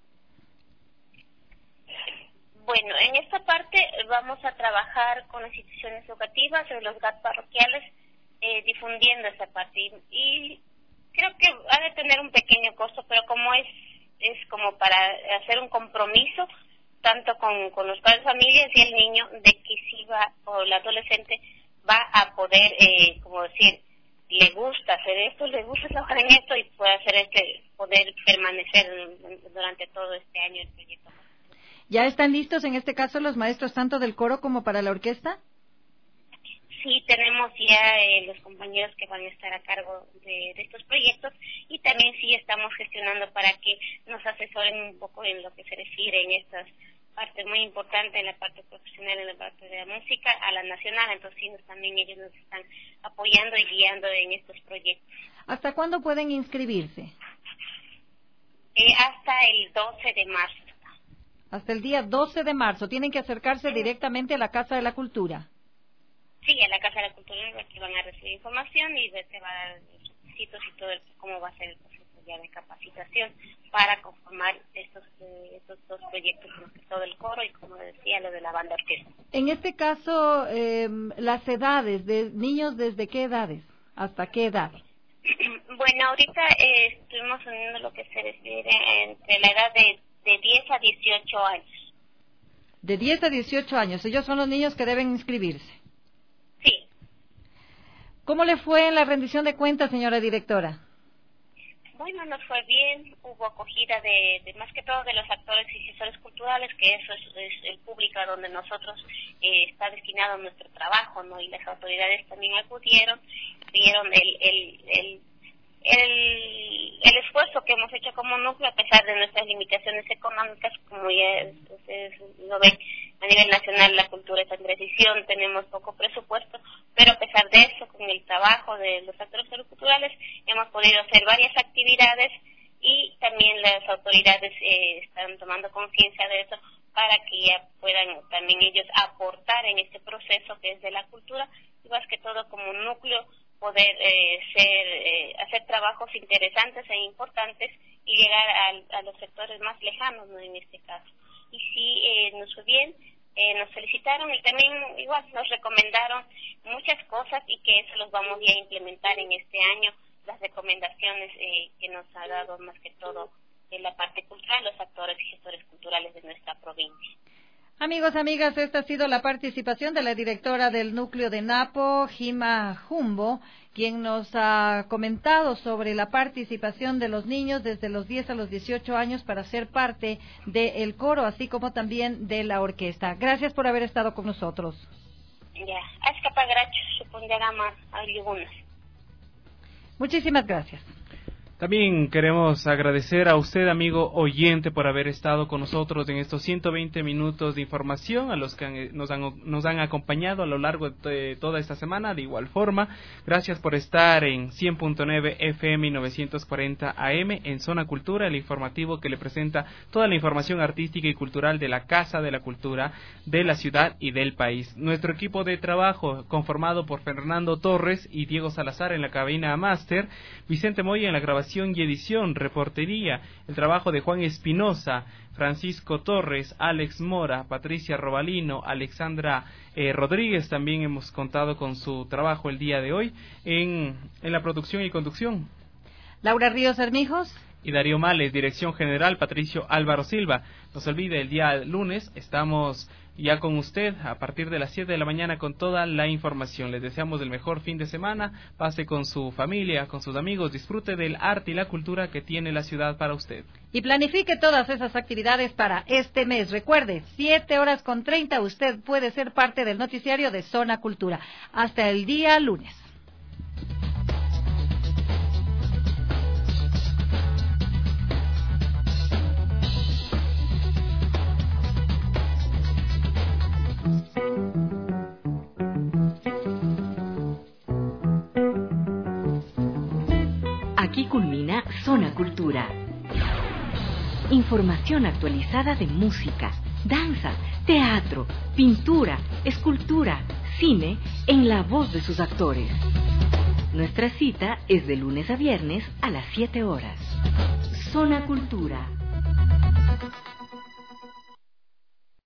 Bueno, en esta parte vamos a trabajar con las instituciones educativas, los GAT parroquiales, difundiendo esta parte y creo que ha de tener un pequeño costo, pero como es como para hacer un compromiso tanto con los padres de familias y el niño de que si va o el adolescente va a poder, como decir, le gusta hacer esto, le gusta trabajar en esto y puede hacer poder permanecer durante todo este año el proyecto. ¿Ya están listos en este caso los maestros tanto del coro como para la orquesta? Sí, tenemos ya los compañeros que van a estar a cargo de estos proyectos y también sí estamos gestionando para que nos asesoren un poco en lo que se refiere en estas partes muy importantes, en la parte profesional, en la parte de la música, a la nacional. Entonces sí, también ellos nos están apoyando y guiando en estos proyectos. ¿Hasta cuándo pueden inscribirse? Hasta el 12 de marzo. Hasta el día 12 de marzo. ¿Tienen que acercarse directamente a la Casa de la Cultura? Sí, a la Casa de la Cultura, aquí van a recibir información y se va a dar los requisitos y todo cómo va a ser el proceso ya de capacitación para conformar estos dos proyectos, todo el coro y, como decía, lo de la banda orquesta. En este caso, las edades, de niños, ¿desde qué edades? ¿Hasta qué edad? Bueno, ahorita estuvimos uniendo lo que se refiere entre la edad de 10 a 18 años. De 10 a 18 años, ellos son los niños que deben inscribirse. Sí. ¿Cómo le fue en la rendición de cuentas, señora directora? Bueno, nos fue bien, hubo acogida de más que todo de los actores y gestores culturales, que eso es el público a donde nosotros está destinado nuestro trabajo, ¿no? Y las autoridades también acudieron, vieron el esfuerzo que hemos hecho como núcleo a pesar de nuestras limitaciones económicas, como ya ustedes lo ven, a nivel nacional la cultura está en decisión, tenemos poco presupuesto, pero a pesar de eso, con el trabajo de los actores culturales, hemos podido hacer varias actividades y también las autoridades están tomando conciencia de eso para que ya puedan también ellos aportar en este proceso que es de la cultura y más que todo como un núcleo poder hacer trabajos interesantes e importantes y llegar a los sectores más lejanos, ¿no? En este caso. Y sí, nos fue bien, nos felicitaron y también igual nos recomendaron muchas cosas y que eso los vamos ya a implementar en este año, las recomendaciones que nos ha dado más que todo en la parte cultural, los actores y gestores culturales de nuestra provincia. Amigos, amigas, esta ha sido la participación de la directora del núcleo de Napo, Gima Jumbo, quien nos ha comentado sobre la participación de los niños desde los 10 a los 18 años para ser parte del coro, así como también de la orquesta. Gracias por haber estado con nosotros. Ya, hasta para supondrá más algunas. Muchísimas gracias. También queremos agradecer a usted, amigo oyente, por haber estado con nosotros en estos 120 minutos de información, a los que nos han acompañado a lo largo de toda esta semana. De igual forma, gracias por estar en 100.9 FM y 940 AM en Zona Cultura, el informativo que le presenta toda la información artística y cultural de la Casa de la Cultura de la ciudad y del país. Nuestro equipo de trabajo, conformado por Fernando Torres y Diego Salazar en la cabina máster, Vicente Moya en la grabación y edición, reportería, el trabajo de Juan Espinosa, Francisco Torres, Alex Mora, Patricia Robalino, Alexandra Rodríguez. También hemos contado con su trabajo el día de hoy en la producción y conducción. Laura Ríos Armijos. y Darío Males, dirección general Patricio Álvaro Silva. No se olvide, el día lunes estamos ya con usted a partir de las 7 de la mañana con toda la información. Les deseamos el mejor fin de semana, pase con su familia, con sus amigos, disfrute del arte y la cultura que tiene la ciudad para usted. Y planifique todas esas actividades para este mes. Recuerde, 7:30, usted puede ser parte del noticiario de Zona Cultura. Hasta el día lunes. Aquí culmina Zona Cultura. Información actualizada de música, danza, teatro, pintura, escultura, cine, en la voz de sus actores. Nuestra cita es de lunes a viernes a las 7 horas. Zona Cultura.